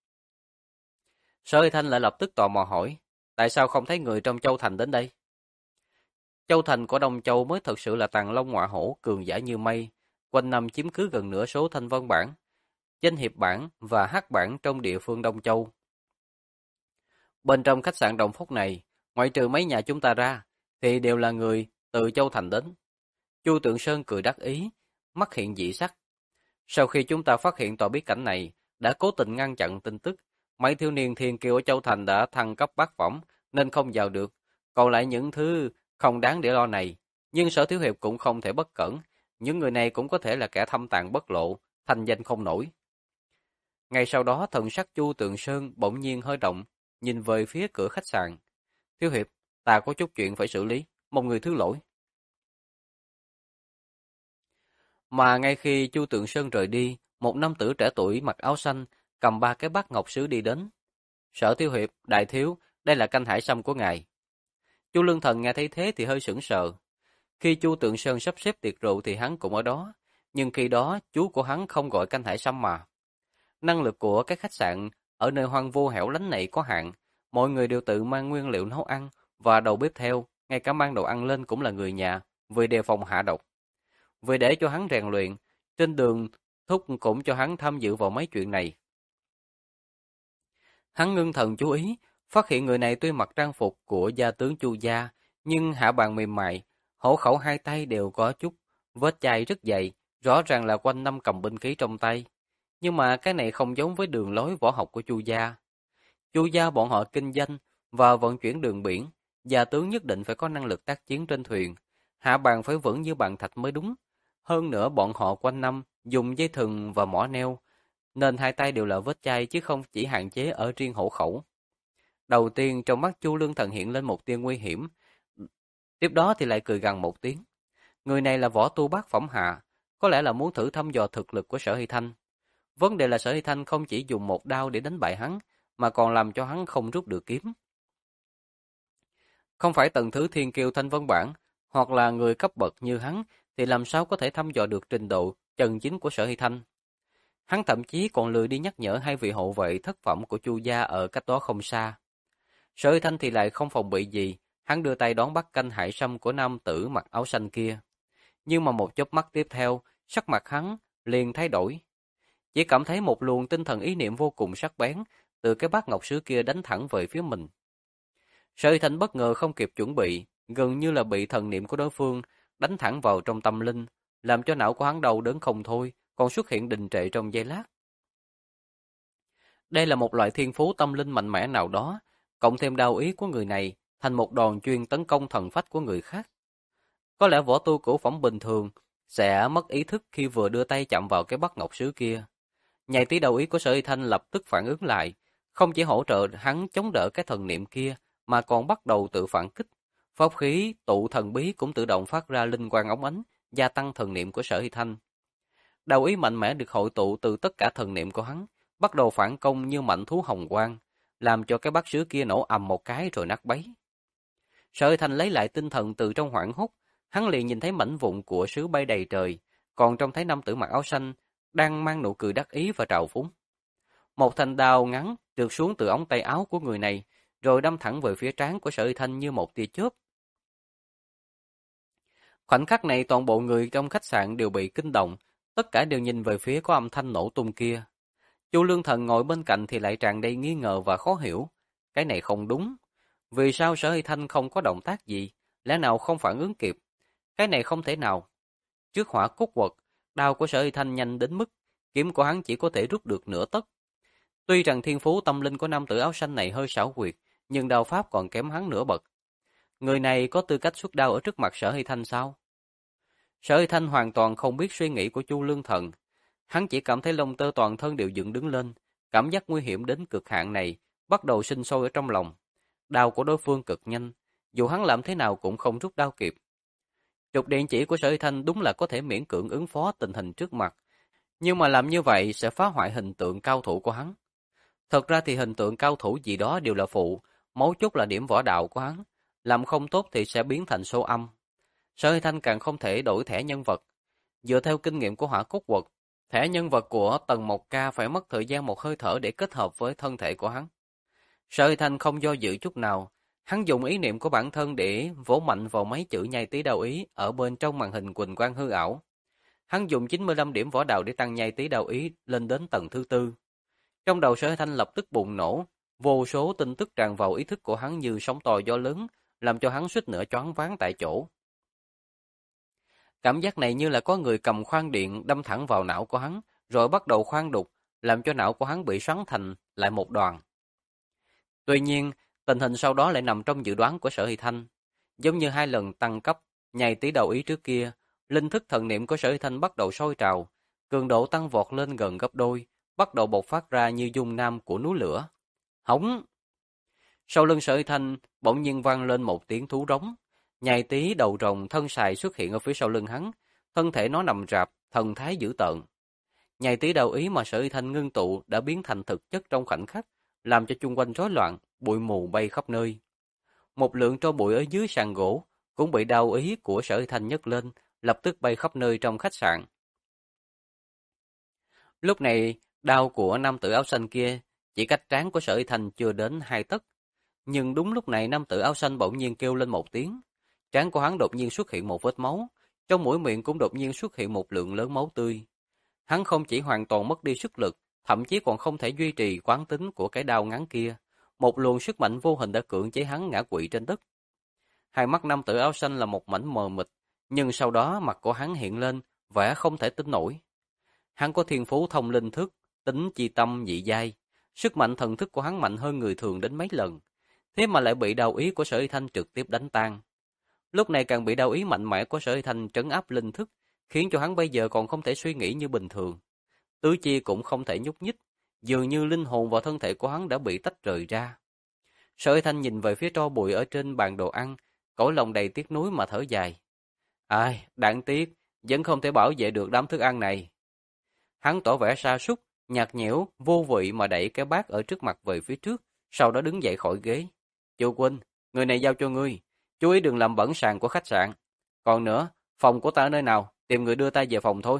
Sở Hy Thanh lại lập tức tò mò hỏi, tại sao không thấy người trong Châu Thành đến đây? Châu Thành của Đông Châu mới thật sự là tàng long ngọa hổ, cường giả như mây, quanh năm chiếm cứ gần nửa số thanh vân bảng, danh hiệp bảng và hắc bảng trong địa phương Đông Châu. Bên trong khách sạn Đồng Phúc này, ngoại trừ mấy nhà chúng ta ra, thì đều là người từ Châu Thành đến. Chu Tượng Sơn cười đắc ý, mắt hiện dị sắc. Sau khi chúng ta phát hiện tòa bí cảnh này, đã cố tình ngăn chặn tin tức, mấy thiếu niên thiên kiêu ở Châu Thành đã thăng cấp bát phẩm nên không vào được, còn lại những thứ không đáng để lo này. Nhưng Sở Thiếu Hiệp cũng không thể bất cẩn, những người này cũng có thể là kẻ thâm tàng bất lộ, thành danh không nổi. Ngay sau đó thần sắc Chu Tượng Sơn bỗng nhiên hơi động, nhìn về phía cửa khách sạn. Thiếu Hiệp, ta có chút chuyện phải xử lý, mong người thứ lỗi. Mà ngay khi Chu Tượng Sơn rời đi, một nam tử trẻ tuổi mặc áo xanh, cầm ba cái bát ngọc sứ đi đến. Sở Thiếu Hiệp, đại thiếu, đây là canh hải sâm của ngài. Chu Lương Thần nghe thấy thế thì hơi sững sờ. Khi Chu Tượng Sơn sắp xếp tiệc rượu thì hắn cũng ở đó, nhưng khi đó chú của hắn không gọi canh hải sâm mà. Năng lực của các khách sạn ở nơi hoang vu hẻo lánh này có hạn, mọi người đều tự mang nguyên liệu nấu ăn và đầu bếp theo, ngay cả mang đồ ăn lên cũng là người nhà, vì đề phòng hạ độc. Vì để cho hắn rèn luyện, trên đường Thúc cũng cho hắn tham dự vào mấy chuyện này. Hắn ngưng thần chú ý, phát hiện người này tuy mặc trang phục của gia tướng Chu gia, nhưng hạ bàn mềm mại, hổ khẩu hai tay đều có chút vết chai rất dày, rõ ràng là quanh năm cầm binh khí trong tay. Nhưng mà cái này không giống với đường lối võ học của Chu gia. Chu gia bọn họ kinh doanh và vận chuyển đường biển, gia tướng nhất định phải có năng lực tác chiến trên thuyền, hạ bàn phải vững như bàn thạch mới đúng. Hơn nữa bọn họ quanh năm dùng dây thừng và mỏ neo, nên hai tay đều là vết chai chứ không chỉ hạn chế ở riêng hổ khẩu. Đầu tiên trong mắt Chu Lương Thần hiện lên một tia nguy hiểm, tiếp đó thì lại cười gằn một tiếng. Người này là võ tu bát phẩm hạ, có lẽ là muốn thử thăm dò thực lực của Sở Hy Thanh. Vấn đề là Sở Hy Thanh không chỉ dùng một đao để đánh bại hắn, mà còn làm cho hắn không rút được kiếm. Không phải tầng thứ thiên kiêu thanh vân bảng, hoặc là người cấp bậc như hắn, thì làm sao có thể thăm dò được trình độ chân chính của Sở Hy Thanh. Hắn thậm chí còn lười đi nhắc nhở hai vị hộ vệ thất phẩm của Chu gia ở cách đó không xa. Sở Hy Thanh thì lại không phòng bị gì, hắn đưa tay đón bắt canh hải sâm của nam tử mặc áo xanh kia. Nhưng mà một chớp mắt tiếp theo, sắc mặt hắn liền thay đổi. Chỉ cảm thấy một luồng tinh thần ý niệm vô cùng sắc bén từ cái bát ngọc sứ kia đánh thẳng về phía mình. Sở Hy Thanh bất ngờ không kịp chuẩn bị, gần như là bị thần niệm của đối phương đánh thẳng vào trong tâm linh, làm cho não của hắn đau đớn không thôi, còn xuất hiện đình trệ trong giây lát. Đây là một loại thiên phú tâm linh mạnh mẽ nào đó, cộng thêm đao ý của người này thành một đòn chuyên tấn công thần phách của người khác. Có lẽ võ tu cửu phẩm bình thường sẽ mất ý thức khi vừa đưa tay chạm vào cái bát ngọc sứ kia. Nhạy tí đầu ý của Sở Hy Thanh lập tức phản ứng lại, không chỉ hỗ trợ hắn chống đỡ cái thần niệm kia, mà còn bắt đầu tự phản kích. Pháp khí tụ thần bí cũng tự động phát ra linh quang óng ánh, gia tăng thần niệm của Sở Hy Thanh. Đầu ý mạnh mẽ được hội tụ từ tất cả thần niệm của hắn, bắt đầu phản công như mạnh thú hồng quang, làm cho cái bát sứ kia nổ ầm một cái rồi nát bấy. Sở Hy Thanh lấy lại tinh thần từ trong hoảng hốt, hắn liền nhìn thấy mảnh vụn của sứ bay đầy trời, còn trông thấy nam tử mặc áo xanh đang mang nụ cười đắc ý và trào phúng. Một thanh đao ngắn trượt xuống từ ống tay áo của người này, rồi đâm thẳng về phía trán của Sở Hy Thanh như một tia chớp. Khoảnh khắc này toàn bộ người trong khách sạn đều bị kinh động, Tất cả đều nhìn về phía có âm thanh nổ tung kia. Chu Lương Thần ngồi bên cạnh thì lại tràn đầy nghi ngờ và khó hiểu. Cái này không đúng. Vì sao Sở Hy Thanh không có động tác gì? Lẽ nào không phản ứng kịp? Cái này không thể nào. Trước hỏa cốt quật, đao của Sở Hy Thanh nhanh đến mức kiếm của hắn chỉ có thể rút được nửa tấc. Tuy rằng thiên phú tâm linh của nam tử áo xanh này hơi xảo quyệt, nhưng đao pháp còn kém hắn nửa bậc. Người này có tư cách xuất đao ở trước mặt Sở Hy Thanh sao? Sở Hy Thanh hoàn toàn không biết suy nghĩ của Chu Lương Thần. Hắn chỉ cảm thấy lông tơ toàn thân đều dựng đứng lên, cảm giác nguy hiểm đến cực hạn này bắt đầu sinh sôi ở trong lòng. Đao của đối phương cực nhanh, dù hắn làm thế nào cũng không rút đao kịp. Trục điện chỉ của Sở Hy Thanh đúng là có thể miễn cưỡng ứng phó tình hình trước mặt, nhưng mà làm như vậy sẽ phá hoại hình tượng cao thủ của hắn. Thật ra thì hình tượng cao thủ gì đó đều là phụ, mấu chốt là điểm võ đạo của hắn, làm không tốt thì sẽ biến thành số âm. Sở Hy Thanh càng không thể đổi thẻ nhân vật. Dựa theo kinh nghiệm của Hỏa Cốt Quật, thẻ nhân vật của Tần Mộc Ca phải mất thời gian một hơi thở để kết hợp với thân thể của hắn. Sở Hy Thanh không do dự chút nào, hắn dùng ý niệm của bản thân để vỗ mạnh vào mấy chữ nhai tí đao ý ở bên trong màn hình quỳnh quang hư ảo. Hắn dùng 95 điểm võ đạo để tăng nhai tí đao ý lên đến tầng thứ 4. Trong đầu Sở Hy Thanh lập tức bùng nổ, vô số tin tức tràn vào ý thức của hắn như sóng to gió lớn, làm cho hắn suýt nữa choáng váng tại chỗ. Cảm giác này như là có người cầm khoan điện đâm thẳng vào não của hắn, rồi bắt đầu khoan đục, làm cho não của hắn bị xoắn thành lại một đoàn. Tuy nhiên, tình hình sau đó lại nằm trong dự đoán của Sở Hy Thanh. Giống như 2 lần tăng cấp, nhai tí đầu ý trước kia, linh thức thần niệm của Sở Hy Thanh bắt đầu sôi trào, cường độ tăng vọt lên gần gấp đôi, bắt đầu bộc phát ra như dung nam của núi lửa. Hống! Sau lưng Sở Hy Thanh bỗng nhiên vang lên một tiếng thú rống. Nhai tí đầu rồng thân sài xuất hiện ở phía sau lưng hắn, thân thể nó nằm rạp, thần thái dữ tợn. Nhai tí đầu ý mà Sở Hy Thanh ngưng tụ đã biến thành thực chất trong khoảnh khắc, làm cho chung quanh rối loạn, bụi mù bay khắp nơi. Một lượng tro bụi ở dưới sàn gỗ cũng bị đao ý của Sở Hy Thanh nhấc lên, lập tức bay khắp nơi trong khách sạn. Lúc này, đao của nam tử áo xanh kia chỉ cách trán của Sở Hy Thanh chưa đến 2 tấc. Nhưng đúng lúc này nam tử áo xanh bỗng nhiên kêu lên một tiếng. Trán của hắn đột nhiên xuất hiện một vết máu, trong mũi miệng cũng đột nhiên xuất hiện một lượng lớn máu tươi. Hắn không chỉ hoàn toàn mất đi sức lực, thậm chí còn không thể duy trì quán tính của cái đao ngắn kia. Một luồng sức mạnh vô hình đã cưỡng chế hắn ngã quỵ trên đất. Hai mắt nam tử áo xanh là một mảnh mờ mịt, nhưng sau đó mặt của hắn hiện lên vẻ không thể tin nổi. Hắn có thiên phú thông linh thức, tính chi tâm dị giai, sức mạnh thần thức của hắn mạnh hơn người thường đến mấy lần, thế mà lại bị đao ý của Sở Y Thanh trực tiếp đánh tan. Lúc này càng bị đao ý mạnh mẽ của Sở Y Thanh trấn áp linh thức, khiến cho hắn bây giờ còn không thể suy nghĩ như bình thường. Tứ chi cũng không thể nhúc nhích, dường như linh hồn và thân thể của hắn đã bị tách rời ra. Sở Y Thanh nhìn về phía tro bụi ở trên bàn đồ ăn, cõi lòng đầy tiếc nuối mà thở dài. Ai, đáng tiếc, vẫn không thể bảo vệ được đám thức ăn này. Hắn tỏ vẻ sa sút, nhạt nhẽo, vô vị mà đẩy cái bát ở trước mặt về phía trước, sau đó đứng dậy khỏi ghế. Chu huynh, người này giao cho ngươi, chú ý đừng làm bẩn sàn của khách sạn. Còn nữa, phòng của ta ở nơi nào, tìm người đưa ta về phòng thôi.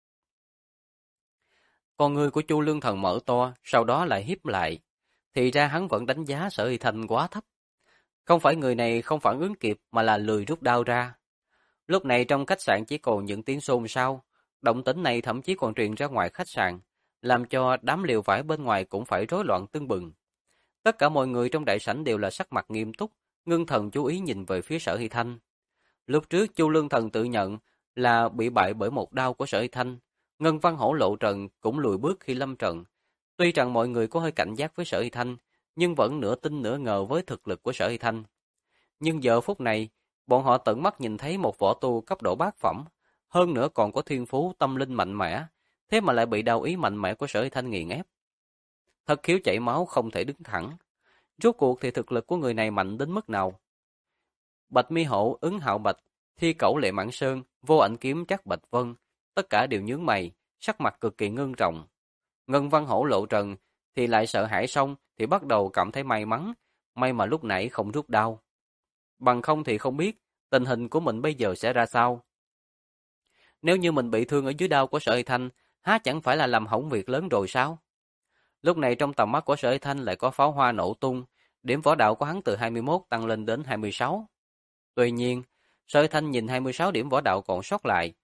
Con ngươi của Chu Lương Thần mở to, sau đó lại híp lại. Thì ra hắn vẫn đánh giá Sở Y Thanh quá thấp. Không phải người này không phản ứng kịp mà là lười rút đao ra. Lúc này trong khách sạn chỉ còn những tiếng xôn xao, động tĩnh này thậm chí còn truyền ra ngoài khách sạn, làm cho đám liều vải bên ngoài cũng phải rối loạn tưng bừng. Tất cả mọi người trong đại sảnh đều là sắc mặt nghiêm túc, ngưng thần chú ý nhìn về phía Sở Hy Thanh. Lúc trước Chu Lương Thần tự nhận là bị bại bởi một đao của Sở Hy Thanh, Ngân Văn Hổ Lộ Trần cũng lùi bước khi lâm trận. Tuy rằng mọi người có hơi cảnh giác với Sở Hy Thanh, nhưng vẫn nửa tin nửa ngờ với thực lực của Sở Hy Thanh. Nhưng giờ phút này, bọn họ tận mắt nhìn thấy một võ tu cấp độ bát phẩm, hơn nữa còn có thiên phú tâm linh mạnh mẽ, thế mà lại bị đao ý mạnh mẽ của Sở Hy Thanh nghiền ép. Thật khiếu chảy máu không thể đứng thẳng. Rốt cuộc thì thực lực của người này mạnh đến mức nào? Bạch Mi Hổ, Ứng Hạo Bạch, Thi Cẩu Lệ Mãn Sơn, Vô Ảnh Kiếm Trác Bạch Vân, tất cả đều nhướng mày, sắc mặt cực kỳ ngưng trọng. Ngân Văn Hổ Lộ Trần thì lại sợ hãi, xong thì bắt đầu cảm thấy may mắn, may mà lúc nãy không rút đao. Bằng không thì không biết tình hình của mình bây giờ sẽ ra sao. Nếu như mình bị thương ở dưới đao của Sở Y Thanh, há chẳng phải là làm hỏng việc lớn rồi sao? Lúc này trong tầm mắt của Sở Y Thanh lại có pháo hoa nổ tung, điểm võ đạo của hắn từ 21 tăng lên đến 26. Tuy nhiên, Sở Y Thanh nhìn 26 điểm võ đạo còn sót lại,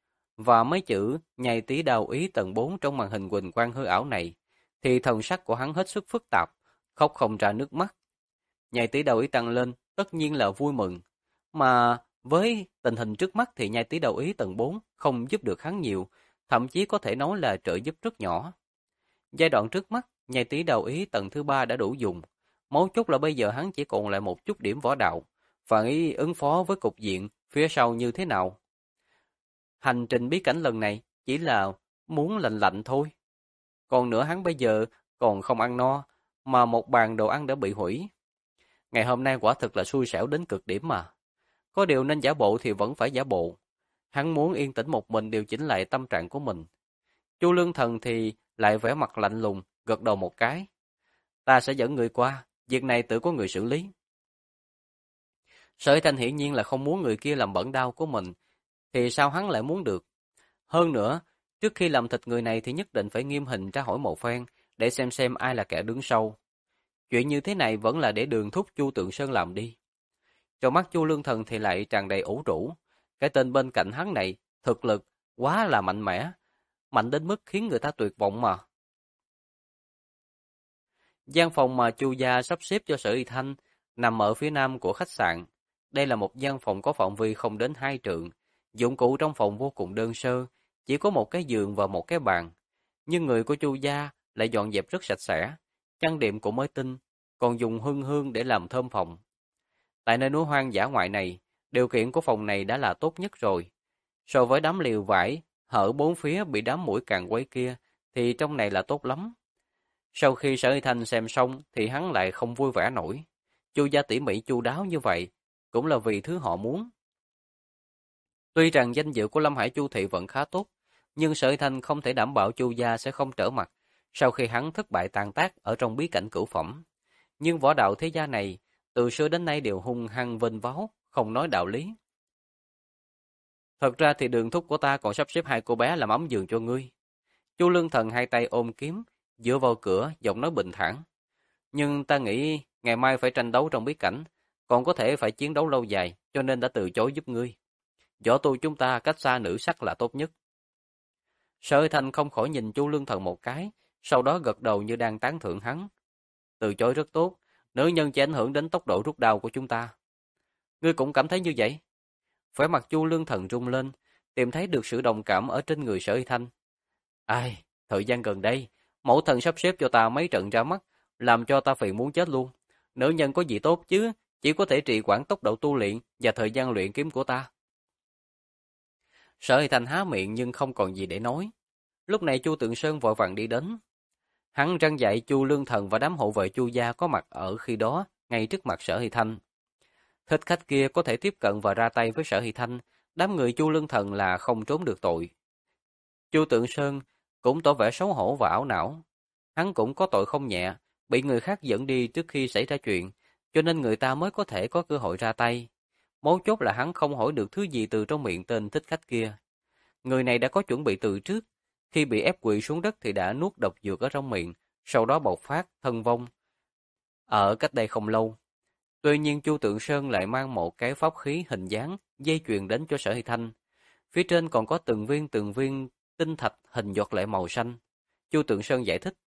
và mấy chữ nhai tí đao ý tầng 4 trong màn hình huỳnh quang hư ảo này, thì thần sắc của hắn hết sức phức tạp, khóc không ra nước mắt. Nhai tí đao ý tăng lên, tất nhiên là vui mừng, mà với tình hình trước mắt thì nhai tí đao ý tầng 4 không giúp được hắn nhiều, thậm chí có thể nói là trợ giúp rất nhỏ. Giai đoạn trước mắt, nhai tí đao ý tầng thứ 3 đã đủ dùng. Mấu chốt là bây giờ hắn chỉ còn lại một chút điểm võ đạo, và nghĩ ứng phó với cục diện phía sau như thế nào. Hành trình bí cảnh lần này chỉ là muốn lành lạnh thôi. Còn nữa hắn bây giờ còn không ăn no, mà một bàn đồ ăn đã bị hủy. Ngày hôm nay quả thực là xui xẻo đến cực điểm mà. Có điều nên giả bộ thì vẫn phải giả bộ. Hắn muốn yên tĩnh một mình điều chỉnh lại tâm trạng của mình. Chu Lương Thần thì lại vẻ mặt lạnh lùng, gật đầu một cái. Ta sẽ dẫn người qua, việc này tự có người xử lý. Sở Thanh hiển nhiên là không muốn người kia làm bẩn đau của mình, thì sao hắn lại muốn được. Hơn nữa, trước khi làm thịt người này thì nhất định phải nghiêm hình tra hỏi một phen, để xem ai là kẻ đứng sau. Chuyện như thế này vẫn là để Đường thúc Chu Tượng Sơn làm đi. Trong mắt Chu Lương Thần thì lại tràn đầy ủ rũ. Cái tên bên cạnh hắn này, thực lực quá là mạnh mẽ, mạnh đến mức khiến người ta tuyệt vọng mà. Gian phòng mà Chu gia sắp xếp cho Sở Y Thanh nằm ở phía nam của khách sạn. Đây là một gian phòng có phạm vi không đến 2 trượng. Dụng cụ trong phòng vô cùng đơn sơ, chỉ có một cái giường và một cái bàn. Nhưng người của Chu gia lại dọn dẹp rất sạch sẽ, trang điểm cũng mới tinh, còn dùng hương hương để làm thơm phòng. Tại nơi núi hoang dã ngoại này, điều kiện của phòng này đã là tốt nhất rồi. So với đám liều vải, hở bốn phía bị đám muỗi càn quấy kia, thì trong này là tốt lắm. Sau khi Sở Y Thanh xem xong thì hắn lại không vui vẻ nổi. Chu gia tỉ mỉ chu đáo như vậy, cũng là vì thứ họ muốn. Tuy rằng danh dự của Lâm Hải Chu thị vẫn khá tốt, nhưng Sở Y Thanh không thể đảm bảo Chu gia sẽ không trở mặt sau khi hắn thất bại tàn tác ở trong bí cảnh cửu phẩm. Nhưng võ đạo thế gia này, từ xưa đến nay đều hung hăng vênh váo, không nói đạo lý. Thật ra thì Đường thúc của ta còn sắp xếp 2 cô bé làm ấm giường cho ngươi. Chu Lương Thần hai tay ôm kiếm, dựa vào cửa, giọng nói bình thản. Nhưng ta nghĩ ngày mai phải tranh đấu trong bí cảnh, còn có thể phải chiến đấu lâu dài, cho nên đã từ chối giúp ngươi. Võ tu chúng ta cách xa nữ sắc là tốt nhất. Sở Thanh không khỏi nhìn Chu Lương Thần một cái, sau đó gật đầu như đang tán thưởng hắn. Từ chối rất tốt, nữ nhân chỉ ảnh hưởng đến tốc độ rút đao của chúng ta. Ngươi cũng cảm thấy như vậy? Vẻ mặt Chu Lương Thần rung lên, tìm thấy được sự đồng cảm ở trên người Sở Thanh. Ai, thời gian gần đây, mẫu thần sắp xếp cho ta mấy trận ra mắt, làm cho ta phiền muốn chết luôn. Nữ nhân có gì tốt chứ, chỉ có thể trì hoãn tốc độ tu luyện và thời gian luyện kiếm của ta. Sở Hy Thanh há miệng nhưng không còn gì để nói. Lúc này Chu Tượng Sơn vội vàng đi đến. Hắn răn dạy Chu Lương Thần và đám hộ vệ Chu gia có mặt ở khi đó, ngay trước mặt Sở Hy Thanh. Thích khách kia có thể tiếp cận và ra tay với Sở Hy Thanh, đám người Chu Lương Thần là không trốn được tội. Chu Tượng Sơn cũng tỏ vẻ xấu hổ và ảo não. Hắn cũng có tội không nhẹ, bị người khác dẫn đi trước khi xảy ra chuyện, cho nên người ta mới có thể có cơ hội ra tay. Mấu chốt là hắn không hỏi được thứ gì từ trong miệng tên thích khách kia. Người này đã có chuẩn bị từ trước, khi bị ép quỵ xuống đất thì đã nuốt độc dược ở trong miệng, sau đó bộc phát, thân vong. Ở cách đây không lâu, tuy nhiên Chu Tượng Sơn lại mang một cái pháp khí hình dáng, dây chuyền đến cho Sở Hy Thanh. Phía trên còn có từng viên tinh thạch hình giọt lệ màu xanh. Chu Tượng Sơn giải thích.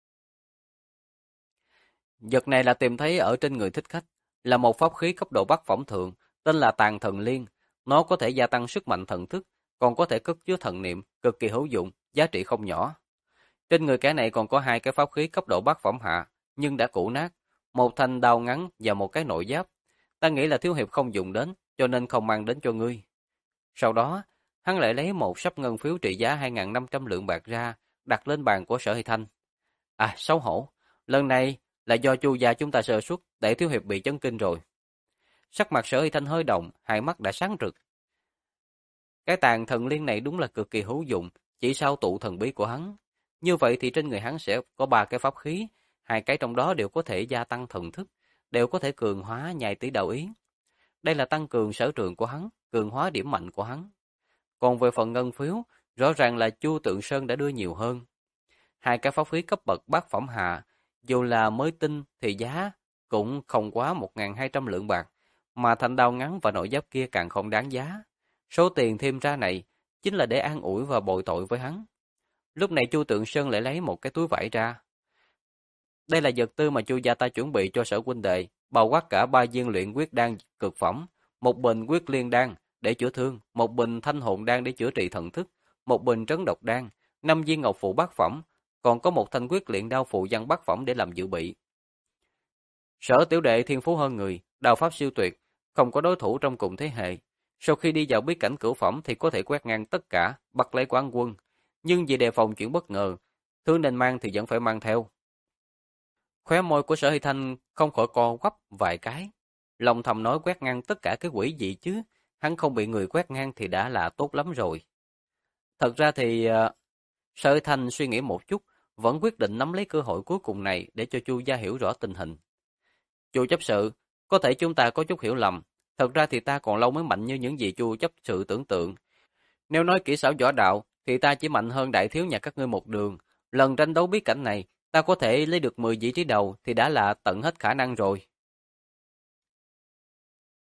Vật này là tìm thấy ở trên người thích khách, là một pháp khí cấp độ bát phẩm thượng, tên là Tàn Thần Liên. Nó có thể gia tăng sức mạnh thần thức, còn có thể cất chứa thần niệm, cực kỳ hữu dụng, giá trị không nhỏ. Trên người kẻ này còn có 2 cái pháp khí cấp độ bát phẩm hạ, nhưng đã cũ nát, một thanh đao ngắn và một cái nội giáp. Ta nghĩ là thiếu hiệp không dùng đến, cho nên không mang đến cho ngươi. Sau đó, hắn lại lấy một sấp ngân phiếu trị giá 2.500 lượng bạc ra, đặt lên bàn của Sở Hy Thanh. À, xấu hổ, lần này là do Chu gia chúng ta sơ suất, để thiếu hiệp bị chấn kinh rồi. Sắc mặt Sở Hy Thanh hơi động, hai mắt đã sáng rực. Cái Tàn Thần Liên này đúng là cực kỳ hữu dụng, chỉ sau tụ thần bí của hắn. Như vậy thì trên người hắn sẽ có 3 cái pháp khí, 2 cái trong đó đều có thể gia tăng thần thức, đều có thể cường hóa nhai tí đạo ý. Đây là tăng cường sở trường của hắn, cường hóa điểm mạnh của hắn. Còn về phần ngân phiếu, rõ ràng là Chu Tượng Sơn đã đưa nhiều hơn. 2 cái pháp khí cấp bậc bát phẩm hạ, dù là mới tinh thì giá cũng không quá 1.200 lượng bạc, mà thanh đao ngắn và nội giáp kia càng không đáng giá. Số tiền thêm ra này, chính là để an ủi và bồi tội với hắn. Lúc này Chu Tượng Sơn lại lấy một cái túi vải ra. Đây là vật tư mà Chu gia ta chuẩn bị cho Sở huynh đệ, bao quát cả 3 viên luyện quyết đan cực phẩm, một bình quyết liên đan để chữa thương, một bình thanh hồn đan để chữa trị thần thức, một bình trấn độc đan, 5 viên ngọc phụ bát phẩm, còn có một thanh quyết luyện đao phụ văn bát phẩm để làm dự bị. Sở tiểu đệ thiên phú hơn người, đao pháp siêu tuyệt, không có đối thủ trong cùng thế hệ. Sau khi đi vào bí cảnh cửu phẩm thì có thể quét ngang tất cả, bắt lấy quán quân. Nhưng vì đề phòng chuyện bất ngờ, thứ nên mang thì vẫn phải mang theo. Khóe môi của Sở Hy Thanh không khỏi co quắp vài cái. Lòng thầm nói quét ngang tất cả cái quỷ gì chứ, hắn không bị người quét ngang thì đã là tốt lắm rồi. Thật ra thì Sở Hy Thanh suy nghĩ một chút, vẫn quyết định nắm lấy cơ hội cuối cùng này để cho Chu gia hiểu rõ tình hình. Chu chấp sự, có thể chúng ta có chút hiểu lầm, thật ra thì ta còn lâu mới mạnh như những gì Chu chấp sự tưởng tượng. Nếu nói kỹ xảo võ đạo thì ta chỉ mạnh hơn đại thiếu nhà các ngươi một đường, lần tranh đấu bí cảnh này ta có thể lấy được 10 vị trí đầu thì đã là tận hết khả năng rồi.